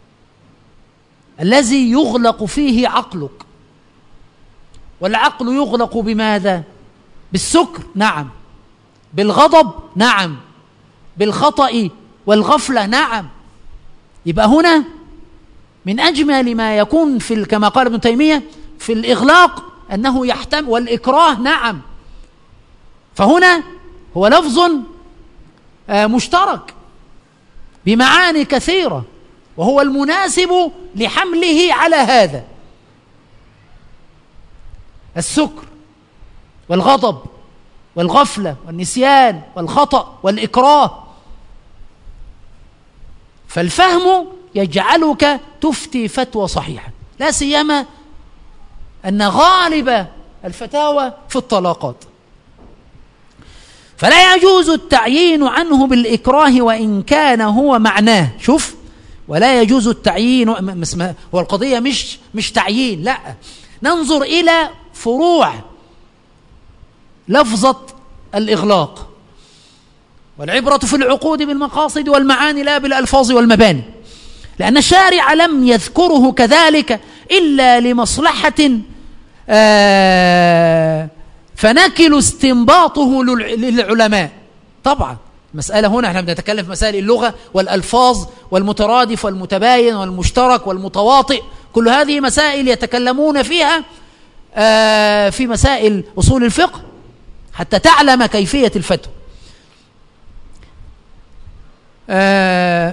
الذي يغلق فيه عقلك، والعقل يغلق بماذا؟ بالسكر، نعم، بالغضب، نعم، بالخطأ والغفلة، نعم. يبقى هنا من أجمل ما يكون في كما قال ابن تيمية في الإغلاق أنه يحتمل، والإكراه، نعم. فهنا هو لفظ مشترك بمعاني كثيرة، وهو المناسب لحمله على هذا: السكر والغضب والغفلة والنسيان والخطأ والإكراه. فالفهم يجعلك تفتي فتوى صحيحة، لا سيما أن غالب الفتاوى في الطلاقات، فلا يجوز التعيين عنه بالإكراه وإن كان هو معناه. شوف، ولا يجوز التعيين، هو القضية مش مش تعيين، لا، ننظر إلى فروع لفظة الإغلاق، والعبرة في العقود بالمقاصد والمعاني لا بالألفاظ والمباني، لأن الشارع لم يذكره كذلك إلا لمصلحة آه فنكل استنباطه للعلماء. طبعا مسألة هنا احنا بنتكلم في مسائل اللغة والألفاظ والمترادف والمتباين والمشترك والمتواطئ، كل هذه مسائل يتكلمون فيها آه في مسائل أصول الفقه حتى تعلم كيفية الفتوى. آه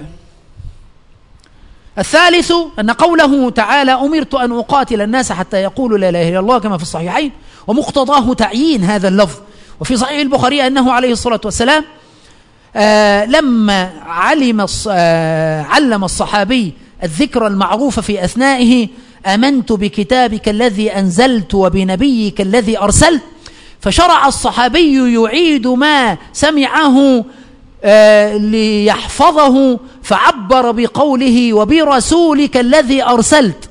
الثالث أن قوله تعالى: أمرت أن أقاتل الناس حتى يقولوا لا إله إلا الله، كما في الصحيحين، ومقتضاه تعيين هذا اللفظ. وفي صحيح البخاري أنه عليه الصلاة والسلام آه لما علم آه علم الصحابي الذكر المعروف في أثنائه: آمنت بكتابك الذي أنزلت وبنبيك الذي أرسلت، فشرع الصحابي يعيد ما سمعه آه ليحفظه، فعبر بقوله: وبرسولك الذي أرسلت،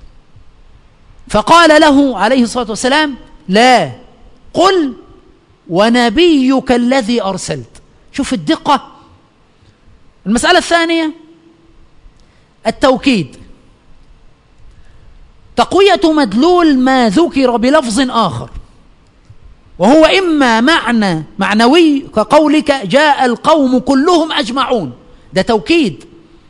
فقال له عليه الصلاة والسلام: لا، قل ونبيك الذي أرسلت. شوف الدقة. المسألة الثانية التوكيد، تقوية مدلول ما ذكر بلفظ آخر، وهو إما معنى معنوي كقولك: جاء القوم كلهم أجمعون، ده توكيد،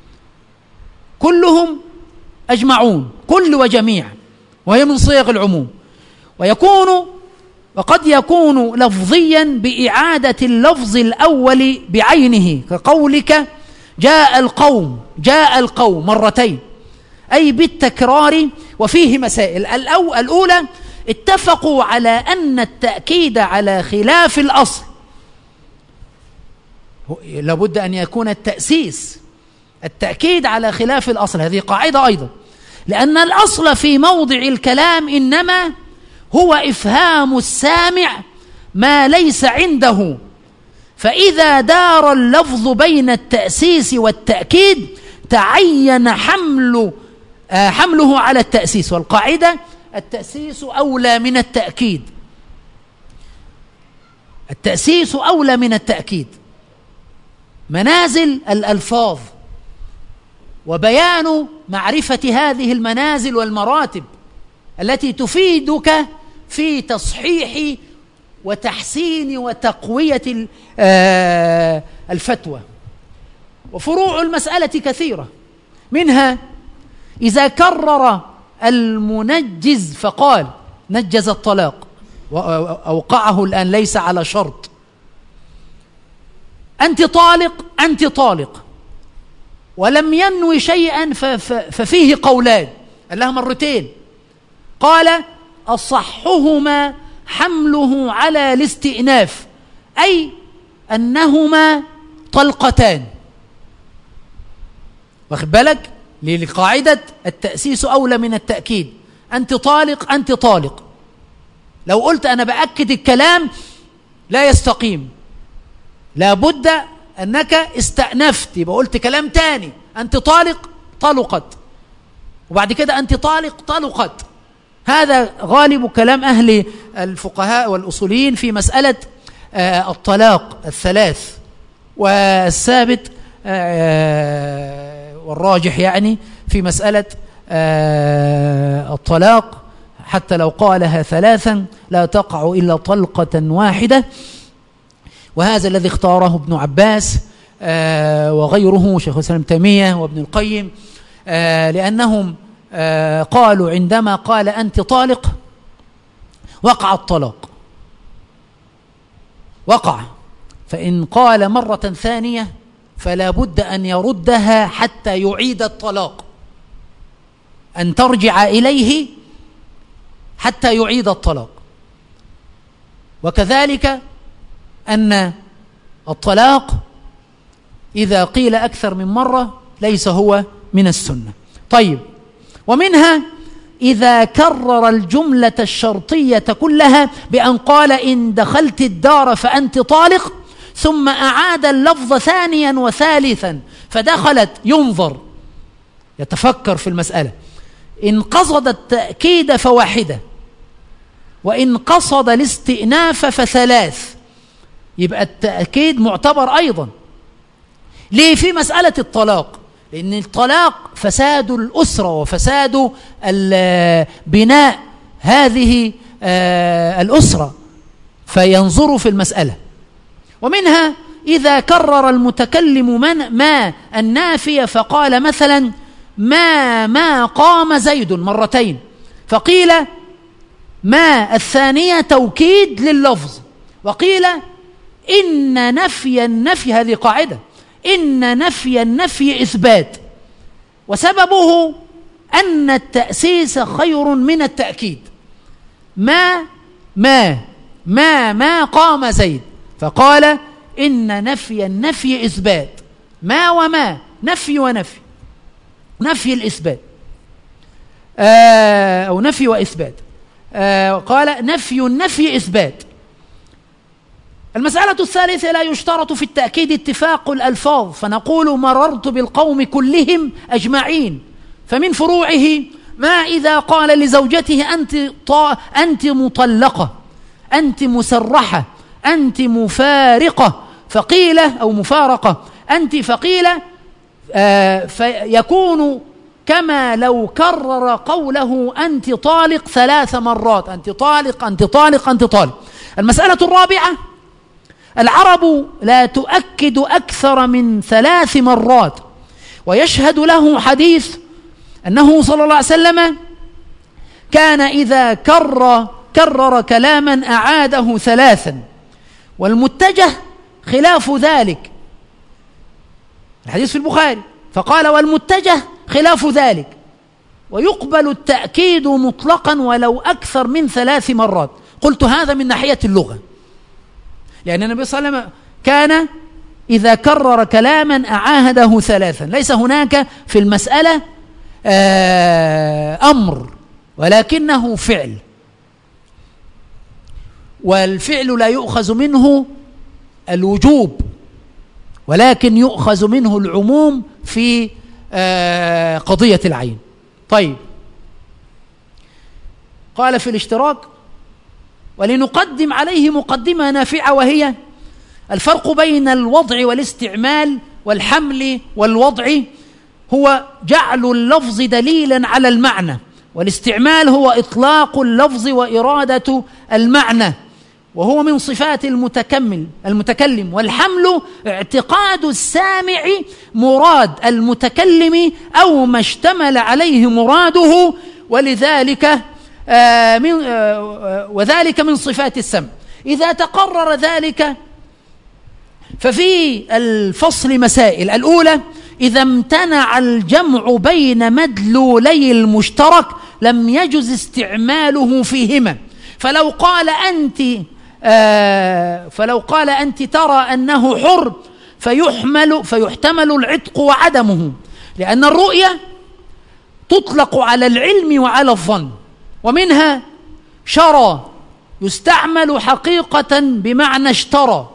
كلهم أجمعون، كل وجميع، وهي من صيغ العموم. ويكون وقد يكون لفظيا بإعادة اللفظ الأول بعينه كقولك: جاء القوم، جاء القوم مرتين، أي بالتكرار. وفيه مسائل. الأولى: اتفقوا على أن التأكيد على خلاف الأصل لابد أن يكون التأسيس، التأكيد على خلاف الأصل، هذه قاعدة أيضا، لأن الأصل في موضع الكلام إنما هو إفهام السامع ما ليس عنده، فإذا دار اللفظ بين التأسيس والتأكيد تعين حمل آه حمله على التأسيس، والقاعدة: التأسيس أولى من التأكيد. التأسيس أولى من التأكيد. منازل الألفاظ وبيان معرفة هذه المنازل والمراتب التي تفيدك في تصحيح وتحسين وتقوية الفتوى. وفروع المسألة كثيرة، منها إذا كرر المنجز فقال نجز الطلاق وأوقعه الآن ليس على شرط، أنت طالق أنت طالق، ولم ينوي شيئا ففيه قولان، قال لها مرتين، قال أصحهما حمله على الاستئناف، أي أنهما طلقتان. واخد بالك؟ لقاعدة التأسيس أولى من التأكيد. أنت طالق أنت طالق، لو قلت أنا بأكد الكلام لا يستقيم، لابد أنك استأنفت، يبقى قلت كلام تاني، أنت طالق طلقت، وبعد كده أنت طالق طلقت. هذا غالب كلام أهل الفقهاء والأصوليين في مسألة آه الطلاق الثلاث. والثابت آه والراجح يعني في مسألة آه الطلاق حتى لو قالها ثلاثا لا تقع إلا طلقة واحدة، وهذا الذي اختاره ابن عباس آه وغيره شيخ الإسلام ابن تيمية وابن القيم، آه لأنهم آه قالوا عندما قال أنت طالق وقع الطلاق، وقع، فإن قال مرة ثانية فلا بد أن يردها حتى يعيد الطلاق، أن ترجع إليه حتى يعيد الطلاق. وكذلك أن الطلاق إذا قيل أكثر من مرة ليس هو من السنة. طيب، ومنها إذا كرر الجملة الشرطية كلها بأن قال إن دخلت الدار فأنت طالق، ثم أعاد اللفظ ثانيا وثالثا، فدخلت ينظر يتفكر في المسألة، إن قصد التأكيد فواحدة، وإن قصد الاستئناف فثلاث، يبقى التأكيد معتبر أيضا. ليه في مسألة الطلاق؟ لأن الطلاق فساد الأسرة وفساد بناء هذه الأسرة، فينظر في المسألة. ومنها إذا كرر المتكلم من ما النافية فقال مثلا ما ما قام زيد مرتين، فقيل ما الثانية توكيد لللفظ، وقيل إن نفي النفي، هذه قاعدة، إن نفي النفي إثبات، وسببه أن التأسيس خير من التأكيد. ما ما ما ما قام زيد، فقال إن نفي النفي إثبات، ما وما نفي ونفي، نفي الإثبات آه أو نفي وإثبات، آه قال نفي النفي إثبات. المسألة الثالثة لا يشترط في التأكيد اتفاق الألفاظ، فنقول مررت بالقوم كلهم أجمعين. فمن فروعه ما إذا قال لزوجته أنت, أنت مطلقة، أنت مسرحة، أنت مفارقة، فقيل أو مفارقة أنت، فقيل آه فيكون كما لو كرر قوله أنت طالق ثلاث مرات، أنت طالق أنت طالق أنت طالق. المسألة الرابعة العرب لا تؤكد أكثر من ثلاث مرات، ويشهد له حديث أنه صلى الله عليه وسلم كان إذا كرر كرر كلاما أعاده ثلاثا، والمتجه خلاف ذلك، الحديث في البخاري، فقال والمتجه خلاف ذلك، ويقبل التأكيد مطلقا ولو أكثر من ثلاث مرات. قلت هذا من ناحية اللغة، لأن النبي صلى الله عليه وسلم كان إذا كرر كلاما أعاهده ثلاثا، ليس هناك في المسألة أمر ولكنه فعل، والفعل لا يؤخذ منه الوجوب ولكن يؤخذ منه العموم في قضية العين. طيب، قال في الاشتراك ولنقدم عليه مقدمة نافعة، وهي الفرق بين الوضع والاستعمال والحمل والوضع هو جعل اللفظ دليلا على المعنى، والاستعمال هو إطلاق اللفظ وإرادة المعنى، وهو من صفات المتكمل المتكلم. والحمل اعتقاد السامع مراد المتكلم أو ما اشتمل عليه مراده، ولذلك آه من آه وذلك من صفات السمع. إذا تقرر ذلك ففي الفصل مسائل. الأولى: إذا امتنع الجمع بين مدلولي المشترك لم يجز استعماله فيهما. فلو قال أنت آه فلو قال أنت ترى أنه حر فيحمل فيحتمل العتق وعدمه، لأن الرؤية تطلق على العلم وعلى الظن. ومنها شرى يستعمل حقيقة بمعنى اشترى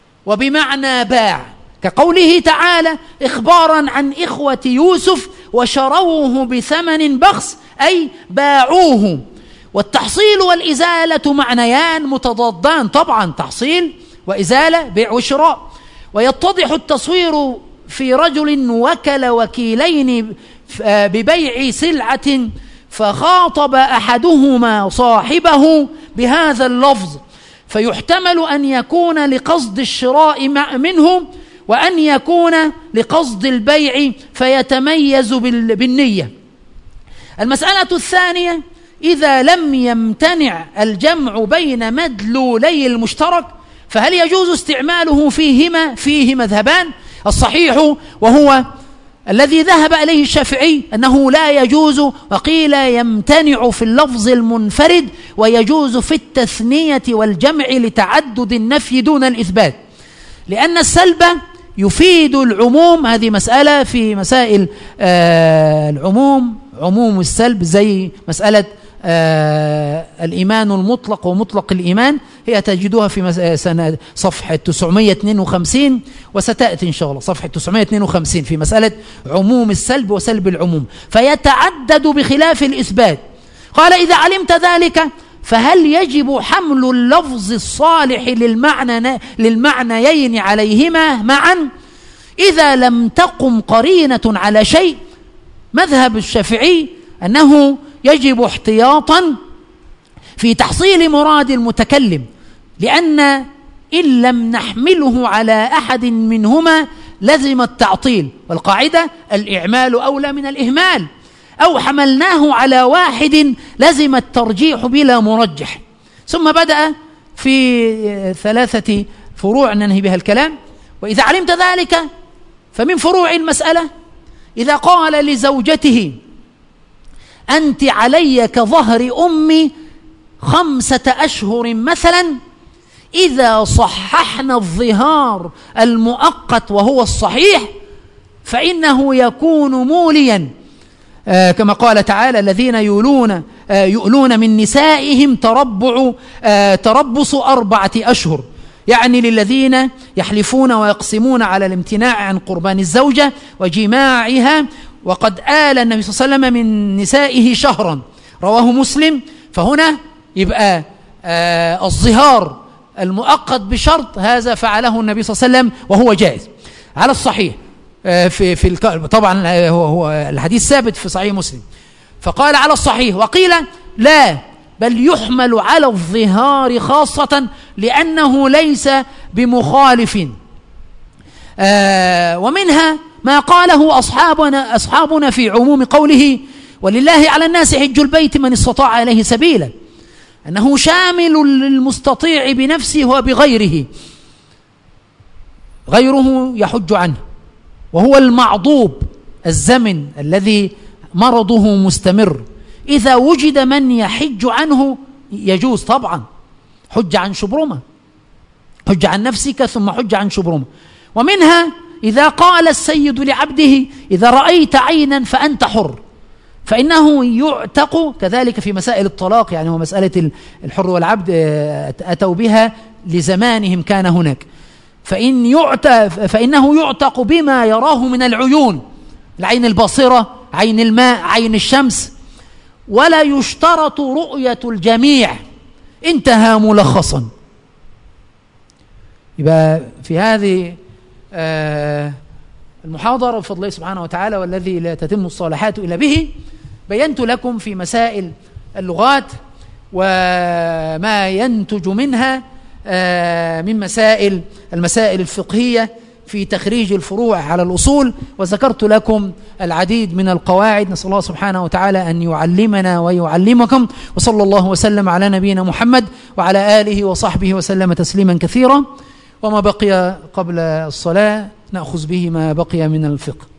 وبمعنى باع، كقوله تعالى إخبارا عن إخوة يوسف وشروه بثمن بخس، أي باعوه. والتحصيل والإزالة معنيان متضادان طبعا، تحصيل وإزالة، بيع وشراء. ويتضح التصوير في رجل وكل وكيلين ببيع سلعة فخاطب أحدهما صاحبه بهذا اللفظ، فيحتمل أن يكون لقصد الشراء منه وأن يكون لقصد البيع فيتميز بالنية. المسألة الثانية: إذا لم يمتنع الجمع بين مدلولي المشترك فهل يجوز استعماله فيهما؟ فيه مذهبان. الصحيح وهو الذي ذهب إليه الشافعي أنه لا يجوز، وقيل يمتنع في اللفظ المنفرد ويجوز في التثنية والجمع لتعدد النفي دون الإثبات، لأن السلب يفيد العموم. هذه مسألة في مسائل آه العموم، عموم السلب، زي مسألة آه الإيمان المطلق ومطلق الإيمان، هي تجدوها في سنة صفحة تسعمائة واثنين وخمسين، وستأتي إن شاء الله صفحة تسعمائة واثنين وخمسين في مسألة عموم السلب وسلب العموم، فيتعدد بخلاف الإثبات. قال: إذا علمت ذلك فهل يجب حمل اللفظ الصالح للمعنى للمعنيين عليهما معا إذا لم تقم قرينة على شيء؟ مذهب الشافعي أنه يجب احتياطا في تحصيل مراد المتكلم، لأن إن لم نحمله على أحد منهما لزم التعطيل، والقاعدة الإعمال أولى من الإهمال، أو حملناه على واحد لزم الترجيح بلا مرجح. ثم بدأ في ثلاثة فروع ننهي بها الكلام. وإذا علمت ذلك فمن فروع المسألة: إذا قال لزوجته أنت علي كظهر أمي خمسة أشهر مثلا، إذا صححنا الظهار المؤقت وهو الصحيح فإنه يكون موليا، آه كما قال تعالى: الذين يؤلون آه يؤلون من نسائهم تربع آه تربص أربعة أشهر، يعني للذين يحلفون ويقسمون على الامتناع عن قربان الزوجة وجماعها، وقد آل النبي صلى الله عليه وسلم من نسائه شهرا، رواه مسلم. فهنا يبقى آه الظهار المؤقت بشرط، هذا فعله النبي صلى الله عليه وسلم وهو جائز على الصحيح. آه في في طبعا هو, هو الحديث ثابت في صحيح مسلم، فقال على الصحيح. وقيل لا، بل يحمل على الظهار خاصة لأنه ليس بمخالف. آه ومنها ما قاله أصحابنا أصحابنا في عموم قوله: ولله على الناس حج البيت من استطاع إليه سبيلا، أنه شامل للمستطيع بنفسه وبغيره، غيره يحج عنه، وهو المعضوب الزمن الذي مرضه مستمر. إذا وجد من يحج عنه يجوز طبعا، حج عن شبرمة، حج عن نفسك ثم حج عن شبرمة. ومنها إذا قال السيد لعبده: إذا رأيت عينا فأنت حر، فإنه يعتق. كذلك في مسائل الطلاق، يعني هو مسألة الحر والعبد أتوا بها لزمانهم كان هناك، فإن يعتق فإنه يعتق بما يراه من العيون، العين الباصرة، عين الماء، عين الشمس. ولا يشترط رؤية الجميع، انتهى ملخصا. يبقى في هذه المحاضرة بفضل الله سبحانه وتعالى والذي لا تتم الصالحات إلا به بينت لكم في مسائل اللغات وما ينتج منها من مسائل المسائل الفقهية في تخريج الفروع على الأصول، وذكرت لكم العديد من القواعد. نسأل الله سبحانه وتعالى أن يعلمنا ويعلمكم، وصلى الله وسلم على نبينا محمد وعلى آله وصحبه وسلم تسليما كثيرا. وما بقي قبل الصلاة نأخذ به ما بقي من الفقه.